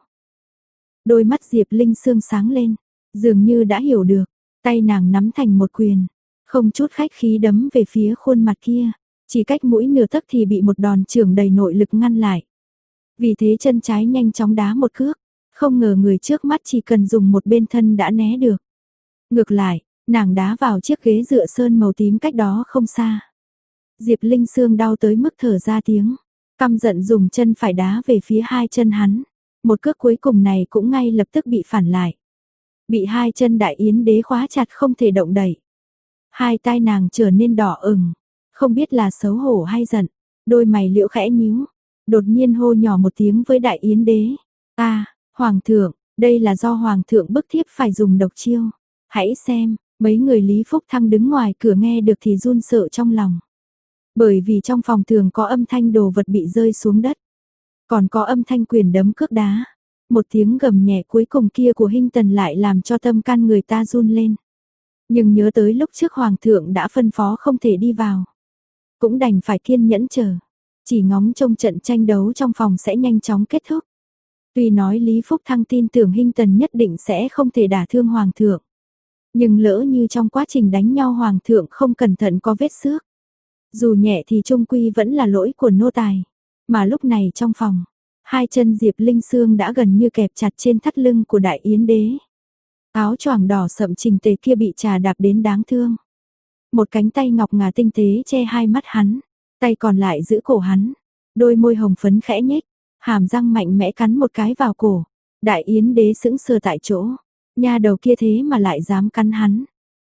Speaker 1: Đôi mắt Diệp Linh Sương sáng lên, dường như đã hiểu được, tay nàng nắm thành một quyền, không chút khách khí đấm về phía khuôn mặt kia, chỉ cách mũi nửa tấc thì bị một đòn chưởng đầy nội lực ngăn lại. Vì thế chân trái nhanh chóng đá một cước, không ngờ người trước mắt chỉ cần dùng một bên thân đã né được. Ngược lại, nàng đá vào chiếc ghế dựa sơn màu tím cách đó không xa. Diệp Linh Sương đau tới mức thở ra tiếng, căm giận dùng chân phải đá về phía hai chân hắn. Một cước cuối cùng này cũng ngay lập tức bị phản lại. Bị hai chân Đại Yến đế khóa chặt không thể động đậy. Hai tai nàng trở nên đỏ ửng, không biết là xấu hổ hay giận, đôi mày liễu khẽ nhíu, đột nhiên hô nhỏ một tiếng với Đại Yến đế. Hoàng thượng, đây là do Hoàng thượng bức thiếp phải dùng độc chiêu. Hãy xem, mấy người Lý Phúc Thăng đứng ngoài cửa nghe được thì run sợ trong lòng. Bởi vì trong phòng thường có âm thanh đồ vật bị rơi xuống đất. Còn có âm thanh quyền đấm cước đá. Một tiếng gầm nhẹ cuối cùng kia của Hinh Tần lại làm cho tâm can người ta run lên. Nhưng nhớ tới lúc trước Hoàng thượng đã phân phó không thể đi vào. Cũng đành phải kiên nhẫn chờ. Chỉ ngóng trông trận tranh đấu trong phòng sẽ nhanh chóng kết thúc. Tuy nói Lý Phúc Thăng tin tưởng Hinh Tần nhất định sẽ không thể đả thương Hoàng thượng. Nhưng lỡ như trong quá trình đánh nhau Hoàng thượng không cẩn thận có vết xước. Dù nhẹ thì trung quy vẫn là lỗi của nô tài. Mà lúc này trong phòng, hai chân Diệp Linh Sương đã gần như kẹp chặt trên thắt lưng của Đại Yến đế. Áo choàng đỏ sậm chỉnh tề kia bị trà đạp đến đáng thương. Một cánh tay ngọc ngà tinh tế che hai mắt hắn, tay còn lại giữ cổ hắn. Đôi môi hồng phấn khẽ nhếch, hàm răng mạnh mẽ cắn một cái vào cổ. Đại Yến đế sững sờ tại chỗ, nha đầu kia thế mà lại dám cắn hắn.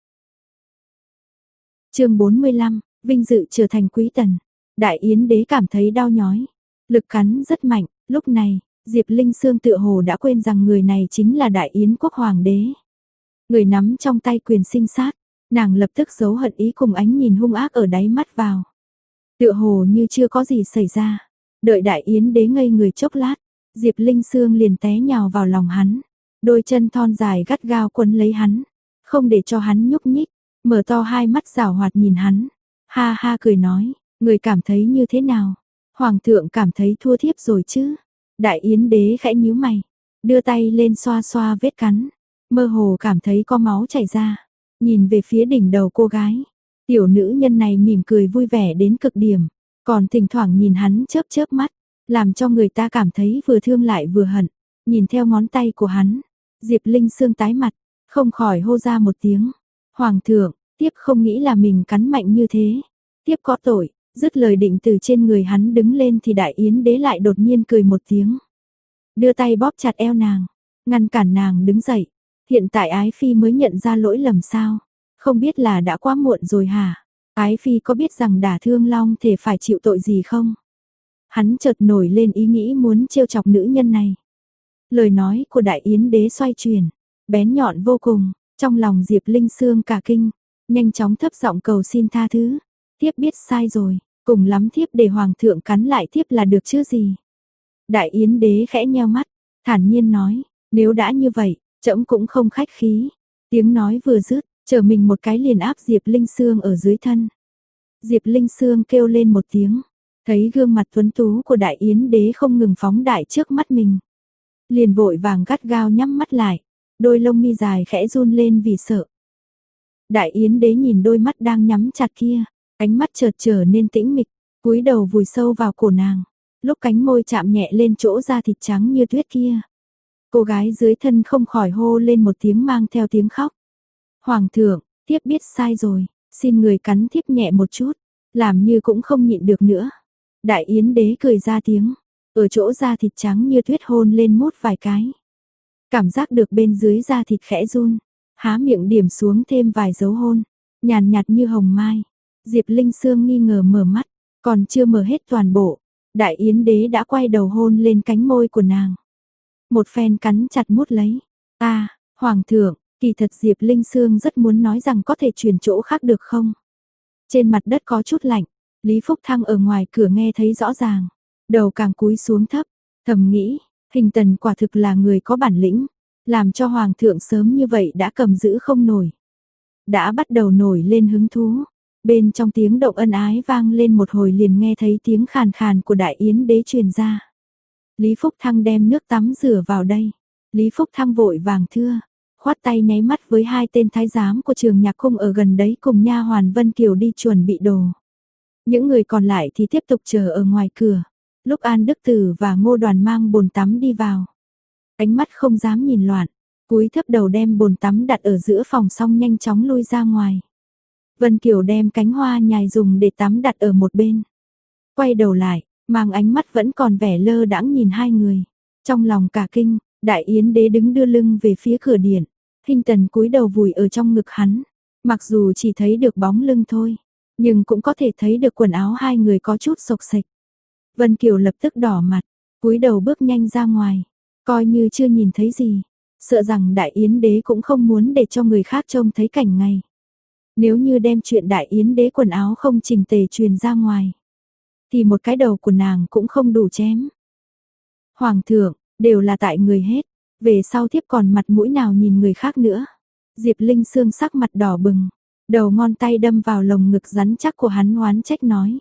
Speaker 1: Chương 45, vinh dự trở thành quý tần. Đại Yến đế cảm thấy đau nhói, lực cắn rất mạnh, lúc này, Diệp Linh Sương tựa hồ đã quên rằng người này chính là Đại Yến quốc hoàng đế. Người nắm trong tay quyền sinh sát, nàng lập tức giấu hận ý cùng ánh nhìn hung ác ở đáy mắt vào. Tựa hồ như chưa có gì xảy ra, đợi Đại Yến đế ngây người chốc lát, Diệp Linh Sương liền té nhào vào lòng hắn, đôi chân thon dài gắt gao quấn lấy hắn, không để cho hắn nhúc nhích, mở to hai mắt giảo hoạt nhìn hắn, ha ha cười nói, người cảm thấy như thế nào? Hoàng thượng cảm thấy thua thiếp rồi chứ? Đại Yến đế khẽ nhíu mày, đưa tay lên xoa xoa vết cắn, mơ hồ cảm thấy có máu chảy ra, nhìn về phía đỉnh đầu cô gái. Tiểu nữ nhân này mỉm cười vui vẻ đến cực điểm, còn thỉnh thoảng nhìn hắn chớp chớp mắt, làm cho người ta cảm thấy vừa thương lại vừa hận. Nhìn theo ngón tay của hắn, Diệp Linh Sương tái mặt, không khỏi hô ra một tiếng. Hoàng thượng, tiếp không nghĩ là mình cắn mạnh như thế. Tiếp có tội. Dứt lời định từ trên người hắn đứng lên thì Đại Yến đế lại đột nhiên cười một tiếng. Đưa tay bóp chặt eo nàng, ngăn cản nàng đứng dậy. Hiện tại Ái Phi mới nhận ra lỗi lầm sao? Không biết là đã quá muộn rồi hả? Ái Phi có biết rằng đả thương Long Thể phải chịu tội gì không? Hắn chợt nổi lên ý nghĩ muốn trêu chọc nữ nhân này. Lời nói của Đại Yến đế xoay chuyển, bén nhọn vô cùng, trong lòng Diệp Linh Sương cả kinh, nhanh chóng thấp giọng cầu xin tha thứ. Thiếp biết sai rồi, cùng lắm thiếp để Hoàng thượng cắn lại thiếp là được chứ gì. Đại Yến đế khẽ nheo mắt, thản nhiên nói, nếu đã như vậy, trẫm cũng không khách khí. Tiếng nói vừa dứt, trở mình một cái liền áp Diệp Linh Sương ở dưới thân. Diệp Linh Sương kêu lên một tiếng, thấy gương mặt tuấn tú của Đại Yến đế không ngừng phóng đại trước mắt mình. Liền vội vàng gắt gao nhắm mắt lại, đôi lông mi dài khẽ run lên vì sợ. Đại Yến đế nhìn đôi mắt đang nhắm chặt kia, Ánh mắt chợt trở nên tĩnh mịch, cúi đầu vùi sâu vào cổ nàng. Lúc cánh môi chạm nhẹ lên chỗ da thịt trắng như tuyết kia, cô gái dưới thân không khỏi hô lên một tiếng mang theo tiếng khóc. Hoàng thượng, thiếp biết sai rồi, xin người cắn thiếp nhẹ một chút, làm như cũng không nhịn được nữa. Đại Yến đế cười ra tiếng, ở chỗ da thịt trắng như tuyết hôn lên mút vài cái. Cảm giác được bên dưới da thịt khẽ run, há miệng điểm xuống thêm vài dấu hôn, nhàn nhạt như hồng mai. Diệp Linh Sương nghi ngờ mở mắt, còn chưa mở hết toàn bộ, Đại Yến đế đã quay đầu hôn lên cánh môi của nàng. Một phen cắn chặt mút lấy. Hoàng thượng, kỳ thật Diệp Linh Sương rất muốn nói rằng có thể chuyển chỗ khác được không? Trên mặt đất có chút lạnh, Lý Phúc Thăng ở ngoài cửa nghe thấy rõ ràng, đầu càng cúi xuống thấp, thầm nghĩ, Hình Tần quả thực là người có bản lĩnh, làm cho Hoàng thượng sớm như vậy đã cầm giữ không nổi. Đã bắt đầu nổi lên hứng thú, bên trong tiếng động ân ái vang lên một hồi liền nghe thấy tiếng khàn khàn của Đại Yến đế truyền ra. Lý Phúc Thăng đem nước tắm rửa vào đây. Lý Phúc Thăng vội vàng thưa, khoát tay nháy mắt với hai tên thái giám của Trường Nhạc Cung ở gần đấy cùng nha hoàn Vân Kiều đi chuẩn bị đồ. Những người còn lại thì tiếp tục chờ ở ngoài cửa. Lúc An Đức Tử và Ngô Đoàn mang bồn tắm đi vào, ánh mắt không dám nhìn loạn, cúi thấp đầu đem bồn tắm đặt ở giữa phòng xong nhanh chóng lui ra ngoài. Vân Kiều đem cánh hoa nhài dùng để tắm đặt ở một bên. Quay đầu lại, mang ánh mắt vẫn còn vẻ lơ đãng nhìn hai người. Trong lòng cả kinh, Đại Yến đế đứng đưa lưng về phía cửa điện. Hình Tần cúi đầu vùi ở trong ngực hắn. Mặc dù chỉ thấy được bóng lưng thôi, nhưng cũng có thể thấy được quần áo hai người có chút xộc xệch. Vân Kiều lập tức đỏ mặt, cúi đầu bước nhanh ra ngoài, coi như chưa nhìn thấy gì. Sợ rằng Đại Yến đế cũng không muốn để cho người khác trông thấy cảnh này. Nếu như đem chuyện Đại Yến đế quần áo không chỉnh tề truyền ra ngoài, thì một cái đầu của nàng cũng không đủ chém. Hoàng thượng, đều là tại người hết, về sau thiếp còn mặt mũi nào nhìn người khác nữa. Diệp Linh Sương sắc mặt đỏ bừng, đầu ngón tay đâm vào lồng ngực rắn chắc của hắn oán trách nói.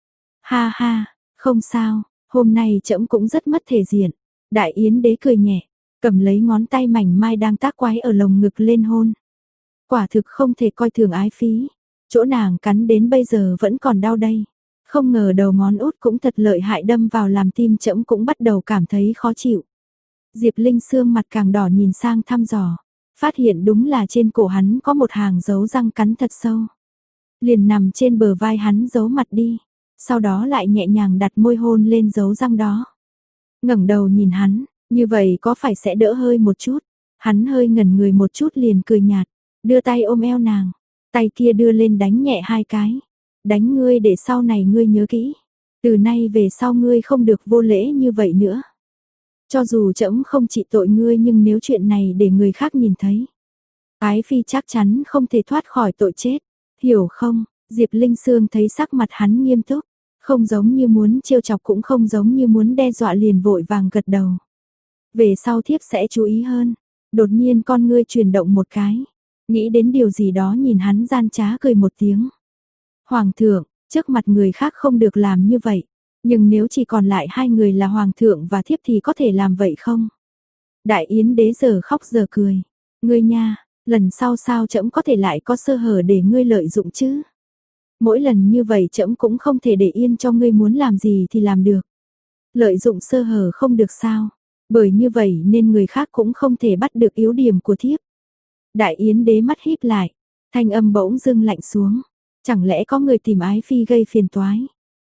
Speaker 1: Ha ha, không sao, hôm nay trẫm cũng rất mất thể diện. Đại Yến đế cười nhẹ, cầm lấy ngón tay mảnh mai đang tác quái ở lồng ngực lên hôn. Quả thực không thể coi thường ái phi, chỗ nàng cắn đến bây giờ vẫn còn đau đây. Không ngờ đầu ngón út cũng thật lợi hại đâm vào làm tim trẫm cũng bắt đầu cảm thấy khó chịu. Diệp Linh Sương mặt càng đỏ nhìn sang thăm dò, phát hiện đúng là trên cổ hắn có một hàng dấu răng cắn thật sâu. Liền nằm trên bờ vai hắn giấu mặt đi, sau đó lại nhẹ nhàng đặt môi hôn lên dấu răng đó. Ngẩng đầu nhìn hắn, như vậy có phải sẽ đỡ hơi một chút. Hắn hơi ngẩn người một chút liền cười nhạt, đưa tay ôm eo nàng, tay kia đưa lên đánh nhẹ hai cái. Đánh ngươi để sau này ngươi nhớ kỹ, từ nay về sau ngươi không được vô lễ như vậy nữa. Cho dù trẫm không trị tội ngươi nhưng nếu chuyện này để người khác nhìn thấy, ái phi chắc chắn không thể thoát khỏi tội chết, hiểu không? Diệp Linh Sương thấy sắc mặt hắn nghiêm túc, không giống như muốn trêu chọc cũng không giống như muốn đe dọa liền vội vàng gật đầu. Về sau thiếp sẽ chú ý hơn. Đột nhiên con ngươi chuyển động một cái, nghĩ đến điều gì đó nhìn hắn gian trá cười một tiếng. Hoàng thượng, trước mặt người khác không được làm như vậy, nhưng nếu chỉ còn lại hai người là hoàng thượng và thiếp thì có thể làm vậy không? Đại Yến đế giờ khóc giờ cười, ngươi nha, lần sau sao trẫm có thể lại có sơ hở để ngươi lợi dụng chứ? Mỗi lần như vậy trẫm cũng không thể để yên cho ngươi muốn làm gì thì làm được. Lợi dụng sơ hở không được sao? Bởi như vậy nên người khác cũng không thể bắt được yếu điểm của thiếp. Đại Yến đế mắt híp lại, thanh âm bỗng dưng lạnh xuống. Chẳng lẽ có người tìm ái phi gây phiền toái?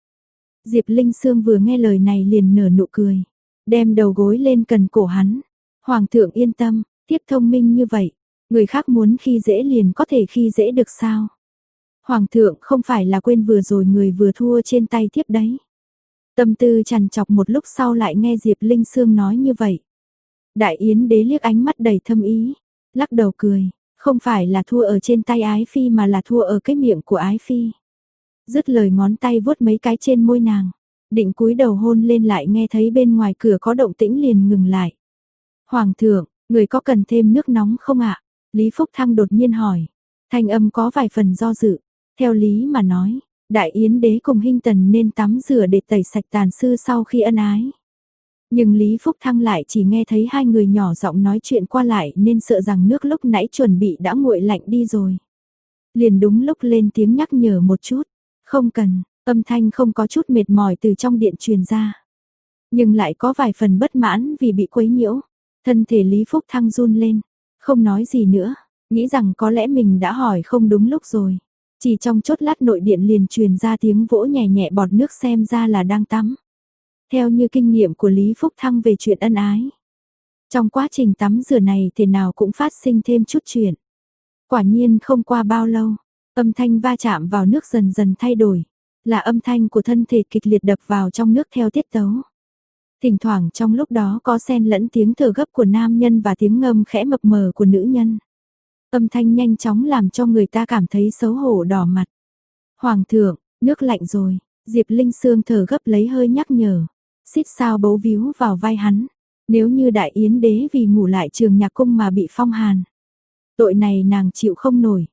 Speaker 1: Diệp Linh Sương vừa nghe lời này liền nở nụ cười, đem đầu gối lên cần cổ hắn. Hoàng thượng yên tâm, thiếp thông minh như vậy, người khác muốn khi dễ liền có thể khi dễ được sao? Hoàng thượng không phải là quên vừa rồi người vừa thua trên tay thiếp đấy. Tâm tư trằn trọc một lúc sau lại nghe Diệp Linh Sương nói như vậy. Đại Yến đế liếc ánh mắt đầy thâm ý, lắc đầu cười, không phải là thua ở trên tay ái phi mà là thua ở cái miệng của ái phi. Dứt lời ngón tay vuốt mấy cái trên môi nàng, định cúi đầu hôn lên lại nghe thấy bên ngoài cửa có động tĩnh liền ngừng lại. Hoàng thượng, người có cần thêm nước nóng không ạ? Lý Phúc Thăng đột nhiên hỏi, thanh âm có vài phần do dự, theo lý mà nói. Đại Yến đế cùng Hinh Tần nên tắm rửa để tẩy sạch tàn sư sau khi ân ái. Nhưng Lý Phúc Thăng lại chỉ nghe thấy hai người nhỏ giọng nói chuyện qua lại nên sợ rằng nước lúc nãy chuẩn bị đã nguội lạnh đi rồi. Liền đúng lúc lên tiếng nhắc nhở một chút, Không cần, âm thanh không có chút mệt mỏi từ trong điện truyền ra. Nhưng lại có vài phần bất mãn vì bị quấy nhiễu. Thân thể Lý Phúc Thăng run lên, không nói gì nữa, nghĩ rằng có lẽ mình đã hỏi không đúng lúc rồi. Chỉ trong chốc lát nội điện liền truyền ra tiếng vỗ nhẹ nhẹ bọt nước, xem ra là đang tắm. Theo như kinh nghiệm của Lý Phúc Thăng về chuyện ân ái, trong quá trình tắm rửa này thế nào cũng phát sinh thêm chút chuyện. Quả nhiên không qua bao lâu, âm thanh va chạm vào nước dần dần thay đổi, là âm thanh của thân thể kịch liệt đập vào trong nước theo tiết tấu. Thỉnh thoảng trong lúc đó có xen lẫn tiếng thở gấp của nam nhân và tiếng ngâm khẽ mập mờ của nữ nhân. Âm thanh nhanh chóng làm cho người ta cảm thấy xấu hổ đỏ mặt. Hoàng thượng, nước lạnh rồi, Diệp Linh Sương thở gấp lấy hơi nhắc nhở. Xít sao bấu víu vào vai hắn. Nếu như Đại Yến đế vì ngủ lại Trường Nhạc Cung mà bị phong hàn, tội này nàng chịu không nổi.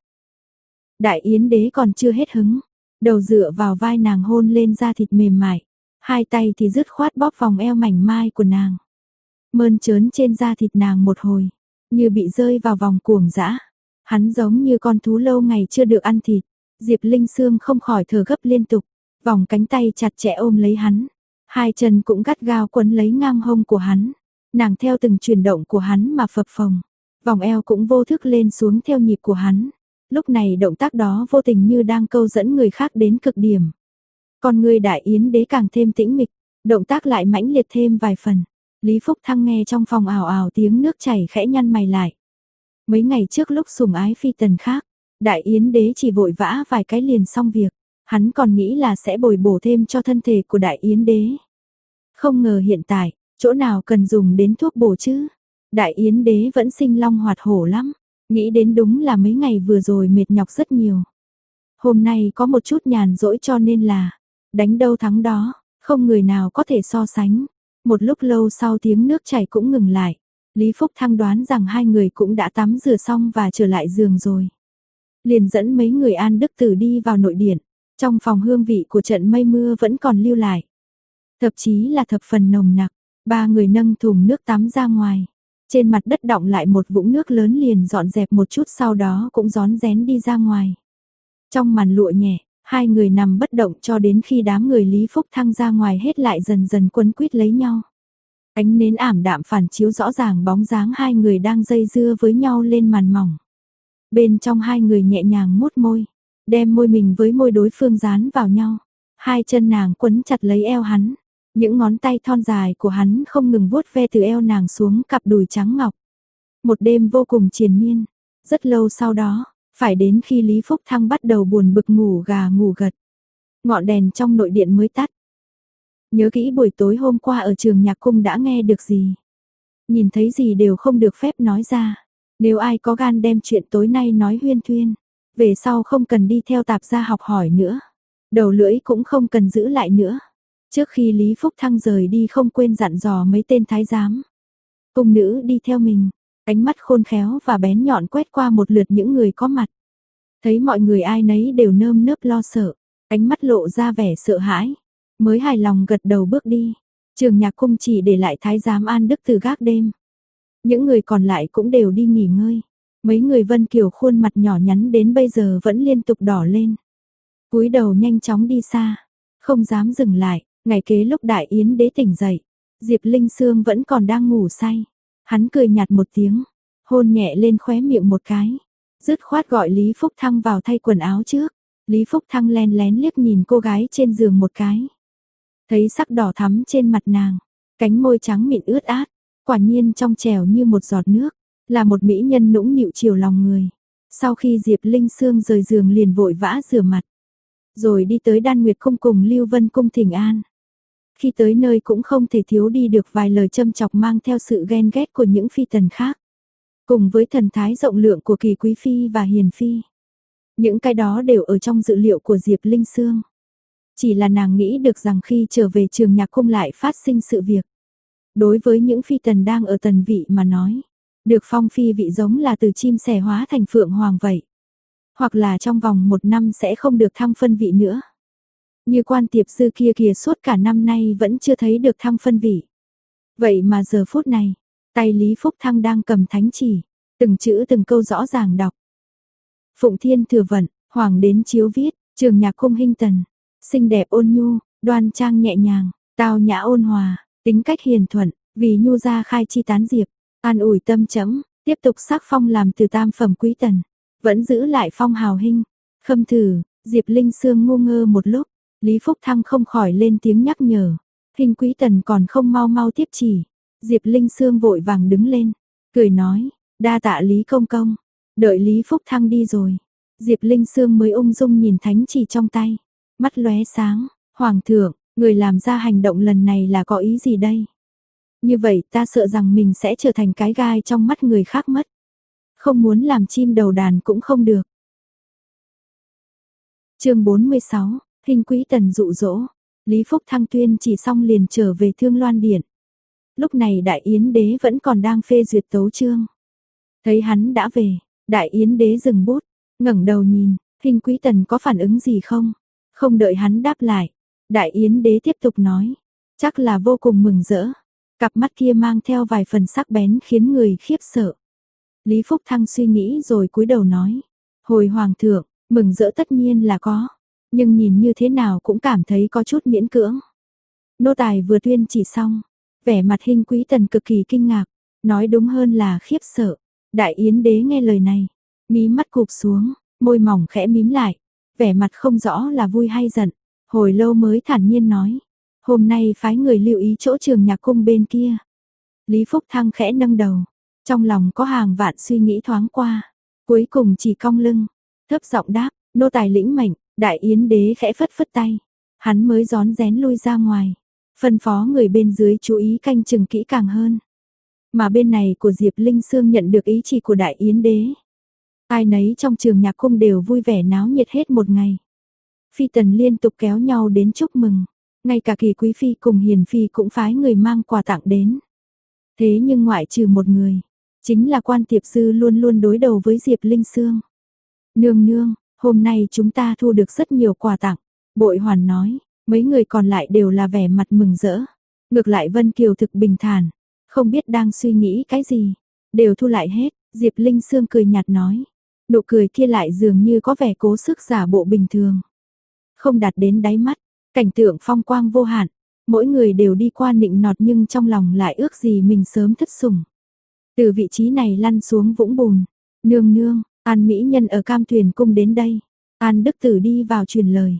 Speaker 1: Đại Yến đế còn chưa hết hứng, đầu dựa vào vai nàng hôn lên da thịt mềm mại, hai tay thì dứt khoát bóp vòng eo mảnh mai của nàng. Mơn trớn trên da thịt nàng một hồi, như bị rơi vào vòng cuồng dã. Hắn giống như con thú lâu ngày chưa được ăn thịt. Diệp Linh Sương không khỏi thở gấp liên tục, vòng cánh tay chặt chẽ ôm lấy hắn, hai chân cũng gắt gao quấn lấy ngang hông của hắn. Nàng theo từng chuyển động của hắn mà phập phồng, vòng eo cũng vô thức lên xuống theo nhịp của hắn. Lúc này động tác đó vô tình như đang câu dẫn người khác đến cực điểm. Con người Đại Yến đế càng thêm tĩnh mịch, động tác lại mãnh liệt thêm vài phần. Lý Phúc Thăng nghe trong phòng ào ào tiếng nước chảy khẽ nhăn mày lại. Mấy ngày trước lúc sủng ái phi tần khác, Đại Yến đế chỉ vội vã vài cái liền xong việc. Hắn còn nghĩ là sẽ bồi bổ thêm cho thân thể của Đại Yến đế. Không ngờ hiện tại, chỗ nào cần dùng đến thuốc bổ chứ? Đại Yến đế vẫn sinh long hoạt hổ lắm. Nghĩ đến đúng là mấy ngày vừa rồi mệt nhọc rất nhiều. Hôm nay có một chút nhàn rỗi cho nên là đánh đâu thắng đó, không người nào có thể so sánh. Một lúc lâu sau tiếng nước chảy cũng ngừng lại. Lý Phúc Thăng đoán rằng hai người cũng đã tắm rửa xong và trở lại giường rồi. Liền dẫn mấy người An Đức Tử đi vào nội điện. Trong phòng hương vị của trận mây mưa vẫn còn lưu lại. Thậm chí là thập phần nồng nặc. Ba người nâng thùng nước tắm ra ngoài. Trên mặt đất đọng lại một vũng nước lớn liền dọn dẹp một chút, sau đó cũng rón rén đi ra ngoài. Trong màn lụa nhẹ, hai người nằm bất động cho đến khi đám người Lý Phúc Thăng ra ngoài hết lại dần dần quấn quýt lấy nhau. Ánh nến ảm đạm phản chiếu rõ ràng bóng dáng hai người đang dây dưa với nhau lên màn mỏng. Bên trong hai người nhẹ nhàng mút môi, đem môi mình với môi đối phương dán vào nhau. Hai chân nàng quấn chặt lấy eo hắn. Những ngón tay thon dài của hắn không ngừng vuốt ve từ eo nàng xuống cặp đùi trắng ngọc. Một đêm vô cùng triền miên. Rất lâu sau đó, phải đến khi Lý Phúc Thăng bắt đầu buồn bực ngủ gà ngủ gật. Ngọn đèn trong nội điện mới tắt. Nhớ kỹ buổi tối hôm qua ở Trường Nhạc Cung đã nghe được gì. Nhìn thấy gì đều không được phép nói ra. Nếu ai có gan đem chuyện tối nay nói huyên thuyên, về sau không cần đi theo tạp gia học hỏi nữa. Đầu lưỡi cũng không cần giữ lại nữa. Trước khi Lý Phúc Thăng rời đi không quên dặn dò mấy tên thái giám. Cung nữ đi theo mình, ánh mắt khôn khéo và bén nhọn quét qua một lượt những người có mặt. Thấy mọi người ai nấy đều nơm nớp lo sợ, ánh mắt lộ ra vẻ sợ hãi, mới hài lòng gật đầu bước đi. Trường Nhạc Cung chỉ để lại thái giám An Đức Từ gác đêm. Những người còn lại cũng đều đi nghỉ ngơi. Mấy người Vân Kiều khuôn mặt nhỏ nhắn đến bây giờ vẫn liên tục đỏ lên. Cúi đầu nhanh chóng đi xa, không dám dừng lại. Ngày kế lúc Đại Yến đế tỉnh dậy, Diệp Linh Sương vẫn còn đang ngủ say. Hắn cười nhạt một tiếng, hôn nhẹ lên khóe miệng một cái. Dứt khoát gọi Lý Phúc Thăng vào thay quần áo trước. Lý Phúc Thăng len lén liếc nhìn cô gái trên giường một cái. Thấy sắc đỏ thắm trên mặt nàng, cánh môi trắng mịn ướt át, quả nhiên trong trẻo như một giọt nước, là một mỹ nhân nũng nịu chiều lòng người. Sau khi Diệp Linh Sương rời giường liền vội vã rửa mặt, rồi đi tới Đan Nguyệt Cung cùng Lưu Vân Cung thỉnh an. Khi tới nơi cũng không thể thiếu đi được vài lời châm chọc mang theo sự ghen ghét của những phi tần khác. Cùng với thần thái rộng lượng của Kỳ Quý Phi và Hiền Phi. Những cái đó đều ở trong dự liệu của Diệp Linh Sương. Chỉ là nàng nghĩ được rằng khi trở về Trường Nhạc Cung lại phát sinh sự việc. Đối với những phi tần đang ở tần vị mà nói, được phong phi vị giống là từ chim sẻ hóa thành phượng hoàng vậy. Hoặc là trong vòng 1 năm sẽ không được thăng phân vị nữa. Như Quan Tiệp Dư kia kìa suốt cả năm nay vẫn chưa thấy được thăng phân vị. Vậy mà giờ phút này, tay Lý Phúc Thăng đang cầm thánh chỉ, từng chữ từng câu rõ ràng đọc. Phụng Thiên Thừa Vận, Hoàng đến chiếu viết, Trường Nhạc Cung Hinh Tần, xinh đẹp ôn nhu, đoan trang nhẹ nhàng, tao nhã ôn hòa, tính cách hiền thuận, vì nhu gia khai chi tán diệp, an ủi tâm trẫm, tiếp tục sắc phong làm từ tam phẩm quý tần, vẫn giữ lại phong hào hinh. Khâm thử, Diệp Linh Sương ngu ngơ một lúc, Lý Phúc Thăng không khỏi lên tiếng nhắc nhở, Hinh quý tần còn không mau mau tiếp chỉ. Diệp Linh Sương vội vàng đứng lên, cười nói, đa tạ Lý công công. Đợi Lý Phúc Thăng đi rồi, Diệp Linh Sương mới ung dung nhìn thánh chỉ trong tay, mắt lóe sáng, hoàng thượng, người làm ra hành động lần này là có ý gì đây? Như vậy ta sợ rằng mình sẽ trở thành cái gai trong mắt người khác mất. Không muốn làm chim đầu đàn cũng không được. Chương 46, Hinh quý tần dụ dỗ. Lý Phúc Thăng tuyên chỉ xong liền trở về Thương Loan Điện. Lúc này Đại Yến Đế vẫn còn đang phê duyệt tấu chương. Thấy hắn đã về, Đại Yến Đế dừng bút, ngẩng đầu nhìn, Hinh quý tần có phản ứng gì không? Không đợi hắn đáp lại, Đại Yến Đế tiếp tục nói, chắc là vô cùng mừng rỡ. Cặp mắt kia mang theo vài phần sắc bén khiến người khiếp sợ. Lý Phúc Thăng suy nghĩ rồi cúi đầu nói, hồi hoàng thượng, mừng rỡ tất nhiên là có, nhưng nhìn như thế nào cũng cảm thấy có chút miễn cưỡng. Nô tài vừa tuyên chỉ xong, vẻ mặt Hinh quý tần cực kỳ kinh ngạc, nói đúng hơn là khiếp sợ. Đại Yến Đế nghe lời này, mí mắt cụp xuống, môi mỏng khẽ mím lại, vẻ mặt không rõ là vui hay giận, hồi lâu mới thản nhiên nói, hôm nay phái người lưu ý chỗ Trường Nhạc Cung bên kia. Lý Phúc Thăng khẽ nâng đầu, trong lòng có hàng vạn suy nghĩ thoáng qua, cuối cùng chỉ cong lưng, thấp giọng đáp, nô tài lĩnh mệnh. Đại Yến Đế khẽ phất phất tay, hắn mới rón rén lui ra ngoài, phân phó người bên dưới chú ý canh chừng kỹ càng hơn. Mà bên này của Diệp Linh Sương nhận được ý chỉ của Đại Yến Đế. Ai nấy trong Trường Nhạc Cung đều vui vẻ náo nhiệt hết một ngày. Phi tần liên tục kéo nhau đến chúc mừng, ngay cả Kỳ Quý Phi cùng Hiền Phi cũng phái người mang quà tặng đến. Thế nhưng ngoại trừ một người, chính là Quan Tiệp Dư luôn luôn đối đầu với Diệp Linh Sương. Nương nương, hôm nay chúng ta thu được rất nhiều quà tặng, Bội Hoàn nói, mấy người còn lại đều là vẻ mặt mừng rỡ. Ngược lại Vân Kiều thực bình thản, không biết đang suy nghĩ cái gì, đều thu lại hết. Diệp Linh Sương cười nhạt nói, nụ cười kia lại dường như có vẻ cố sức giả bộ bình thường, không đạt đến đáy mắt, cảnh tượng phong quang vô hạn, mỗi người đều đi qua nịnh nọt nhưng trong lòng lại ước gì mình sớm thất sủng. Từ vị trí này lăn xuống vũng bùn, nương nương, An mỹ nhân ở Cam Tuyền cung đến đây. An Đức Tử đi vào truyền lời.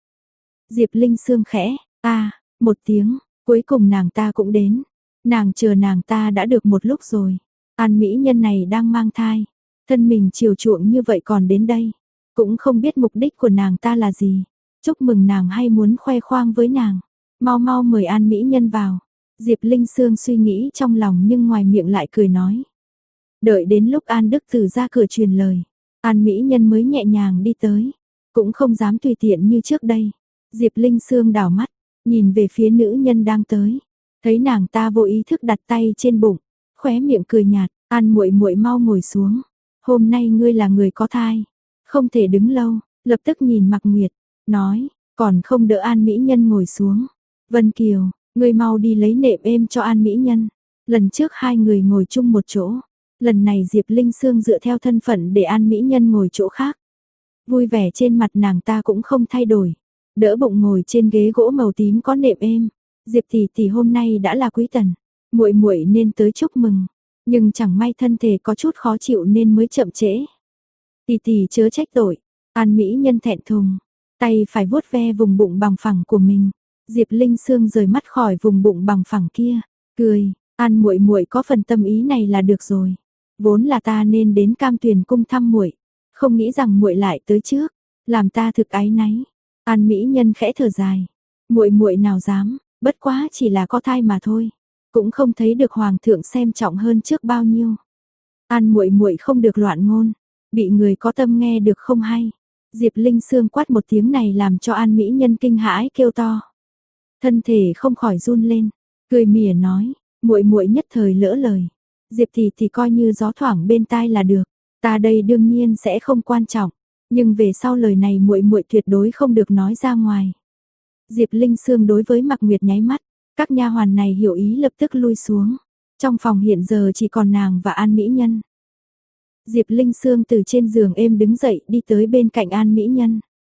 Speaker 1: Diệp Linh Sương khẽ, một tiếng, cuối cùng nàng ta cũng đến. Nàng chờ nàng ta đã được một lúc rồi. An mỹ nhân này đang mang thai, thân mình chiều chuộng như vậy còn đến đây, cũng không biết mục đích của nàng ta là gì. Chúc mừng nàng hay muốn khoe khoang với nàng. Mau mau mời An mỹ nhân vào. Diệp Linh Sương suy nghĩ trong lòng nhưng ngoài miệng lại cười nói. Đợi đến lúc An Đức Tử ra cửa truyền lời, An mỹ nhân mới nhẹ nhàng đi tới, cũng không dám tùy tiện như trước đây. Diệp Linh Sương đảo mắt, nhìn về phía nữ nhân đang tới, thấy nàng ta vô ý thức đặt tay trên bụng, khóe miệng cười nhạt, An muội muội mau ngồi xuống. Hôm nay ngươi là người có thai, không thể đứng lâu. Lập tức nhìn Mạc Nguyệt, nói, còn không đỡ An mỹ nhân ngồi xuống. Vân Kiều, ngươi mau đi lấy nệm êm cho An mỹ nhân. Lần trước hai người ngồi chung một chỗ, lần này Diệp Linh Sương dựa theo thân phận để An mỹ nhân ngồi chỗ khác. Vui vẻ trên mặt nàng ta cũng không thay đổi, đỡ bụng ngồi trên ghế gỗ màu tím có nệm êm. Diệp tỷ tỷ hôm nay đã là quý tần, muội muội nên tới chúc mừng, nhưng chẳng may thân thể có chút khó chịu nên mới chậm trễ. Tỷ tỷ chớ trách tội. An mỹ nhân thẹn thùng, tay phải vuốt ve vùng bụng bằng phẳng của mình. Diệp Linh Sương rời mắt khỏi vùng bụng bằng phẳng kia, cười, An muội muội có phần tâm ý này là được rồi. Vốn là ta nên đến Cam Tuyền cung thăm muội, không nghĩ rằng muội lại tới trước, làm ta thực áy náy. An mỹ nhân khẽ thở dài, muội muội nào dám, bất quá chỉ là có thai mà thôi, cũng không thấy được hoàng thượng xem trọng hơn trước bao nhiêu. An muội muội không được loạn ngôn, bị người có tâm nghe được không hay. Diệp Linh Sương quát một tiếng này làm cho An mỹ nhân kinh hãi kêu to, thân thể không khỏi run lên, cười mỉa nói, muội muội nhất thời lỡ lời, Diệp thì coi như gió thoảng bên tai là được, ta đây đương nhiên sẽ không quan trọng, nhưng về sau lời này muội muội tuyệt đối không được nói ra ngoài. Diệp Linh Sương đối với Mạc Nguyệt nháy mắt, các nha hoàn này hiểu ý lập tức lui xuống. Trong phòng hiện giờ chỉ còn nàng và An mỹ nhân. Diệp Linh Sương từ trên giường êm đứng dậy đi tới bên cạnh An mỹ nhân.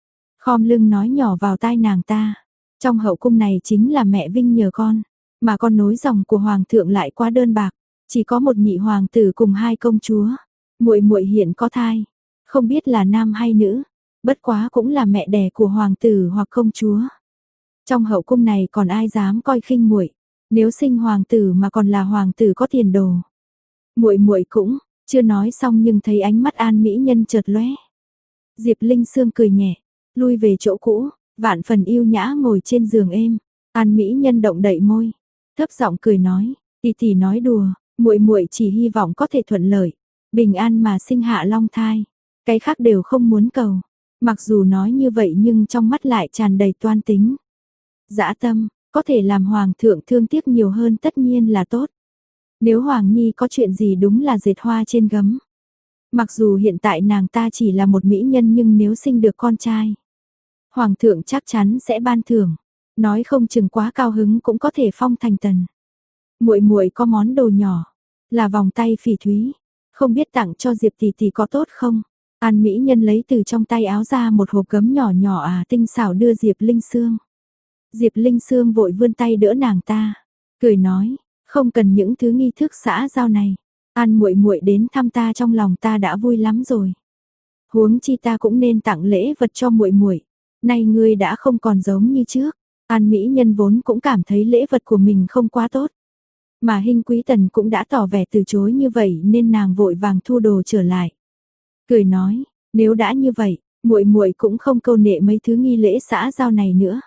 Speaker 1: khom lưng nói nhỏ vào tai nàng ta. Trong hậu cung này chính là mẹ vinh nhờ con, mà con nối dòng của hoàng thượng lại quá đơn bạc, chỉ có một nhị hoàng tử cùng hai công chúa. Muội muội hiện có thai, không biết là nam hay nữ, bất quá cũng là mẹ đẻ của hoàng tử hoặc công chúa. Trong hậu cung này còn ai dám coi khinh muội, nếu sinh hoàng tử mà còn là hoàng tử có tiền đồ. Muội muội cũng chưa nói xong nhưng thấy ánh mắt An mỹ nhân chợt lóe. Diệp Linh Sương cười nhẹ, lui về chỗ cũ, vạn phần yêu nhã ngồi trên giường êm. An mỹ nhân động đậy môi, thấp giọng cười nói, tỷ tỷ nói đùa, muội muội chỉ hy vọng có thể thuận lợi, bình an mà sinh hạ long thai, cái khác đều không muốn cầu. Mặc dù nói như vậy nhưng trong mắt lại tràn đầy toan tính. Dã tâm, có thể làm hoàng thượng thương tiếc nhiều hơn tất nhiên là tốt. Nếu hoàng nhi có chuyện gì đúng là dệt hoa trên gấm. Mặc dù hiện tại nàng ta chỉ là một mỹ nhân nhưng nếu sinh được con trai, hoàng thượng chắc chắn sẽ ban thưởng, nói không chừng quá cao hứng cũng có thể phong thành tần. Muội muội có món đồ nhỏ, là vòng tay phỉ thúy, không biết tặng cho Diệp tỷ tỷ có tốt không? An mỹ nhân lấy từ trong tay áo ra một hộp gấm nhỏ nhỏ tinh xảo đưa Diệp Linh Sương. Diệp Linh Sương vội vươn tay đỡ nàng ta, cười nói, không cần những thứ nghi thức xã giao này, An muội muội đến thăm ta trong lòng ta đã vui lắm rồi. Huống chi ta cũng nên tặng lễ vật cho muội muội. Nay ngươi đã không còn giống như trước. An mỹ nhân vốn cũng cảm thấy lễ vật của mình không quá tốt, mà Hinh Quý Tần cũng đã tỏ vẻ từ chối như vậy nên nàng vội vàng thu đồ trở lại. Cười nói, nếu đã như vậy, muội muội cũng không câu nệ mấy thứ nghi lễ xã giao này nữa.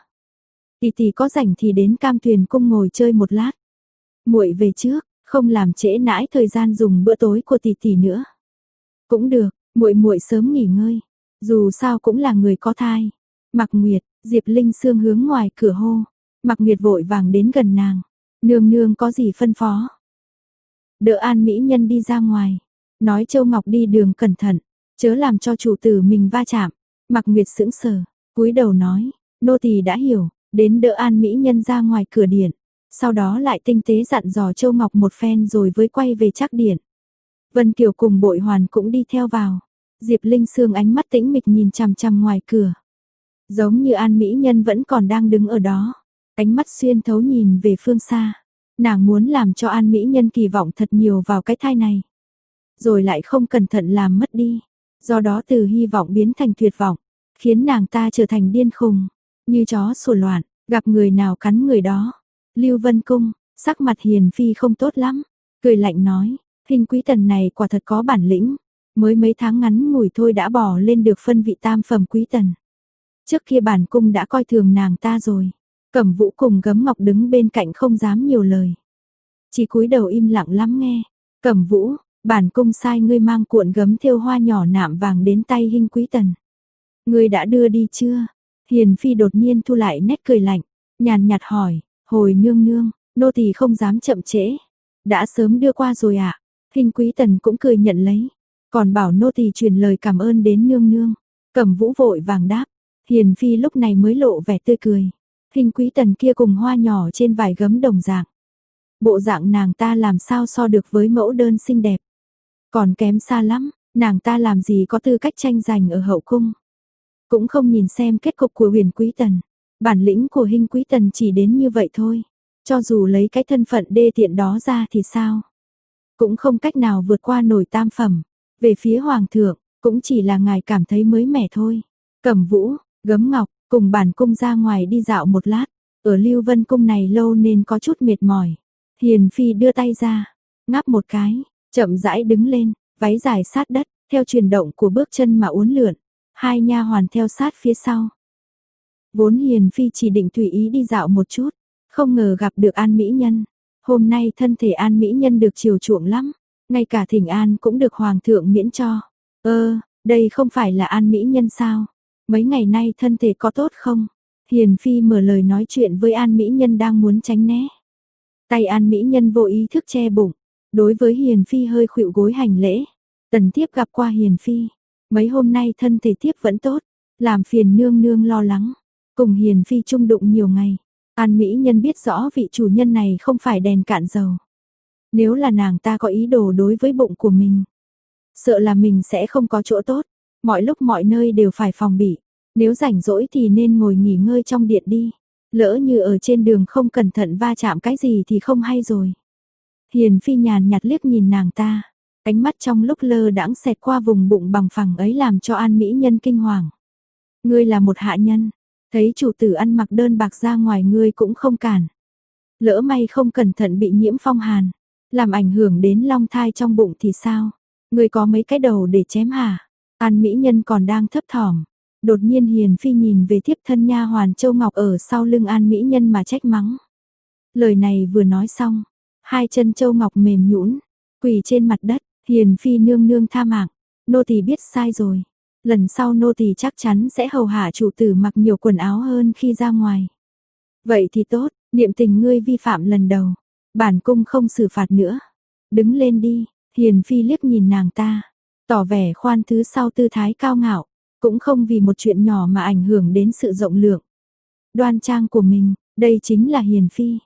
Speaker 1: Tỷ tỷ có rảnh thì đến Cam Tuyền cung ngồi chơi một lát. Muội về trước, không làm trễ nãi thời gian dùng bữa tối của tỷ tỷ nữa. Cũng được, muội muội sớm nghỉ ngơi, dù sao cũng là người có thai. Mạc Nguyệt, Diệp Linh Sương hướng ngoài cửa hô. Mạc Nguyệt vội vàng đến gần nàng. Nương nương có gì phân phó? Đỡ An mỹ nhân đi ra ngoài, nói Châu Ngọc đi đường cẩn thận, chớ làm cho chủ tử mình va chạm. Mạc Nguyệt sững sờ, cúi đầu nói, nô tỳ đã hiểu, đến đỡ An mỹ nhân ra ngoài cửa điện. Sau đó lại tinh tế dặn dò Châu Ngọc một phen rồi mới quay về Trác điện. Vân Kiều cùng Bội Hoàn cũng đi theo vào. Diệp Linh Sương ánh mắt tĩnh mịch nhìn chằm chằm ngoài cửa, giống như An mỹ nhân vẫn còn đang đứng ở đó, ánh mắt xuyên thấu nhìn về phương xa. Nàng muốn làm cho An mỹ nhân kỳ vọng thật nhiều vào cái thai này, rồi lại không cẩn thận làm mất đi, do đó từ hy vọng biến thành tuyệt vọng, khiến nàng ta trở thành điên khùng, như chó sủa loạn, gặp người nào cắn người đó. Lưu Vân Cung, sắc mặt Hiền Phi không tốt lắm, cười lạnh nói, Hinh Quý Tần này quả thật có bản lĩnh, mới mấy tháng ngắn ngủi thôi đã bỏ lên được phân vị tam phẩm quý tần. Trước kia bản cung đã coi thường nàng ta rồi. Cẩm Vũ cùng Gấm Ngọc đứng bên cạnh không dám nhiều lời, chỉ cúi đầu im lặng lắng nghe. Cẩm Vũ, bản cung sai ngươi mang cuộn gấm thêu hoa nhỏ nạm vàng đến tay Hinh Quý Tần. Ngươi đã đưa đi chưa? Hiền Phi đột nhiên thu lại nét cười lạnh, nhàn nhạt hỏi, hồi nương nương, nô tỳ không dám chậm trễ. Đã sớm đưa qua rồi ạ. Hinh Quý Tần cũng cười nhận lấy, còn bảo nô tỳ truyền lời cảm ơn đến nương nương. Cẩm Vũ vội vàng đáp. Hiền Phi lúc này mới lộ vẻ tươi cười. Hinh Quý Tần kia cùng hoa nhỏ trên vải gấm đồng dạng. Bộ dạng nàng ta làm sao so được với mẫu đơn xinh đẹp. Còn kém xa lắm, nàng ta làm gì có tư cách tranh giành ở hậu cung. Cũng không nhìn xem kết cục của Huyền Quý Tần. Bản lĩnh của Hinh Quý Tần chỉ đến như vậy thôi. Cho dù lấy cái thân phận đê tiện đó ra thì sao? Cũng không cách nào vượt qua nổi tam phẩm. Về phía Hoàng thượng, cũng chỉ là ngài cảm thấy mới mẻ thôi. Cẩm Vũ, Gấm Ngọc, cùng bản cung ra ngoài đi dạo một lát. Ở Lưu Vân Cung này lâu nên có chút mệt mỏi. Hiền Phi đưa tay ra, ngáp một cái, chậm rãi đứng lên, váy dài sát đất, theo chuyển động của bước chân mà uốn lượn. Hai nha hoàn theo sát phía sau. Vốn Hiền Phi chỉ định tùy ý đi dạo một chút, không ngờ gặp được An mỹ nhân. Hôm nay thân thể An mỹ nhân được chiều chuộng lắm, ngay cả thỉnh an cũng được hoàng thượng miễn cho. Đây không phải là An mỹ nhân sao? Mấy ngày nay thân thể có tốt không? Hiền Phi mở lời nói chuyện với An mỹ nhân đang muốn tránh né. Tay An mỹ nhân vô ý thức che bụng, đối với Hiền Phi hơi khuỵu gối hành lễ. Tần Thiếp gặp qua Hiền Phi, mấy hôm nay thân thể Thiếp vẫn tốt, làm phiền nương nương lo lắng. Cùng Hiền Phi chung đụng nhiều ngày, An mỹ nhân biết rõ vị chủ nhân này không phải đèn cạn dầu. Nếu là nàng ta có ý đồ đối với bụng của mình, sợ là mình sẽ không có chỗ tốt, mọi lúc mọi nơi đều phải phòng bị. Nếu rảnh rỗi thì nên ngồi nghỉ ngơi trong điện đi. Lỡ như ở trên đường không cẩn thận va chạm cái gì thì không hay rồi. Hiền Phi nhàn nhạt liếc nhìn nàng ta. Ánh mắt trong lúc lơ đãng xẹt qua vùng bụng bằng phẳng ấy làm cho An Mỹ Nhân kinh hoàng. Ngươi là một hạ nhân. Thấy chủ tử ăn mặc đơn bạc ra ngoài ngươi cũng không cản. Lỡ may không cẩn thận bị nhiễm phong hàn. Làm ảnh hưởng đến long thai trong bụng thì sao? Ngươi có mấy cái đầu để chém hả? An Mỹ Nhân còn đang thấp thỏm. Đột nhiên Hiền Phi nhìn về thiếp thân nha hoàn Châu Ngọc ở sau lưng An Mỹ Nhân mà trách mắng. Lời này vừa nói xong, hai chân Châu Ngọc mềm nhũn, quỳ trên mặt đất, Hiền Phi nương nương tha mạng, nô tỳ biết sai rồi. Lần sau nô tỳ chắc chắn sẽ hầu hạ chủ tử mặc nhiều quần áo hơn khi ra ngoài. Vậy thì tốt, niệm tình ngươi vi phạm lần đầu, bản cung không xử phạt nữa. Đứng lên đi, Hiền Phi liếc nhìn nàng ta, tỏ vẻ khoan thứ sau tư thái cao ngạo, cũng không vì một chuyện nhỏ mà ảnh hưởng đến sự rộng lượng. Đoan trang của mình, đây chính là Hiền Phi.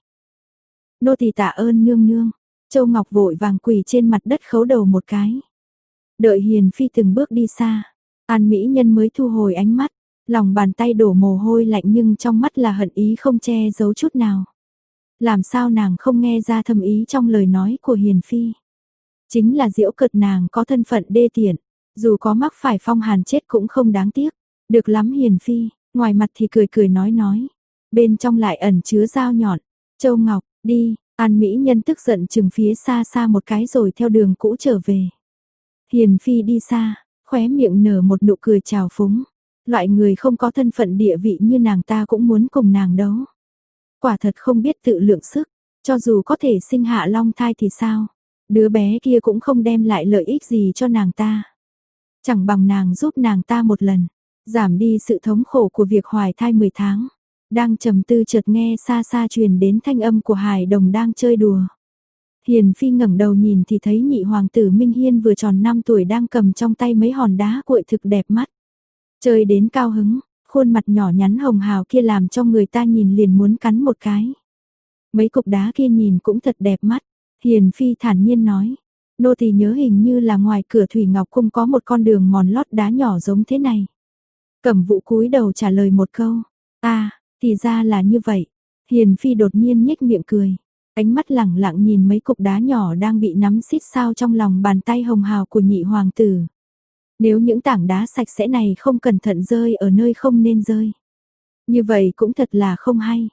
Speaker 1: Nô tỳ tạ ơn nương nương. Châu Ngọc vội vàng quỳ trên mặt đất khấu đầu một cái. Đợi Hiền Phi từng bước đi xa, An Mỹ Nhân mới thu hồi ánh mắt, lòng bàn tay đổ mồ hôi lạnh nhưng trong mắt là hận ý không che giấu chút nào. Làm sao nàng không nghe ra thâm ý trong lời nói của Hiền Phi? Chính là giễu cợt nàng có thân phận đê tiện, dù có mắc phải phong hàn chết cũng không đáng tiếc. Được lắm Hiền Phi, ngoài mặt thì cười cười nói, bên trong lại ẩn chứa dao nhọn. Châu Ngọc, đi. An Mỹ Nhân tức giận chừng phía xa xa một cái rồi theo đường cũ trở về. Hiền Phi đi xa, khóe miệng nở một nụ cười trào phúng. Loại người không có thân phận địa vị như nàng ta cũng muốn cùng nàng đấu. Quả thật không biết tự lượng sức, cho dù có thể sinh hạ long thai thì sao? Đứa bé kia cũng không đem lại lợi ích gì cho nàng ta. Chẳng bằng nàng giúp nàng ta một lần, giảm đi sự thống khổ của việc hoài thai 10 tháng. Đang trầm tư chợt nghe xa xa truyền đến thanh âm của hài đồng đang chơi đùa. Hiền Phi ngẩng đầu nhìn thì thấy nhị hoàng tử Minh Hiên vừa tròn 5 tuổi đang cầm trong tay mấy hòn đá cuội thực đẹp mắt. Chơi đến cao hứng, khuôn mặt nhỏ nhắn hồng hào kia làm cho người ta nhìn liền muốn cắn một cái. Mấy cục đá kia nhìn cũng thật đẹp mắt. Hiền Phi thản nhiên nói, nô tỳ nhớ hình như là ngoài cửa Thủy Ngọc Cung có một con đường mòn lót đá nhỏ giống thế này. Cẩm Vũ cúi đầu trả lời một câu, thì ra là như vậy. Hiền Phi đột nhiên nhếch miệng cười, ánh mắt lẳng lặng nhìn mấy cục đá nhỏ đang bị nắm xít sao trong lòng bàn tay hồng hào của nhị hoàng tử. Nếu những tảng đá sạch sẽ này không cẩn thận rơi ở nơi không nên rơi, như vậy cũng thật là không hay.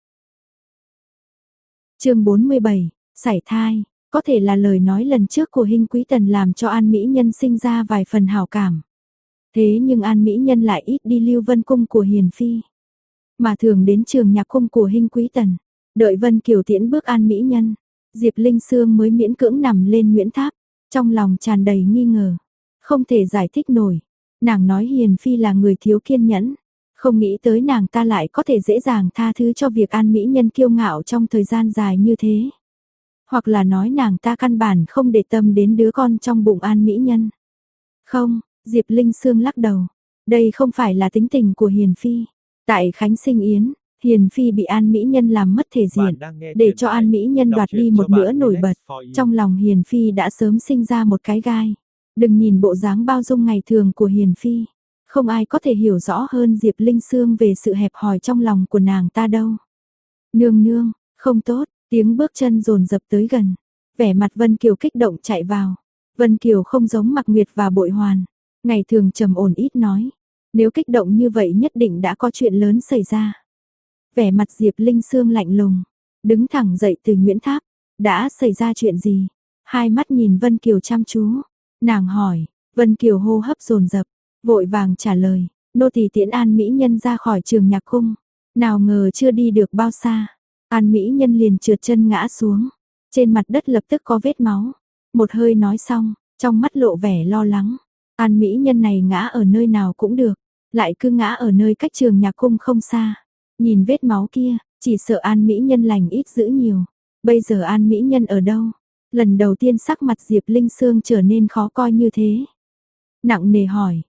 Speaker 1: Chương 47, sảy thai, có thể là lời nói lần trước của Hinh Quý Tần làm cho An Mỹ Nhân sinh ra vài phần hảo cảm. Thế nhưng An Mỹ Nhân lại ít đi Lưu Vân cung của Hiền Phi, mà thường đến Trường Nhạc cung của Hinh Quý Tần. Đợi Vân Kiều tiễn bước An Mỹ Nhân, Diệp Linh Sương mới miễn cưỡng nằm lên Nguyễn Tháp, trong lòng tràn đầy nghi ngờ, không thể giải thích nổi. Nàng nói Hiền Phi là người thiếu kiên nhẫn, không nghĩ tới nàng ta lại có thể dễ dàng tha thứ cho việc An Mỹ Nhân kiêu ngạo trong thời gian dài như thế. Hoặc là nói nàng ta căn bản không để tâm đến đứa con trong bụng An Mỹ Nhân. Không, Diệp Linh Sương lắc đầu, đây không phải là tính tình của Hiền Phi. Tại Khánh Sinh Yến, Hiền Phi bị An Mỹ Nhân làm mất thể diện, để cho An Mỹ Nhân đoạt đi một bữa nổi bật. Trong lòng Hiền Phi đã sớm sinh ra một cái gai. Đừng nhìn bộ dáng bao dung ngày thường của Hiền Phi, không ai có thể hiểu rõ hơn Diệp Linh Sương về sự hẹp hòi trong lòng của nàng ta đâu. Nương nương, không tốt, tiếng bước chân dồn dập tới gần. Vẻ mặt Vân Kiều kích động chạy vào. Vân Kiều không giống Mạc Nguyệt và Bội Hoàn, ngày thường trầm ổn ít nói. Nếu kích động như vậy nhất định đã có chuyện lớn xảy ra. Vẻ mặt Diệp Linh Sương lạnh lùng, đứng thẳng dậy từ Nguyễn Tháp. Đã xảy ra chuyện gì? Hai mắt nhìn Vân Kiều chăm chú. Nàng hỏi, Vân Kiều hô hấp dồn dập, vội vàng trả lời, nô tỳ tiễn An Mỹ Nhân ra khỏi Trường Nhạc cung. Nào ngờ chưa đi được bao xa, An Mỹ Nhân liền trượt chân ngã xuống. Trên mặt đất lập tức có vết máu. Một hơi nói xong, trong mắt lộ vẻ lo lắng. An Mỹ Nhân này ngã ở nơi nào cũng được, lại cứ ngã ở nơi cách Trường Nhạc cung không xa. Nhìn vết máu kia, chỉ sợ An Mỹ Nhân lành ít dữ nhiều. Bây giờ An Mỹ Nhân ở đâu? Lần đầu tiên sắc mặt Diệp Linh Sương trở nên khó coi như thế. Nặng nề hỏi.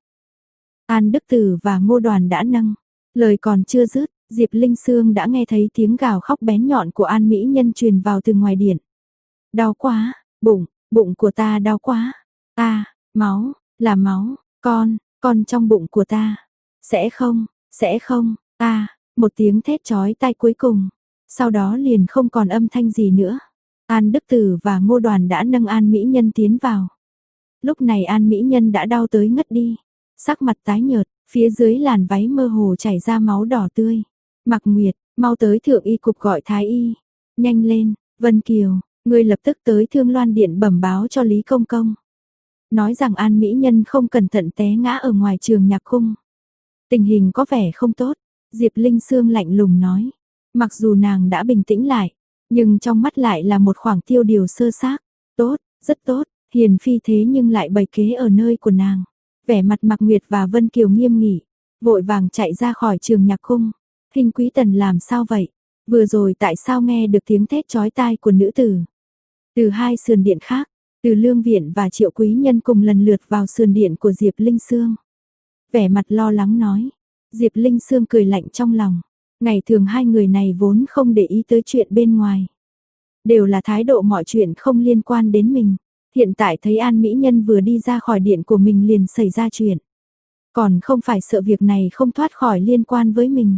Speaker 1: An Đức Tử và Ngô Đoàn đã nâng. Lời còn chưa dứt, Diệp Linh Sương đã nghe thấy tiếng gào khóc bén nhọn của An Mỹ Nhân truyền vào từ ngoài điện. Đau quá, bụng của ta đau quá. Máu, là máu, con trong bụng của ta. sẽ không, ta, một tiếng thét chói tai cuối cùng, sau đó liền không còn âm thanh gì nữa. An Đức Tử và Ngô Đoàn đã nâng An Mỹ Nhân tiến vào. Lúc này An Mỹ Nhân đã đau tới ngất đi, sắc mặt tái nhợt, phía dưới làn váy mơ hồ chảy ra máu đỏ tươi. Mạc Nguyệt, mau tới thượng y cục gọi thái y. Nhanh lên, Vân Kiều, ngươi lập tức tới Thương Loan Điện bẩm báo cho Lý Công Công. Nói rằng An Mỹ Nhân không cẩn thận té ngã ở ngoài trường nhạc cung. Tình hình có vẻ không tốt, Diệp Linh Sương lạnh lùng nói. Mặc dù nàng đã bình tĩnh lại, nhưng trong mắt lại là một khoảng tiêu điều sơ xác. Tốt, rất tốt, hiền phi thế nhưng lại bày kế ở nơi của nàng. Vẻ mặt Mạc Nguyệt và Vân Kiều nghiêm nghị, vội vàng chạy ra khỏi trường nhạc cung. Hình Quý Tần làm sao vậy? Vừa rồi tại sao nghe được tiếng thét chói tai của nữ tử? Từ hai sườn điện khác, Từ Lương Viện và Triệu Quý Nhân cùng lần lượt vào sườn điện của Diệp Linh Sương. Vẻ mặt lo lắng nói. Diệp Linh Sương cười lạnh trong lòng. Ngày thường hai người này vốn không để ý tới chuyện bên ngoài. Đều là thái độ mọi chuyện không liên quan đến mình. Hiện tại thấy An Mỹ Nhân vừa đi ra khỏi điện của mình liền xảy ra chuyện. Còn không phải sợ việc này không thoát khỏi liên quan với mình.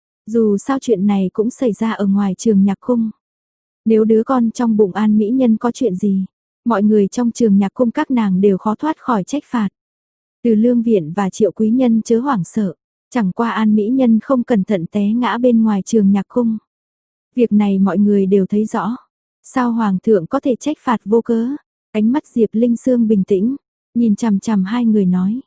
Speaker 1: Dù sao chuyện này cũng xảy ra ở ngoài trường nhạc cung. Nếu đứa con trong bụng An Mỹ Nhân có chuyện gì, mọi người trong trường nhạc cung các nàng đều khó thoát khỏi trách phạt. Từ Lương Viện và Triệu Quý Nhân chớ hoảng sợ, chẳng qua An Mỹ Nhân không cẩn thận té ngã bên ngoài trường nhạc cung. Việc này mọi người đều thấy rõ. Sao Hoàng thượng có thể trách phạt vô cớ? Ánh mắt Diệp Linh Sương bình tĩnh, nhìn chằm chằm hai người nói.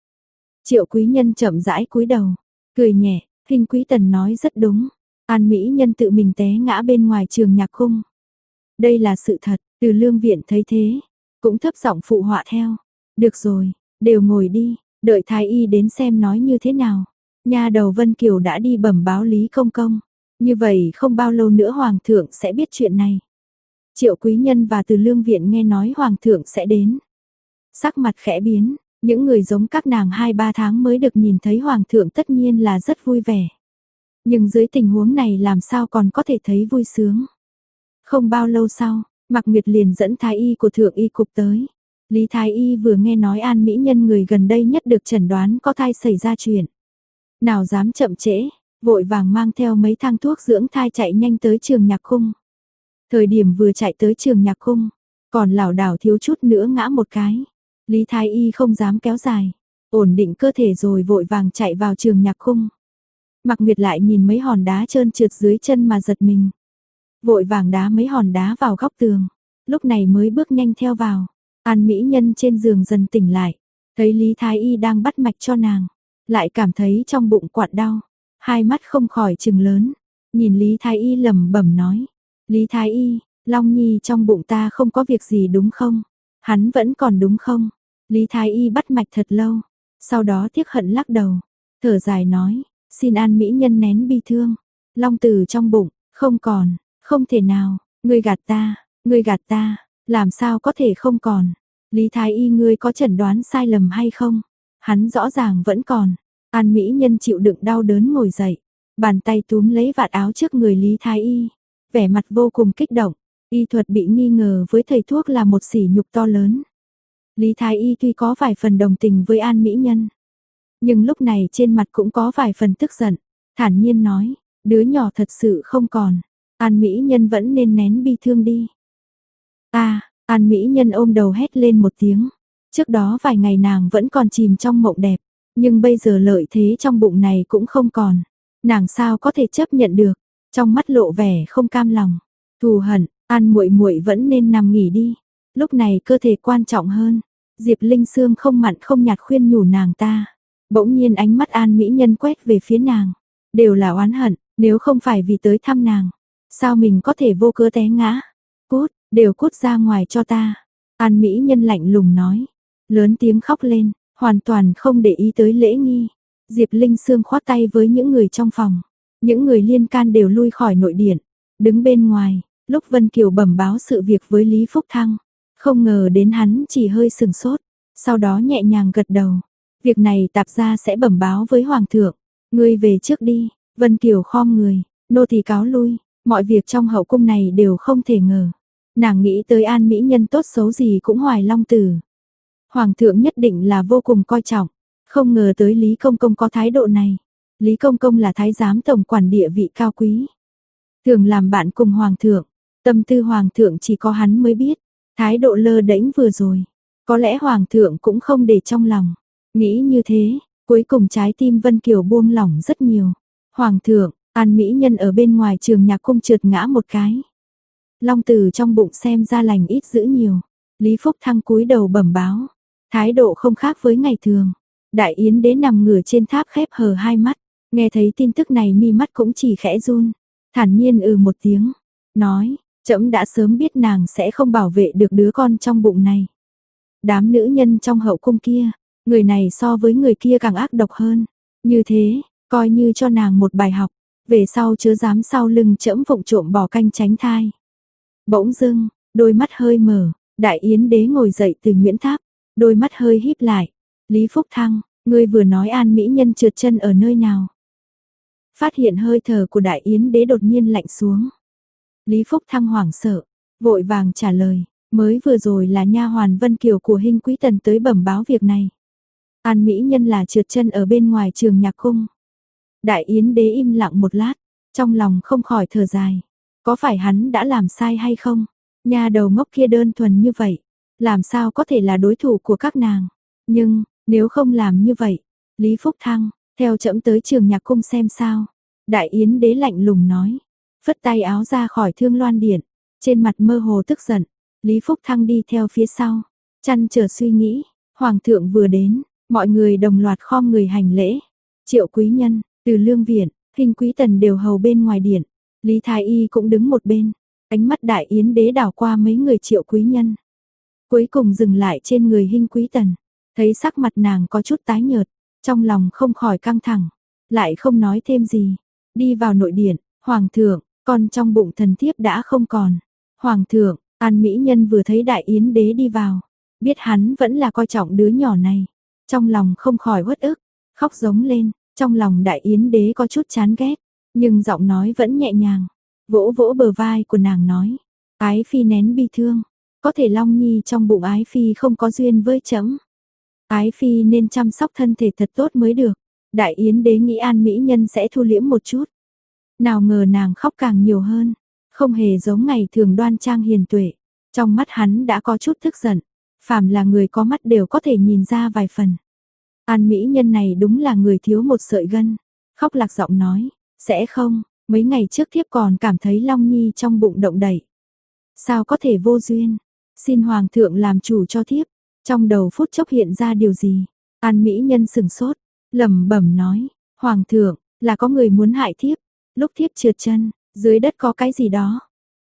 Speaker 1: Triệu Quý Nhân chậm rãi cúi đầu, cười nhẹ, Hình Quý Tần nói rất đúng. An Mỹ Nhân tự mình té ngã bên ngoài trường nhạc cung. Đây là sự thật. Từ Lương Viện thấy thế, cũng thấp giọng phụ họa theo. Được rồi, đều ngồi đi, đợi thái y đến xem nói như thế nào. Nha đầu Vân Kiều đã đi bẩm báo Lý Công Công. Như vậy không bao lâu nữa Hoàng thượng sẽ biết chuyện này. Triệu Quý Nhân và Từ Lương Viện nghe nói Hoàng thượng sẽ đến. Sắc mặt khẽ biến, những người giống các nàng 2-3 tháng mới được nhìn thấy Hoàng thượng tất nhiên là rất vui vẻ. Nhưng dưới tình huống này làm sao còn có thể thấy vui sướng. Không bao lâu sau, Mạc Nguyệt liền dẫn thái y của thượng y cục tới. Lý thái y vừa nghe nói An Mỹ Nhân người gần đây nhất được chẩn đoán có thai xảy ra chuyện. Nào dám chậm trễ, vội vàng mang theo mấy thang thuốc dưỡng thai chạy nhanh tới trường nhạc cung. Thời điểm vừa chạy tới trường nhạc cung, còn lảo đảo thiếu chút nữa ngã một cái. Lý thái y không dám kéo dài, ổn định cơ thể rồi vội vàng chạy vào trường nhạc cung. Mạc Nguyệt lại nhìn mấy hòn đá trơn trượt dưới chân mà giật mình. Vội vàng đá mấy hòn đá vào góc tường, lúc này mới bước nhanh theo vào. An Mỹ Nhân trên giường dần tỉnh lại, thấy Lý Thái Y đang bắt mạch cho nàng, lại cảm thấy trong bụng quặn đau, hai mắt không khỏi trừng lớn, nhìn Lý Thái Y lẩm bẩm nói: Lý Thái Y, Long Nhi trong bụng ta không có việc gì đúng không? Hắn vẫn còn đúng không? Lý Thái Y bắt mạch thật lâu, sau đó tiếc hận lắc đầu, thở dài nói: xin An Mỹ Nhân nén bi thương, Long Tử trong bụng không còn. Không thể nào, ngươi gạt ta, làm sao có thể không còn? Lý Thái Y ngươi có chẩn đoán sai lầm hay không? Hắn rõ ràng vẫn còn. An Mỹ Nhân chịu đựng đau đớn ngồi dậy, bàn tay túm lấy vạt áo trước người Lý Thái Y, vẻ mặt vô cùng kích động. Y thuật bị nghi ngờ với thầy thuốc là một sỉ nhục to lớn. Lý Thái Y tuy có vài phần đồng tình với An Mỹ Nhân, nhưng lúc này trên mặt cũng có vài phần tức giận, thản nhiên nói: đứa nhỏ thật sự không còn. An Mỹ Nhân vẫn nên nén bi thương đi. An Mỹ Nhân ôm đầu hét lên một tiếng. Trước đó vài ngày nàng vẫn còn chìm trong mộng đẹp, nhưng bây giờ lợi thế trong bụng này cũng không còn. Nàng sao có thể chấp nhận được? Trong mắt lộ vẻ không cam lòng, thù hận. An muội muội vẫn nên nằm nghỉ đi. Lúc này cơ thể quan trọng hơn. Diệp Linh Sương không mặn không nhạt khuyên nhủ nàng ta. Bỗng nhiên ánh mắt An Mỹ Nhân quét về phía nàng, đều là oán hận. Nếu không phải vì tới thăm nàng, sao mình có thể vô cớ té ngã? Cút, đều cút ra ngoài cho ta. An Mỹ Nhân lạnh lùng nói, lớn tiếng khóc lên, hoàn toàn không để ý tới lễ nghi. Diệp Linh Sương khoát tay với những người trong phòng. Những người liên can đều lui khỏi nội điện, đứng bên ngoài. Lúc Vân Kiều bẩm báo sự việc với Lý Phúc Thăng, không ngờ đến hắn chỉ hơi sừng sốt, sau đó nhẹ nhàng gật đầu. Việc này tạp gia sẽ bẩm báo với Hoàng thượng. Ngươi về trước đi. Vân Kiều khom người, nô tỳ cáo lui. Mọi việc trong hậu cung này đều không thể ngờ. Nàng nghĩ tới An Mỹ Nhân tốt xấu gì cũng hoài long tử. Hoàng thượng nhất định là vô cùng coi trọng. Không ngờ tới Lý Công Công có thái độ này. Lý Công Công là thái giám tổng quản địa vị cao quý. Thường làm bạn cùng Hoàng thượng. Tâm tư Hoàng thượng chỉ có hắn mới biết. Thái độ lơ đễnh vừa rồi. Có lẽ Hoàng thượng cũng không để trong lòng. Nghĩ như thế, cuối cùng trái tim Vân Kiều buông lỏng rất nhiều. Hoàng thượng, An Mỹ Nhân ở bên ngoài Trường Nhạc Cung trượt ngã một cái. Long Tử trong bụng xem ra lành ít dữ nhiều. Lý Phúc Thăng cúi đầu bẩm báo. Thái độ không khác với ngày thường. Đại Yến Đế nằm ngửa trên tháp khép hờ hai mắt. Nghe thấy tin tức này mi mắt cũng chỉ khẽ run. Thản nhiên một tiếng. Nói, trẫm đã sớm biết nàng sẽ không bảo vệ được đứa con trong bụng này. Đám nữ nhân trong hậu cung kia, người này so với người kia càng ác độc hơn. Như thế, coi như cho nàng một bài học. Về sau chớ dám sau lưng trẫm vụng trộm bỏ canh tránh thai. Bỗng dưng, đôi mắt hơi mở, Đại Yến Đế ngồi dậy từ Nguyễn Tháp, đôi mắt hơi híp lại. Lý Phúc Thăng, ngươi vừa nói An Mỹ Nhân trượt chân ở nơi nào? Phát hiện hơi thở của Đại Yến Đế đột nhiên lạnh xuống. Lý Phúc Thăng hoảng sợ, vội vàng trả lời, mới vừa rồi là nha hoàn Vân Kiều của Hinh Quý Tần tới bẩm báo việc này. An Mỹ Nhân là trượt chân ở bên ngoài Trường Nhạc Cung. Đại Yến Đế im lặng một lát, trong lòng không khỏi thở dài. Có phải hắn đã làm sai hay không? Nha đầu ngốc kia đơn thuần như vậy, làm sao có thể là đối thủ của các nàng? Nhưng, nếu không làm như vậy, Lý Phúc Thăng, theo trẫm tới Trường Nhạc Cung xem sao. Đại Yến Đế lạnh lùng nói, phất tay áo ra khỏi Thương Loan Điện, trên mặt mơ hồ tức giận. Lý Phúc Thăng đi theo phía sau, chăn trở suy nghĩ. Hoàng thượng vừa đến, mọi người đồng loạt khom người hành lễ. Triệu quý nhân, Từ Lương Viện, Hinh Quý Tần đều hầu bên ngoài điện. Lý Thái Y cũng đứng một bên. Ánh mắt Đại Yến Đế đảo qua mấy người Triệu quý nhân, cuối cùng dừng lại trên người Hinh Quý Tần. Thấy sắc mặt nàng có chút tái nhợt, trong lòng không khỏi căng thẳng, lại không nói thêm gì. Đi vào nội điện, Hoàng thượng, con trong bụng thần thiếp đã không còn. Hoàng thượng, An Mỹ Nhân vừa thấy Đại Yến Đế đi vào, biết hắn vẫn là coi trọng đứa nhỏ này, trong lòng không khỏi uất ức, khóc giống lên. Trong lòng Đại Yến Đế có chút chán ghét, nhưng giọng nói vẫn nhẹ nhàng, vỗ vỗ bờ vai của nàng nói, Ái Phi nén bi thương, có thể Long Nhi trong bụng Ái Phi không có duyên với trẫm. Ái Phi nên chăm sóc thân thể thật tốt mới được. Đại Yến Đế nghĩ An Mỹ Nhân sẽ thu liễm một chút, nào ngờ nàng khóc càng nhiều hơn, không hề giống ngày thường đoan trang hiền tuệ. Trong mắt hắn đã có chút tức giận, phàm là người có mắt đều có thể nhìn ra vài phần. An Mỹ Nhân này đúng là người thiếu một sợi gân. Khóc lạc giọng nói, sẽ không, mấy ngày trước thiếp còn cảm thấy Long Nhi trong bụng động đậy. Sao có thể vô duyên, xin Hoàng thượng làm chủ cho thiếp. Trong đầu phút chốc hiện ra điều gì, An Mỹ Nhân sừng sốt, lẩm bẩm nói, Hoàng thượng, là có người muốn hại thiếp. Lúc thiếp trượt chân, dưới đất có cái gì đó.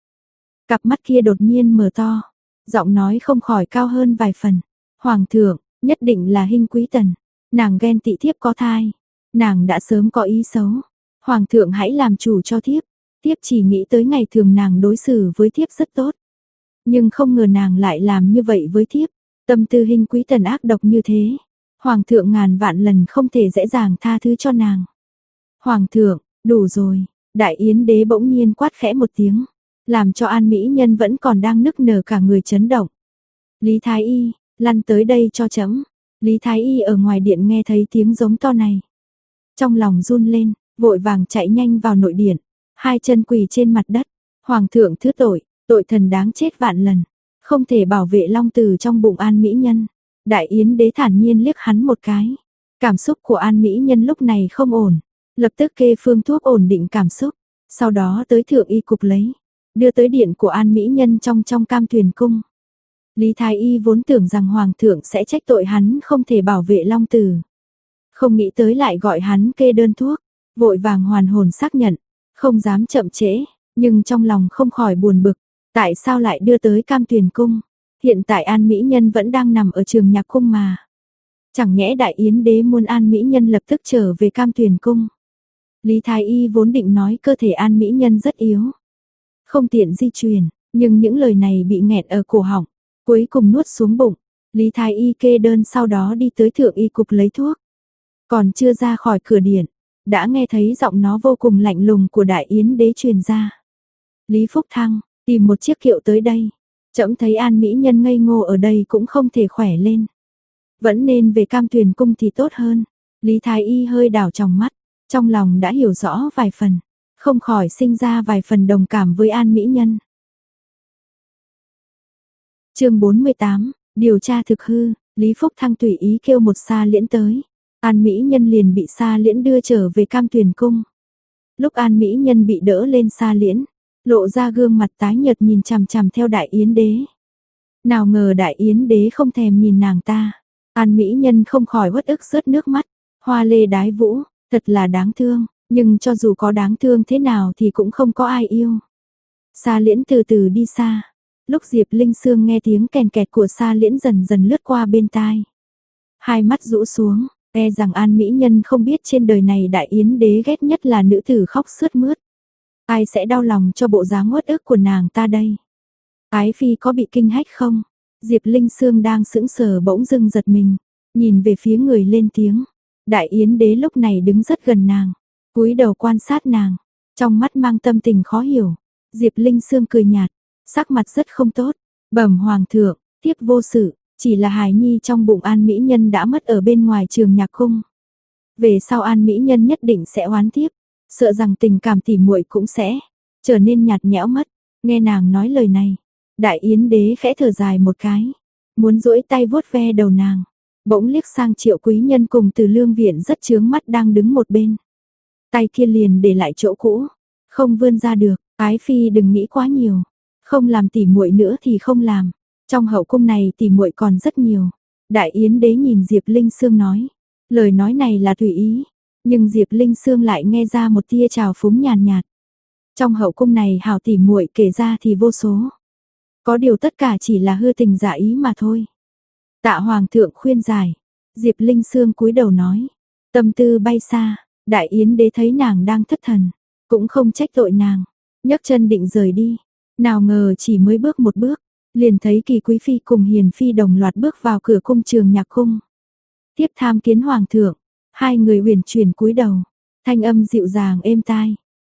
Speaker 1: Cặp mắt kia đột nhiên mở to, giọng nói không khỏi cao hơn vài phần. Hoàng thượng, nhất định là Hinh Quý Tần. Nàng ghen tị thiếp có thai, nàng đã sớm có ý xấu. Hoàng thượng hãy làm chủ cho thiếp. Thiếp chỉ nghĩ tới ngày thường nàng đối xử với thiếp rất tốt, nhưng không ngờ nàng lại làm như vậy với thiếp. Tâm tư Hinh Quý Tần ác độc như thế, Hoàng thượng ngàn vạn lần không thể dễ dàng tha thứ cho nàng. Hoàng thượng, đủ rồi. Đại Yến Đế bỗng nhiên quát khẽ một tiếng, làm cho An Mỹ Nhân vẫn còn đang nức nở cả người chấn động. Lý Thái Y, lăn tới đây cho trẫm. Lý Thái Y ở ngoài điện nghe thấy tiếng giống to này, trong lòng run lên, vội vàng chạy nhanh vào nội điện, hai chân quỳ trên mặt đất. Hoàng thượng thứ tội, tội thần đáng chết vạn lần, không thể bảo vệ Long Tử trong bụng An Mỹ Nhân. Đại Yến Đế thản nhiên liếc hắn một cái. Cảm xúc của An Mỹ Nhân lúc này không ổn, lập tức kê phương thuốc ổn định cảm xúc, sau đó tới Thượng Y cục lấy, đưa tới điện của An Mỹ Nhân trong Cam Tuyền cung. Lý Thái Y vốn tưởng rằng Hoàng thượng sẽ trách tội hắn không thể bảo vệ Long Tử, không nghĩ tới lại gọi hắn kê đơn thuốc, vội vàng hoàn hồn xác nhận, không dám chậm trễ, nhưng trong lòng không khỏi buồn bực, tại sao lại đưa tới Cam Tuyền cung? Hiện tại An Mỹ Nhân vẫn đang nằm ở Trường Nhạc Cung mà. Chẳng nhẽ Đại Yến Đế muốn An Mỹ Nhân lập tức trở về Cam Tuyền cung? Lý Thái Y vốn định nói cơ thể An Mỹ Nhân rất yếu, không tiện di chuyển, nhưng những lời này bị nghẹn ở cổ họng, cuối cùng nuốt xuống bụng. Lý Thái Y kê đơn sau đó đi tới Thượng Y cục lấy thuốc. Còn chưa ra khỏi cửa điện, đã nghe thấy giọng nó vô cùng lạnh lùng của Đại Yến Đế truyền ra. Lý Phúc Thăng, tìm một chiếc kiệu tới đây. Trẫm thấy An Mỹ Nhân ngây ngô ở đây cũng không thể khỏe lên. Vẫn nên về Cam Tuyền cung thì tốt hơn. Lý Thái Y hơi đảo tròng mắt, trong lòng đã hiểu rõ vài phần, không khỏi sinh ra vài phần đồng cảm với An Mỹ Nhân. Chương 48, điều tra thực hư, Lý Phúc Thăng tùy ý kêu một Sa Liễn tới. An Mỹ Nhân liền bị Sa Liễn đưa trở về Cam Tuyền cung. Lúc An Mỹ Nhân bị đỡ lên Sa Liễn, lộ ra gương mặt tái nhợt nhìn chằm chằm theo Đại Yến Đế. Nào ngờ Đại Yến Đế không thèm nhìn nàng ta. An Mỹ Nhân không khỏi uất ức rớt nước mắt. Hoa lê đái vũ, thật là đáng thương, nhưng cho dù có đáng thương thế nào thì cũng không có ai yêu. Sa Liễn từ từ đi xa. Lúc Diệp Linh Sương nghe tiếng kèn kẹt của Sa Liễn dần dần lướt qua bên tai. Hai mắt rũ xuống, e rằng An Mỹ Nhân không biết trên đời này Đại Yến Đế ghét nhất là nữ tử khóc sướt mướt. Ai sẽ đau lòng cho bộ dáng uất ức của nàng ta đây? Ái Phi có bị kinh hách không? Diệp Linh Sương đang sững sờ bỗng dưng giật mình, nhìn về phía người lên tiếng. Đại Yến Đế lúc này đứng rất gần nàng, cúi đầu quan sát nàng, trong mắt mang tâm tình khó hiểu. Diệp Linh Sương cười nhạt, sắc mặt rất không tốt. Bẩm hoàng thượng, thiếp vô sự, chỉ là hài nhi trong bụng An Mỹ Nhân đã mất ở bên ngoài Trường Nhạc cung. Về sau An Mỹ Nhân nhất định sẽ oán thiếp, sợ rằng tình cảm tỉ muội cũng sẽ trở nên nhạt nhẽo mất. Nghe nàng nói lời này, Đại Yến Đế khẽ thở dài một cái, muốn duỗi tay vuốt ve đầu nàng, bỗng liếc sang Triệu Quý Nhân cùng Từ Lương Viện rất chướng mắt đang đứng một bên. Tay kia liền để lại chỗ cũ, không vươn ra được. Ái Phi đừng nghĩ quá nhiều, không làm tỉ muội nữa thì không làm. Trong hậu cung này tỉ muội còn rất nhiều. Đại Yến Đế nhìn Diệp Linh Sương nói, lời nói này là tùy ý, nhưng Diệp Linh Sương lại nghe ra một tia trào phúng nhàn nhạt. Trong hậu cung này hảo tỉ muội kể ra thì vô số. Có điều tất cả chỉ là hư tình giả ý mà thôi. Tạ hoàng thượng khuyên giải. Diệp Linh Sương cúi đầu nói, tâm tư bay xa. Đại Yến Đế thấy nàng đang thất thần, cũng không trách tội nàng, nhấc chân định rời đi. Nào ngờ chỉ mới bước một bước, liền thấy Kỳ Quý Phi cùng Hiền Phi đồng loạt bước vào cửa cung Trường Nhạc cung. Tiếp tham kiến hoàng thượng. Hai người uyển chuyển cúi đầu, thanh âm dịu dàng êm tai.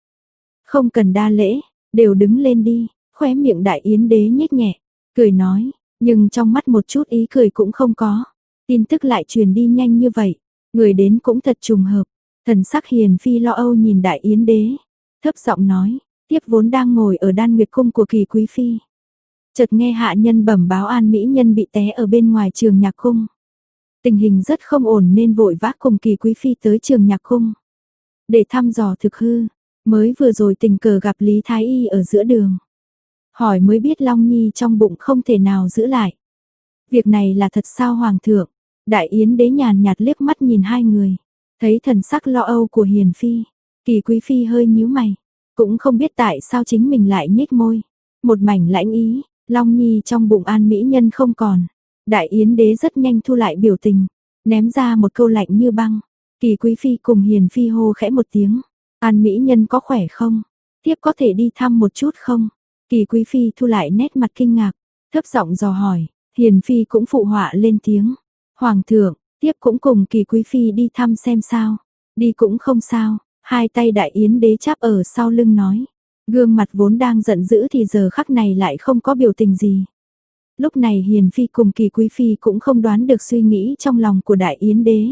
Speaker 1: Không cần đa lễ, đều đứng lên đi. Khóe miệng Đại Yến Đế nhếch nhẹ, cười nói, nhưng trong mắt một chút ý cười cũng không có. Tin tức lại truyền đi nhanh như vậy, người đến cũng thật trùng hợp. Thần sắc Hiền Phi lo âu nhìn Đại Yến Đế, thấp giọng nói, tiếp vốn đang ngồi ở Đan Nguyệt cung của Kỳ Quý Phi. Chợt nghe hạ nhân bẩm báo An Mỹ Nhân bị té ở bên ngoài Trường Nhạc cung. Tình hình rất không ổn nên vội vã cùng Kỳ Quý Phi tới Trường Nhạc cung để thăm dò thực hư. Mới vừa rồi tình cờ gặp Lý Thái Y ở giữa đường, hỏi mới biết Long Nhi trong bụng không thể nào giữ lại. Việc này là thật sao hoàng thượng? Đại Yến Đế nhàn nhạt liếc mắt nhìn hai người, thấy thần sắc lo âu của Hiền Phi, Kỳ Quý Phi hơi nhíu mày, cũng không biết tại sao chính mình lại nhếch môi, một mảnh lãnh ý. Long Nhi trong bụng An Mỹ Nhân không còn. Đại Yến Đế rất nhanh thu lại biểu tình, ném ra một câu lạnh như băng. Kỳ Quý Phi cùng Hiền Phi hô khẽ một tiếng, An Mỹ Nhân có khỏe không? Tiếp có thể đi thăm một chút không? Kỳ Quý Phi thu lại nét mặt kinh ngạc, thấp giọng dò hỏi. Hiền Phi cũng phụ họa lên tiếng, hoàng thượng, tiếp cũng cùng Kỳ Quý Phi đi thăm xem sao. Đi cũng không sao. Hai tay Đại Yến Đế chắp ở sau lưng nói, gương mặt vốn đang giận dữ thì giờ khắc này lại không có biểu tình gì. Lúc này Hiền Phi cùng Kỳ Quý Phi cũng không đoán được suy nghĩ trong lòng của Đại Yến Đế.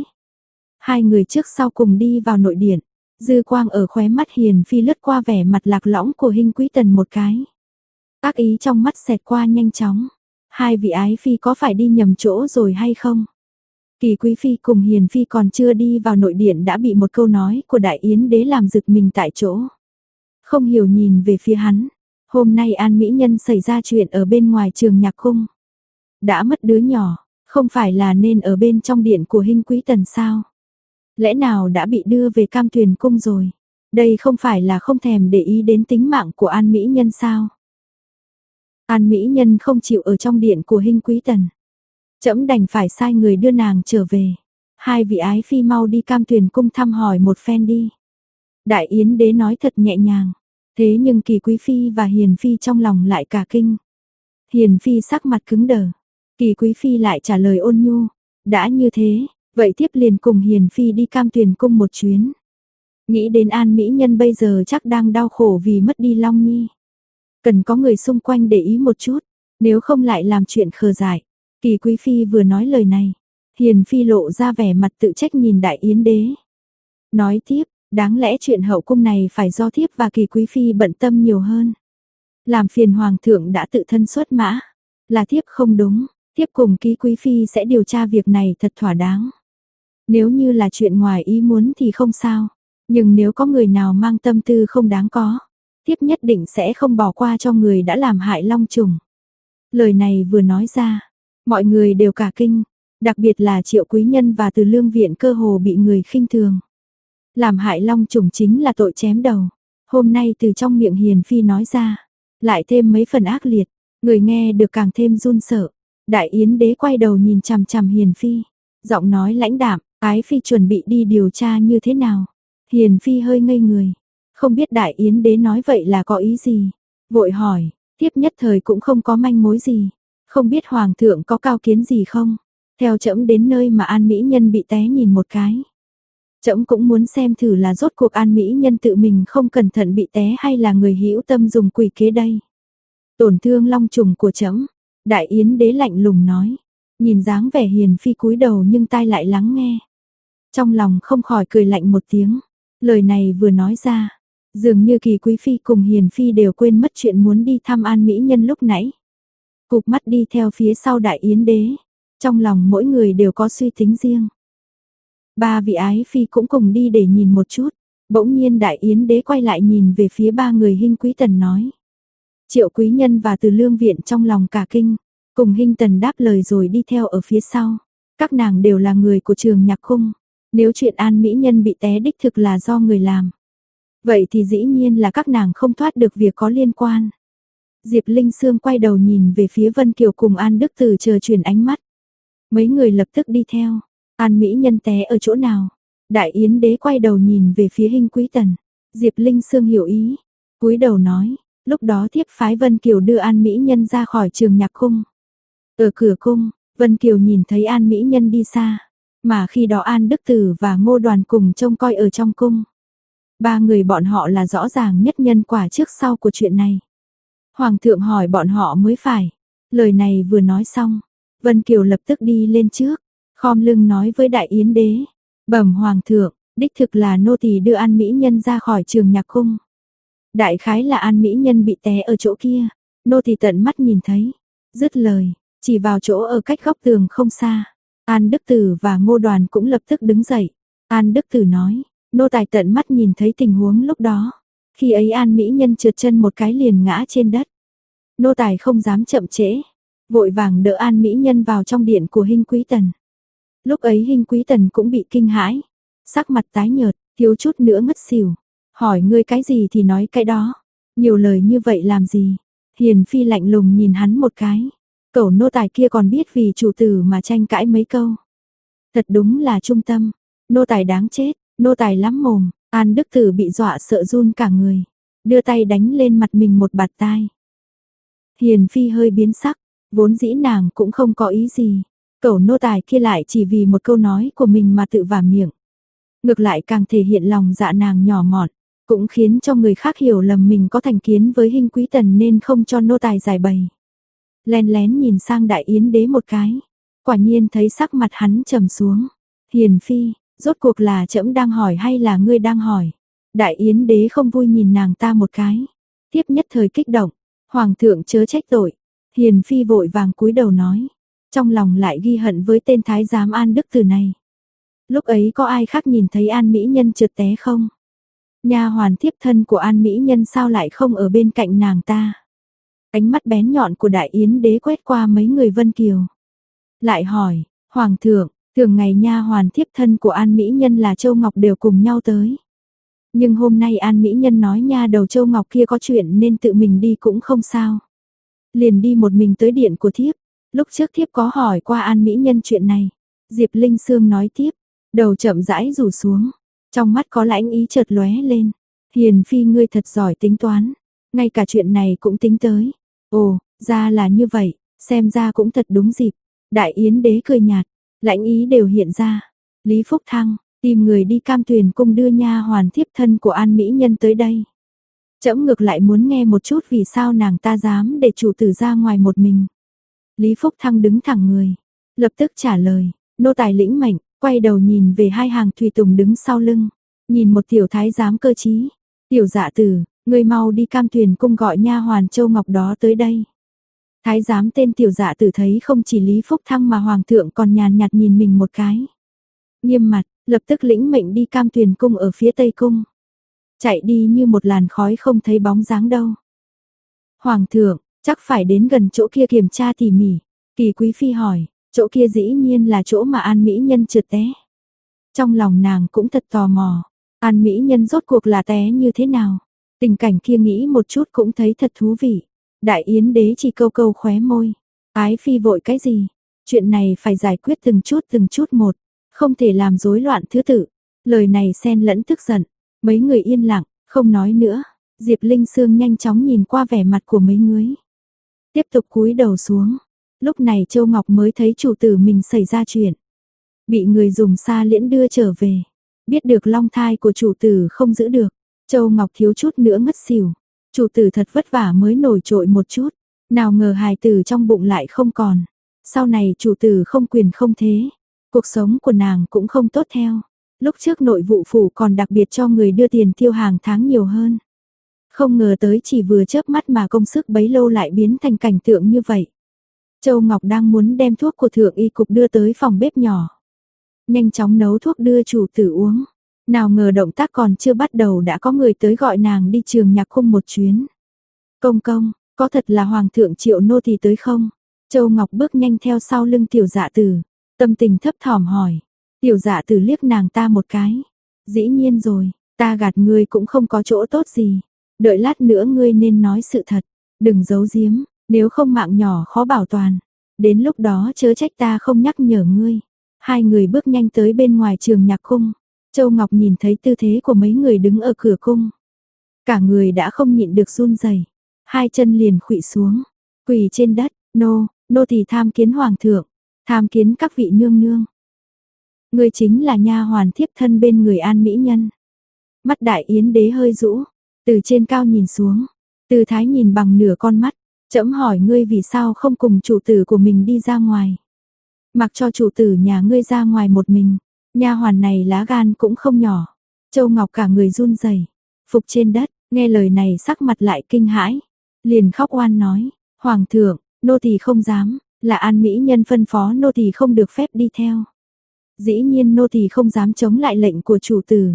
Speaker 1: Hai người trước sau cùng đi vào nội điện, dư quang ở khóe mắt Hiền Phi lướt qua vẻ mặt lạc lõng của Hinh Quý Tần một cái. Ác ý trong mắt xẹt qua nhanh chóng. Hai vị ái phi có phải đi nhầm chỗ rồi hay không? Kỳ Quý Phi cùng Hiền Phi còn chưa đi vào nội điện đã bị một câu nói của Đại Yến Đế làm giật mình tại chỗ. Không hiểu nhìn về phía hắn. Hôm nay An Mỹ Nhân xảy ra chuyện ở bên ngoài Trường Nhạc cung. Đã mất đứa nhỏ, không phải là nên ở bên trong điện của Hinh Quý Tần sao? Lẽ nào đã bị đưa về Cam Tuyền cung rồi? Đây không phải là không thèm để ý đến tính mạng của An Mỹ Nhân sao? An Mỹ Nhân không chịu ở trong điện của Hinh Quý Tần. Trẫm đành phải sai người đưa nàng trở về. Hai vị ái phi mau đi Cam Tuyền cung thăm hỏi một phen đi. Đại Yến Đế nói thật nhẹ nhàng. Thế nhưng Kỳ Quý Phi và Hiền Phi trong lòng lại cả kinh. Hiền Phi sắc mặt cứng đờ. Kỳ Quý Phi lại trả lời ôn nhu. Đã như thế, vậy tiếp liền cùng Hiền Phi đi Cam Tuyền cung một chuyến. Nghĩ đến An Mỹ Nhân bây giờ chắc đang đau khổ vì mất đi Long Nhi. Cần có người xung quanh để ý một chút, nếu không lại làm chuyện khờ dại. Kỳ Quý Phi vừa nói lời này, Hiền phi lộ ra vẻ mặt tự trách nhìn đại yến đế. Nói tiếp, đáng lẽ chuyện hậu cung này phải do thiếp và Kỳ quý phi bận tâm nhiều hơn. Làm phiền hoàng thượng đã tự thân xuất mã, là thiếp không đúng, thiếp cùng Ký quý phi sẽ điều tra việc này thật thỏa đáng. Nếu như là chuyện ngoài ý muốn thì không sao, nhưng nếu có người nào mang tâm tư không đáng có, thiếp nhất định sẽ không bỏ qua cho người đã làm hại Long Trùng. Lời này vừa nói ra, mọi người đều cả kinh, đặc biệt là Triệu quý nhân và Từ Lương viện cơ hồ bị người khinh thường. Làm hại Long Trùng chính là tội chém đầu, hôm nay từ trong miệng Hiền phi nói ra, lại thêm mấy phần ác liệt, người nghe được càng thêm run sợ. Đại yến đế quay đầu nhìn chằm chằm Hiền phi, giọng nói lãnh đạm, ái phi chuẩn bị đi điều tra như thế nào? Hiền phi hơi ngây người, không biết đại yến đế nói vậy là có ý gì, vội hỏi, tiếp nhất thời cũng không có manh mối gì, không biết hoàng thượng có cao kiến gì không? Theo trẫm đến nơi mà An mỹ nhân bị té nhìn một cái. Trẫm cũng muốn xem thử là rốt cuộc An mỹ nhân tự mình không cẩn thận bị té hay là người hữu tâm dùng quỷ kế đây. Tổn thương Long Trùng của trẫm, đại yến đế lạnh lùng nói, nhìn dáng vẻ Hiền phi cúi đầu nhưng tai lại lắng nghe. Trong lòng không khỏi cười lạnh một tiếng, lời này vừa nói ra, dường như Kỳ quý phi cùng Hiền phi đều quên mất chuyện muốn đi thăm An mỹ nhân lúc nãy. Cụp mắt đi theo phía sau đại yến đế, trong lòng mỗi người đều có suy tính riêng. Ba vị ái phi cũng cùng đi để nhìn một chút, bỗng nhiên đại yến đế quay lại nhìn về phía ba người Hinh Quý Tần nói. Triệu quý nhân và Từ Lương viện trong lòng cả kinh, cùng Hinh Tần đáp lời rồi đi theo ở phía sau. Các nàng đều là người của Trường Nhạc Cung, nếu chuyện An mỹ nhân bị té đích thực là do người làm, vậy thì dĩ nhiên là các nàng không thoát được việc có liên quan. Diệp Linh Sương quay đầu nhìn về phía Vân Kiều cùng An Đức Từ chờ chuyển ánh mắt. Mấy người lập tức đi theo. An mỹ nhân té ở chỗ nào? Đại yến đế quay đầu nhìn về phía Hinh Quý Tần. Diệp Linh Sương hiểu ý, cúi đầu nói, lúc đó thiếp phái Vân Kiều đưa An mỹ nhân ra khỏi Trường Nhạc Cung. Ở cửa cung, Vân Kiều nhìn thấy An mỹ nhân đi xa, mà khi đó An Đức Tử và Ngô Đoàn cùng trông coi ở trong cung. Ba người bọn họ là rõ ràng nhất nhân quả trước sau của chuyện này. Hoàng thượng hỏi bọn họ mới phải. Lời này vừa nói xong, Vân Kiều lập tức đi lên trước, khom lưng nói với đại yến đế, bẩm hoàng thượng, đích thực là nô tỳ đưa An mỹ nhân ra khỏi Trường Nhạc Cung. Đại khái là An mỹ nhân bị té ở chỗ kia, nô tỳ tận mắt nhìn thấy. Dứt lời, chỉ vào chỗ ở cách góc tường không xa. An Đức Tử và Ngô Đoàn cũng lập tức đứng dậy. An Đức Tử nói, nô tài tận mắt nhìn thấy tình huống lúc đó. Khi ấy An mỹ nhân trượt chân một cái liền ngã trên đất. Nô tài không dám chậm trễ, vội vàng đỡ An mỹ nhân vào trong điện của Hinh Quý Tần. Lúc ấy Hinh Quý Tần cũng bị kinh hãi, sắc mặt tái nhợt, thiếu chút nữa ngất xỉu. Hỏi ngươi cái gì thì nói cái đó, nhiều lời như vậy làm gì? Hiền phi lạnh lùng nhìn hắn một cái. Cẩu nô tài kia còn biết vì chủ tử mà tranh cãi mấy câu. Thật đúng là trung tâm, nô tài đáng chết, nô tài lắm mồm. An Đức Tử bị dọa sợ run cả người, đưa tay đánh lên mặt mình một bạt tai. Hiền phi hơi biến sắc, vốn dĩ nàng cũng không có ý gì. Cẩu nô tài kia lại chỉ vì một câu nói của mình mà tự vả miệng. Ngược lại càng thể hiện lòng dạ nàng nhỏ mọn, cũng khiến cho người khác hiểu lầm mình có thành kiến với Hinh Quý Tần nên không cho nô tài giải bày. Lén lén nhìn sang đại yến đế một cái, quả nhiên thấy sắc mặt hắn trầm xuống. Hiền phi, rốt cuộc là trẫm đang hỏi hay là ngươi đang hỏi? Đại yến đế không vui nhìn nàng ta một cái, tiếp nhất thời kích động, hoàng thượng chớ trách tội. Hiền phi vội vàng cúi đầu nói, trong lòng lại ghi hận với tên thái giám An Đức Tử này. Lúc ấy có ai khác nhìn thấy An mỹ nhân trượt té không? Nha hoàn thiếp thân của An mỹ nhân sao lại không ở bên cạnh nàng ta? Ánh mắt bén nhọn của đại yến đế quét qua mấy người Vân Kiều. Lại hỏi, hoàng thượng, thường ngày nha hoàn thiếp thân của An mỹ nhân là Châu Ngọc đều cùng nhau tới. Nhưng hôm nay An mỹ nhân nói nha đầu Châu Ngọc kia có chuyện nên tự mình đi cũng không sao. Liền đi một mình tới điện của thiếp. Lúc trước thiếp có hỏi qua An mỹ nhân chuyện này. Diệp Linh Sương nói tiếp, đầu chậm rãi rủ xuống, trong mắt có lãnh ý chợt lóe lên. Hiền phi ngươi thật giỏi tính toán, ngay cả chuyện này cũng tính tới. Ồ, ra là như vậy, xem ra cũng thật đúng dịp. Đại yến đế cười nhạt, lãnh ý đều hiện ra. Lý Phúc Thăng, tìm người đi Cam Tuyền cung đưa nha hoàn thiếp thân của An mỹ nhân tới đây. Trẫm ngược lại muốn nghe một chút vì sao nàng ta dám để chủ tử ra ngoài một mình. Lý Phúc Thăng đứng thẳng người, lập tức trả lời, Nô tài lĩnh mệnh, quay đầu nhìn về hai hàng tùy tùng đứng sau lưng, nhìn một tiểu thái giám cơ trí. Tiểu Dạ Tử, ngươi mau đi Cam Tuyền cung gọi nha hoàn Châu Ngọc đó tới đây. Thái giám tên Tiểu Dạ Tử thấy không chỉ Lý Phúc Thăng mà hoàng thượng còn nhàn nhạt nhìn mình một cái. Nghiêm mặt, lập tức lĩnh mệnh đi Cam Tuyền cung ở phía Tây cung. Chạy đi như một làn khói không thấy bóng dáng đâu. Hoàng thượng, chắc phải đến gần chỗ kia kiểm tra tỉ mỉ. Kỳ Quý Phi hỏi, chỗ kia dĩ nhiên là chỗ mà An Mỹ Nhân trượt té. Trong lòng nàng cũng thật tò mò, An Mỹ Nhân rốt cuộc là té như thế nào. Tình cảnh kia nghĩ một chút cũng thấy thật thú vị. Đại Yến đế chỉ câu câu khóe môi. Ái Phi vội cái gì? Chuyện này phải giải quyết từng chút một. Không thể làm rối loạn thứ tự. Lời này xen lẫn tức giận. Mấy người yên lặng, không nói nữa. Diệp Linh Sương nhanh chóng nhìn qua vẻ mặt của mấy người. Tiếp tục cúi đầu xuống. Lúc này Châu Ngọc mới thấy chủ tử mình xảy ra chuyện. Bị người dùng xa liễn đưa trở về. Biết được long thai của chủ tử không giữ được. Châu Ngọc thiếu chút nữa ngất xỉu. Chủ tử thật vất vả mới nổi trội một chút. Nào ngờ hài tử trong bụng lại không còn. Sau này chủ tử không quyền không thế. Cuộc sống của nàng cũng không tốt theo. Lúc trước nội vụ phủ còn đặc biệt cho người đưa tiền tiêu hàng tháng nhiều hơn. Không ngờ tới chỉ vừa chớp mắt mà công sức bấy lâu lại biến thành cảnh tượng như vậy. Châu Ngọc đang muốn đem thuốc của thượng y cục đưa tới phòng bếp nhỏ. Nhanh chóng nấu thuốc đưa chủ tử uống. Nào ngờ động tác còn chưa bắt đầu đã có người tới gọi nàng đi trường nhạc khung một chuyến. Công công, có thật là hoàng thượng triệu nô tỳ tới không? Châu Ngọc bước nhanh theo sau lưng Tiểu Dạ Tử, tâm tình thấp thỏm hỏi. Tiểu Dạ Tử liếc nàng ta một cái. Dĩ nhiên rồi, ta gạt ngươi cũng không có chỗ tốt gì. Đợi lát nữa ngươi nên nói sự thật, đừng giấu giếm, nếu không mạng nhỏ khó bảo toàn. Đến lúc đó chớ trách ta không nhắc nhở ngươi. Hai người bước nhanh tới bên ngoài trường nhạc cung. Châu Ngọc nhìn thấy tư thế của mấy người đứng ở cửa cung. Cả người đã không nhịn được run rẩy, hai chân liền khuỵu xuống, quỳ trên đất, nô tỳ tham kiến hoàng thượng, tham kiến các vị nương nương. Ngươi chính là nha hoàn thiếp thân bên người An Mỹ Nhân. Mắt Đại Yến đế hơi rũ, từ trên cao nhìn xuống, tư thái nhìn bằng nửa con mắt, trẫm hỏi ngươi vì sao không cùng chủ tử của mình đi ra ngoài. Mặc cho chủ tử nhà ngươi ra ngoài một mình. Nha hoàn này lá gan cũng không nhỏ. Châu Ngọc cả người run rẩy, phục trên đất, nghe lời này sắc mặt lại kinh hãi, liền khóc oan nói: "Hoàng thượng, nô tỳ không dám, là An Mỹ Nhân phân phó nô tỳ không được phép đi theo. Dĩ nhiên nô tỳ không dám chống lại lệnh của chủ tử."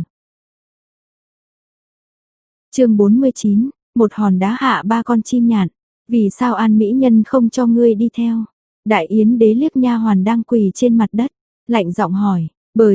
Speaker 1: Chương 49, một hòn đá hạ ba con chim nhạn. Vì sao An Mỹ Nhân không cho ngươi đi theo? Đại Yến đế liếc nha hoàn đang quỳ trên mặt đất, lạnh giọng hỏi.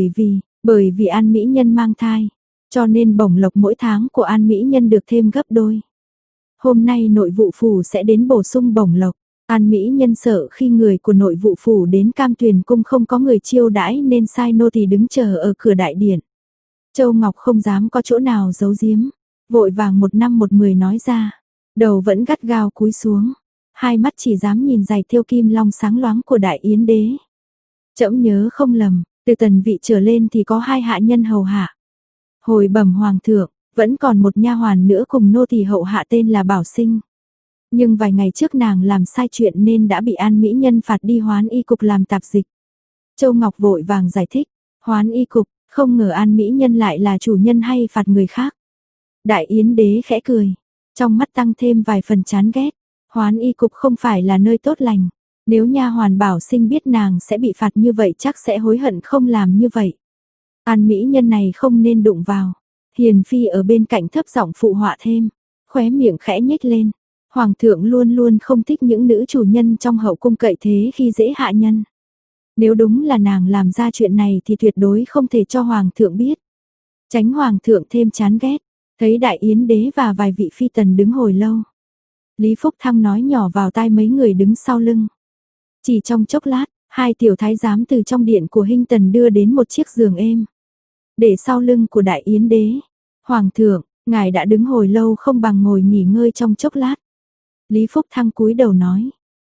Speaker 1: Bởi vì An Mỹ Nhân mang thai, cho nên bổng lộc mỗi tháng của An Mỹ Nhân được thêm gấp đôi. Hôm nay nội vụ phủ sẽ đến bổ sung bổng lộc. An Mỹ Nhân sợ khi người của nội vụ phủ đến Cam Tuyền cung không có người chiêu đãi nên sai nô tỳ đứng chờ ở cửa đại điện. Châu Ngọc không dám có chỗ nào giấu giếm, vội vàng một năm một mười nói ra, đầu vẫn gắt gao cúi xuống, hai mắt chỉ dám nhìn giày thêu kim long sáng loáng của Đại Yến đế. Trẫm nhớ không lầm, từ tần vị trở lên thì có 2 hạ nhân hầu hạ. Hồi bẩm hoàng thượng, vẫn còn một nha hoàn nữa cùng nô tỳ hậu hạ tên là Bảo Sinh. Nhưng vài ngày trước nàng làm sai chuyện nên đã bị An Mỹ Nhân phạt đi Hoán Y cục làm tạp dịch. Châu Ngọc vội vàng giải thích, Hoán Y cục, không ngờ An Mỹ Nhân lại là chủ nhân hay phạt người khác. Đại Yến đế khẽ cười, trong mắt tăng thêm vài phần chán ghét. Hoán Y cục không phải là nơi tốt lành. Nếu nha hoàn Bảo Sinh biết nàng sẽ bị phạt như vậy chắc sẽ hối hận không làm như vậy. An Mỹ Nhân này không nên đụng vào. Hiền phi ở bên cạnh thấp giọng phụ họa thêm, khóe miệng khẽ nhếch lên. Hoàng thượng luôn luôn không thích những nữ chủ nhân trong hậu cung cậy thế khi dễ hạ nhân. Nếu đúng là nàng làm ra chuyện này thì tuyệt đối không thể cho hoàng thượng biết. Tránh hoàng thượng thêm chán ghét. Thấy Đại Yến đế và vài vị phi tần đứng hồi lâu, Lý Phúc Thăng nói nhỏ vào tai mấy người đứng sau lưng. Chỉ trong chốc lát, 2 tiểu thái giám từ trong điện của Hinh Tần đưa đến một chiếc giường êm, để sau lưng của Đại Yến đế. Hoàng thượng, ngài đã đứng hồi lâu không bằng ngồi nghỉ ngơi trong chốc lát. Lý Phúc Thăng cúi đầu nói.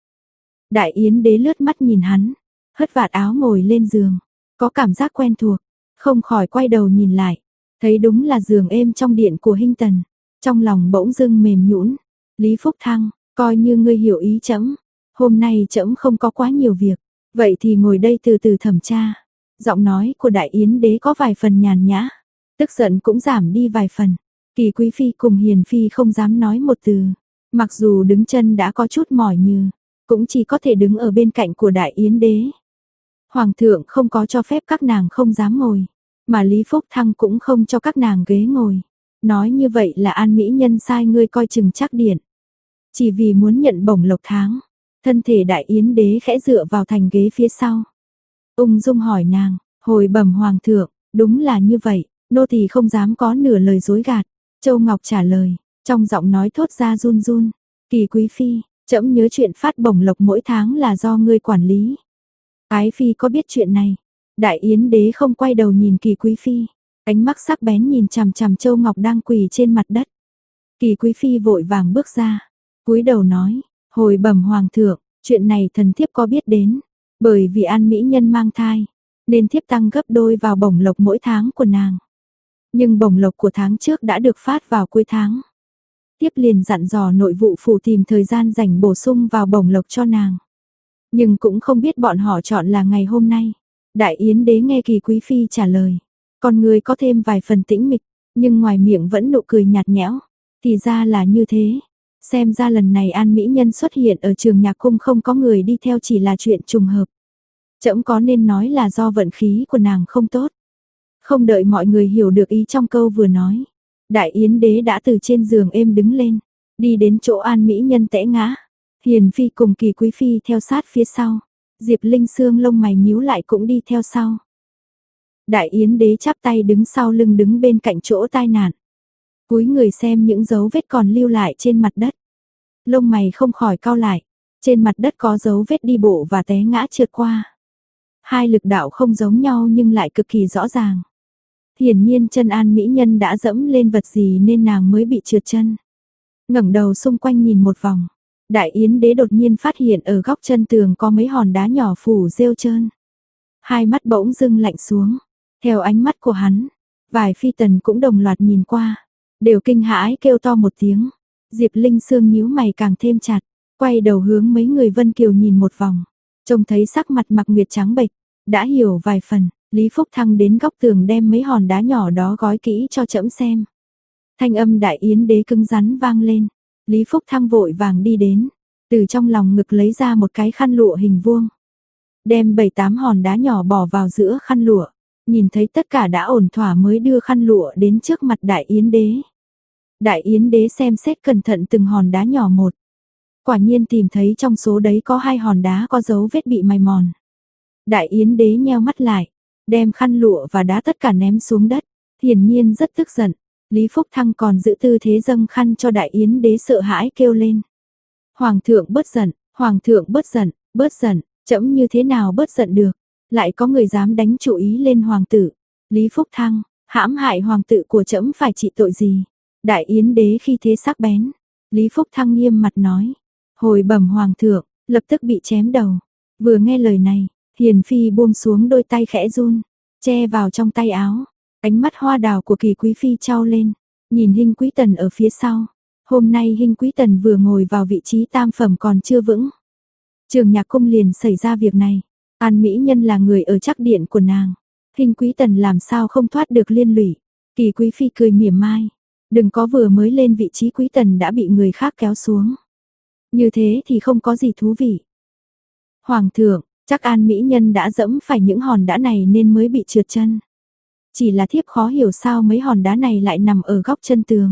Speaker 1: Đại Yến đế lướt mắt nhìn hắn, hất vạt áo ngồi lên giường, có cảm giác quen thuộc, không khỏi quay đầu nhìn lại, thấy đúng là giường êm trong điện của Hinh Tần, trong lòng bỗng dưng mềm nhũn. Lý Phúc Thăng, coi như ngươi hiểu ý trẫm, hôm nay trẫm không có quá nhiều việc, Vậy thì ngồi đây từ từ thẩm tra. Giọng nói của Đại Yến đế có vài phần nhàn nhã, tức giận cũng giảm đi vài phần. Kỳ Quý Phi cùng Hiền Phi không dám nói một từ, mặc dù đứng chân đã có chút mỏi nhừ, cũng chỉ có thể đứng ở bên cạnh của Đại Yến đế. Hoàng thượng không có cho phép các nàng không dám ngồi, mà Lý Phúc Thăng cũng không cho các nàng ghế ngồi. Nói như vậy là An Mỹ Nhân sai ngươi coi chừng Trác Điện, chỉ vì muốn nhận bổng lộc tháng. Thân thể Đại Yến đế khẽ dựa vào thành ghế phía sau. Ung dung hỏi nàng, hồi bẩm Hoàng thượng, đúng là như vậy, nô tỳ không dám có nửa lời dối gạt. Châu Ngọc trả lời, trong giọng nói thốt ra run run. Kỳ Quý Phi, trẫm nhớ chuyện phát bổng lộc mỗi tháng là do ngươi quản lý. Ái Phi có biết chuyện này? Đại Yến đế không quay đầu nhìn Kỳ Quý Phi, ánh mắt sắc bén nhìn chằm chằm Châu Ngọc đang quỳ trên mặt đất. Kỳ Quý Phi vội vàng bước ra, cúi đầu nói, hồi bẩm Hoàng thượng, chuyện này thần thiếp có biết đến, bởi vì An Mỹ Nhân mang thai, nên thiếp tăng gấp đôi vào bổng lộc mỗi tháng của nàng. Nhưng bổng lộc của tháng trước đã được phát vào cuối tháng. Thiếp liền dặn dò nội vụ phủ tìm thời gian rảnh bổ sung vào bổng lộc cho nàng. Nhưng cũng không biết bọn họ chọn là ngày hôm nay. Đại Yến đế nghe Kỳ Quý Phi trả lời, con người có thêm vài phần tĩnh mịch, nhưng ngoài miệng vẫn nụ cười nhạt nhẽo. Thì ra là như thế. Xem ra lần này An Mỹ Nhân xuất hiện ở Trường Nhạc Cung không có người đi theo chỉ là chuyện trùng hợp. Trẫm có nên nói là do vận khí của nàng không tốt. Không đợi mọi người hiểu được ý trong câu vừa nói, Đại Yến đế đã từ trên giường êm đứng lên, đi đến chỗ An Mỹ Nhân té ngã. Hiền Phi cùng Kỳ Quý Phi theo sát phía sau. Diệp Linh Sương lông mày nhíu lại cũng đi theo sau. Đại Yến đế chắp tay đứng sau lưng đứng bên cạnh chỗ tai nạn. Cúi người xem những dấu vết còn lưu lại trên mặt đất. Lông mày không khỏi cau lại. Trên mặt đất có dấu vết đi bộ và té ngã trượt qua. Hai lực đạo không giống nhau nhưng lại cực kỳ rõ ràng. Hiển nhiên chân An Mỹ Nhân đã dẫm lên vật gì nên nàng mới bị trượt chân. Ngẩng đầu xung quanh nhìn một vòng. Đại Yến đế đột nhiên phát hiện ở góc chân tường có mấy hòn đá nhỏ phủ rêu trơn. Hai mắt bỗng dưng lạnh xuống. Theo ánh mắt của hắn, vài phi tần cũng đồng loạt nhìn qua, đều kinh hãi kêu to một tiếng. Diệp Linh Sương nhíu mày càng thêm chặt, quay đầu hướng mấy người Vân Kiều nhìn một vòng, trông thấy sắc mặt Mạc Nguyệt trắng bệch, đã hiểu vài phần. Lý Phúc Thăng đến góc tường đem mấy hòn đá nhỏ đó gói kỹ cho trẫm xem. Thanh âm Đại Yến đế cứng rắn vang lên. Lý Phúc Thăng vội vàng đi đến, từ trong lòng ngực lấy ra một cái khăn lụa hình vuông, đem 7-8 hòn đá nhỏ bỏ vào giữa khăn lụa, nhìn thấy tất cả đã ổn thỏa mới đưa khăn lụa đến trước mặt Đại Yến đế. Đại Yến đế xem xét cẩn thận từng hòn đá nhỏ một, quả nhiên tìm thấy trong số đấy có 2 hòn đá có dấu vết bị mài mòn. Đại Yến đế nheo mắt lại, đem khăn lụa và đá tất cả ném xuống đất, hiển nhiên rất tức giận. Lý Phúc Thăng còn giữ tư thế dâng khăn cho Đại Yến đế sợ hãi kêu lên. Hoàng thượng bớt giận, Hoàng thượng bớt giận, trẫm như thế nào bớt giận được, lại có người dám đánh chủ ý lên hoàng tử. Lý Phúc Thăng, hãm hại hoàng tử của trẫm phải trị tội gì? Đại Yến đế khi thế sắc bén. Lý Phúc Thăng nghiêm mặt nói, hồi bẩm hoàng thượng, lập tức bị chém đầu. Vừa nghe lời này, Hiền Phi buông xuống đôi tay khẽ run, che vào trong tay áo. Ánh mắt hoa đào của Kỳ Quý Phi trao lên, nhìn Hinh Quý Tần ở phía sau. Hôm nay Hinh Quý Tần vừa ngồi vào vị trí tam phẩm còn chưa vững. Trường Nhạc Cung liền xảy ra việc này. An Mỹ Nhân là người ở Trác Điện của nàng. Hinh Quý Tần làm sao không thoát được liên lụy. Kỳ Quý Phi cười mỉa mai. Đừng có vừa mới lên vị trí Quý Tần đã bị người khác kéo xuống. Như thế thì không có gì thú vị. Hoàng thượng, chắc An Mỹ Nhân đã dẫm phải những hòn đá này nên mới bị trượt chân. Chỉ là thiếp khó hiểu sao mấy hòn đá này lại nằm ở góc chân tường.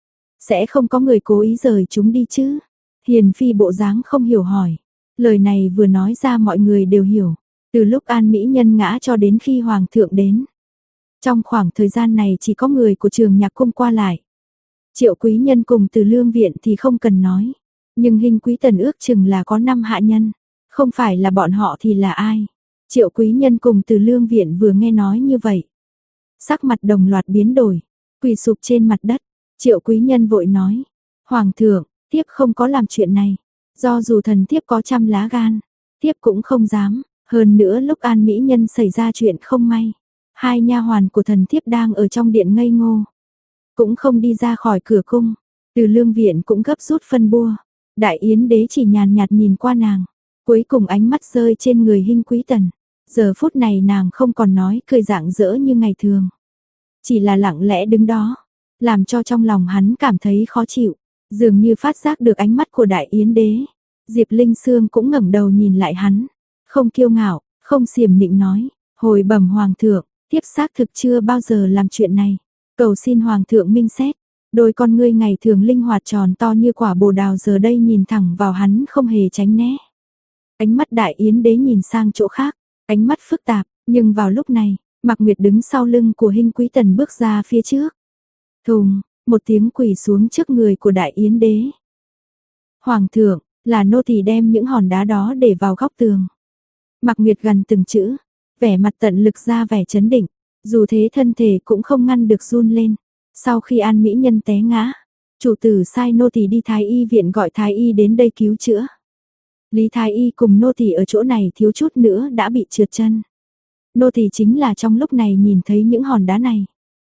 Speaker 1: Sẽ không có người cố ý rời chúng đi chứ? Hiền Phi bộ dáng không hiểu hỏi. Lời này vừa nói ra mọi người đều hiểu. Từ lúc An Mỹ Nhân ngã cho đến khi Hoàng thượng đến. Trong khoảng thời gian này chỉ có người của Trường Nhạc Cung qua lại. Triệu Quý Nhân cùng Từ Lương Viện thì không cần nói. Nhưng Hinh Quý Tần ước chừng là có 5 hạ nhân. Không phải là bọn họ thì là ai? Triệu Quý Nhân cùng Từ Lương Viện vừa nghe nói như vậy. Sắc mặt đồng loạt biến đổi, quỳ sụp trên mặt đất. Triệu Quý Nhân vội nói, Hoàng thượng, thiếp không có làm chuyện này. Do dù thần thiếp có trăm lá gan, thiếp cũng không dám. Hơn nữa lúc An Mỹ Nhân xảy ra chuyện không may, 2 nha hoàn của thần thiếp đang ở trong điện ngây ngô, cũng không đi ra khỏi cửa cung. Từ Lương Viện cũng gấp rút phân bua. Đại Yến đế chỉ nhàn nhạt nhìn qua nàng, Cuối cùng ánh mắt rơi trên người Hinh Quý Tần. Giờ phút này nàng không còn nói cười rạng rỡ như ngày thường. Chỉ là lặng lẽ đứng đó, làm cho trong lòng hắn cảm thấy khó chịu. Dường như phát giác được ánh mắt của Đại Yến Đế. Diệp Linh Sương cũng ngẩng đầu nhìn lại hắn. Không kiêu ngạo, không xiểm nịnh nói. Hồi bẩm Hoàng thượng, thiếp xác thực chưa bao giờ làm chuyện này. Cầu xin Hoàng thượng minh xét. Đôi con ngươi ngày thường linh hoạt tròn to như quả bồ đào giờ đây nhìn thẳng vào hắn không hề tránh né. Ánh mắt Đại Yến Đế nhìn sang chỗ khác, ánh mắt phức tạp, nhưng vào lúc này, Mạc Nguyệt đứng sau lưng của Hinh Quý Tần bước ra phía trước. Thùng, một tiếng quỳ xuống trước người của Đại Yến Đế. Hoàng thượng, là nô tỳ đem những hòn đá đó để vào góc tường. Mạc Nguyệt gần từng chữ, vẻ mặt tận lực ra vẻ chấn định, dù thế thân thể cũng không ngăn được run lên. Sau khi An mỹ nhân té ngã, chủ tử sai nô tỳ đi Thái y viện gọi Thái y đến đây cứu chữa. Lý Thái y cùng nô tỳ ở chỗ này thiếu chút nữa đã bị trượt chân. Nô tỳ chính là trong lúc này nhìn thấy những hòn đá này.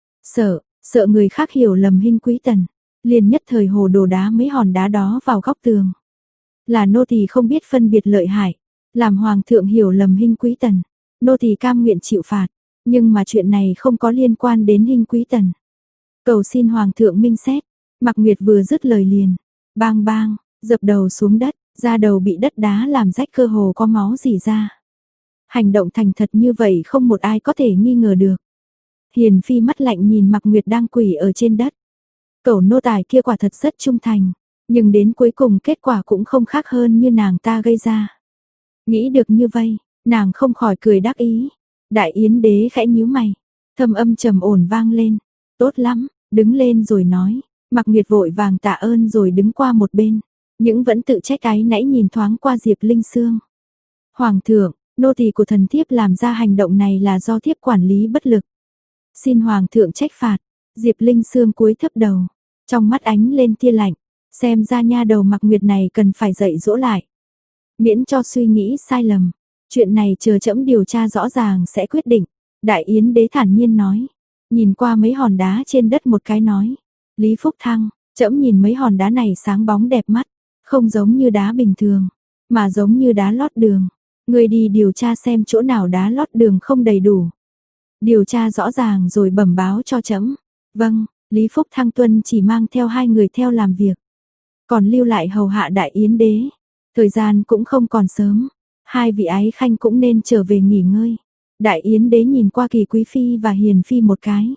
Speaker 1: Sợ người khác hiểu lầm Hinh Quý Tần, liền nhất thời hồ đồ đá mấy hòn đá đó vào góc tường. Là nô tỳ không biết phân biệt lợi hại, làm hoàng thượng hiểu lầm Hinh Quý Tần, nô tỳ cam nguyện chịu phạt, nhưng mà chuyện này không có liên quan đến Hinh Quý Tần. Cầu xin hoàng thượng minh xét. Mạc Nguyệt vừa dứt lời liền, bang bang, dập đầu xuống đất, da đầu bị đất đá làm rách cơ hồ có máu rỉ ra. Hành động thành thật như vậy không một ai có thể nghi ngờ được. Hiền phi mắt lạnh nhìn Mạc Nguyệt đang quỳ ở trên đất. Cẩu nô tài kia quả thật rất trung thành, nhưng đến cuối cùng kết quả cũng không khác hơn như nàng ta gây ra. Nghĩ được như vậy, nàng không khỏi cười đắc ý. Đại Yến Đế khẽ nhíu mày, thâm âm trầm ổn vang lên. Tốt lắm, đứng lên rồi nói. Mạc Nguyệt vội vàng tạ ơn rồi đứng qua một bên, nhưng vẫn tự trách áy nãy nhìn thoáng qua Diệp Linh Sương. Hoàng thượng, nô tỳ của thần thiếp làm ra hành động này là do thiếp quản lý bất lực. Xin hoàng thượng trách phạt. Diệp Linh Sương cúi thấp đầu, trong mắt ánh lên tia lạnh, xem ra nha đầu Mạc Nguyệt này cần phải dạy dỗ lại, miễn cho suy nghĩ sai lầm. Chuyện này chờ trẫm điều tra rõ ràng sẽ quyết định. Đại Yến Đế thản nhiên nói, nhìn qua mấy hòn đá trên đất một cái nói. Lý Phúc Thăng, trẫm nhìn mấy hòn đá này sáng bóng đẹp mắt, không giống như đá bình thường, mà giống như đá lót đường. Người đi điều tra xem chỗ nào đá lót đường không đầy đủ. Điều tra rõ ràng rồi bẩm báo cho trẫm. Vâng, Lý Phúc Thăng tuân chỉ mang theo 2 người theo làm việc, còn lưu lại hầu hạ Đại Yến Đế. Thời gian cũng không còn sớm, 2 vị ái khanh cũng nên trở về nghỉ ngơi. Đại Yến Đế nhìn qua Kỳ Quý Phi và Hiền Phi một cái.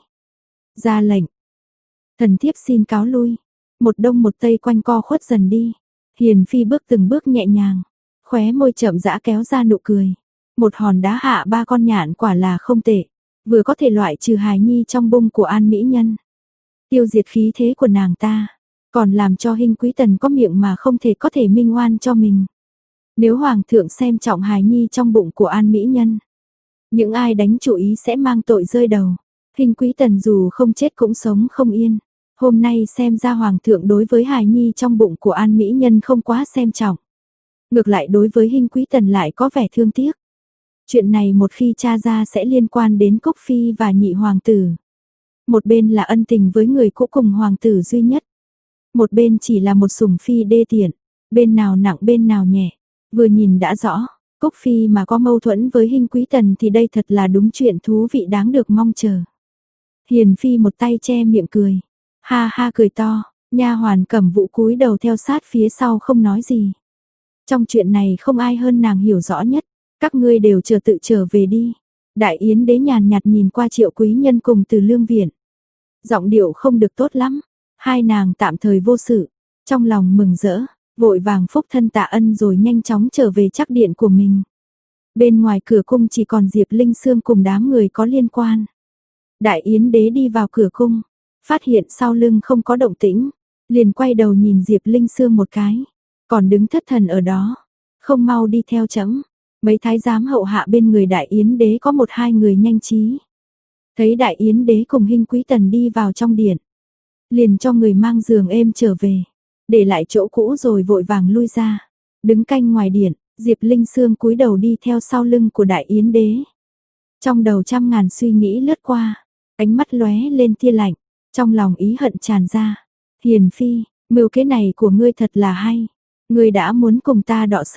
Speaker 1: Ra lệnh. Thần thiếp xin cáo lui. Một đông một tây quanh co khuất dần đi. Hiền Phi bước từng bước nhẹ nhàng, khóe môi chậm rãi kéo ra nụ cười. Một hòn đá hạ 3 con nhạn quả là không tệ, vừa có thể loại trừ hài nhi trong bụng của An mỹ nhân, tiêu diệt khí thế của nàng ta, còn làm cho Hinh Quý Tần có miệng mà không thể có thể minh oan cho mình. Nếu hoàng thượng xem trọng hài nhi trong bụng của An mỹ nhân, những ai đánh chủ ý sẽ mang tội rơi đầu. Hinh Quý Tần dù không chết cũng sống không yên. Hôm nay xem ra hoàng thượng đối với hài nhi trong bụng của An mỹ nhân không quá xem trọng, ngược lại đối với Hinh Quý Tần lại có vẻ thương tiếc. Chuyện này một khi tra ra sẽ liên quan đến Cúc Phi và nhị hoàng tử. Một bên là ân tình với người cũ cùng hoàng tử duy nhất, một bên chỉ là một sủng phi đê tiện. Bên nào nặng bên nào nhẹ, vừa nhìn đã rõ. Cúc Phi mà có mâu thuẫn với Hinh Quý Tần thì đây thật là đúng chuyện thú vị đáng được mong chờ. Hiền Phi một tay che miệng cười, ha ha cười to. Nha hoàn Cẩm Vũ cúi đầu theo sát phía sau không nói gì. Trong chuyện này không ai hơn nàng hiểu rõ nhất. Các ngươi đều tự trở về đi. Đại Yến Đế nhàn nhạt nhìn qua Triệu Quý Nhân cùng Từ Lương Viện. Giọng điệu không được tốt lắm. Hai nàng tạm thời vô sự, trong lòng mừng rỡ, vội vàng phúc thân tạ ân rồi nhanh chóng trở về chắc điện của mình. Bên ngoài cửa cung chỉ còn Diệp Linh Sương cùng đám người có liên quan. Đại Yến Đế đi vào cửa cung, phát hiện sau lưng không có động tĩnh, liền quay đầu nhìn Diệp Linh Sương một cái, còn đứng thất thần ở đó, không mau đi theo trẫm. Mấy thái giám hậu hạ bên người Đại Yến Đế có 1-2 người nhanh trí. Thấy Đại Yến Đế cùng Hinh Quý Tần đi vào trong điện, liền cho người mang giường êm trở về, để lại chỗ cũ rồi vội vàng lui ra. Đứng canh ngoài điện, Diệp Linh Sương cúi đầu đi theo sau lưng của Đại Yến Đế. Trong đầu trăm ngàn suy nghĩ lướt qua, ánh mắt lóe lên tia lạnh, trong lòng ý hận tràn ra. Hiền Phi, mưu kế này của ngươi thật là hay, ngươi đã muốn cùng ta đọ sức,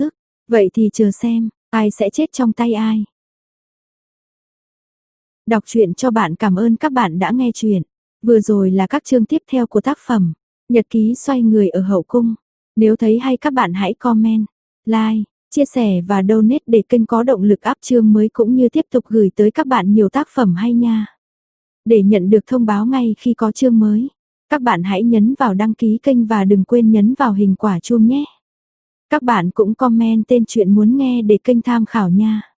Speaker 1: Vậy thì chờ xem, ai sẽ chết trong tay ai. Đọc truyện cho bạn, cảm ơn các bạn đã nghe truyện. Vừa rồi là các chương tiếp theo của tác phẩm Nhật ký xoay người ở hậu cung. Nếu thấy hay các bạn hãy comment, like, chia sẻ và donate để kênh có động lực up chương mới cũng như tiếp tục gửi tới các bạn nhiều tác phẩm hay nha. Để nhận được thông báo ngay khi có chương mới, các bạn hãy nhấn vào đăng ký kênh và đừng quên nhấn vào hình quả chuông nhé. Các bạn cũng comment tên truyện muốn nghe để kênh tham khảo nha.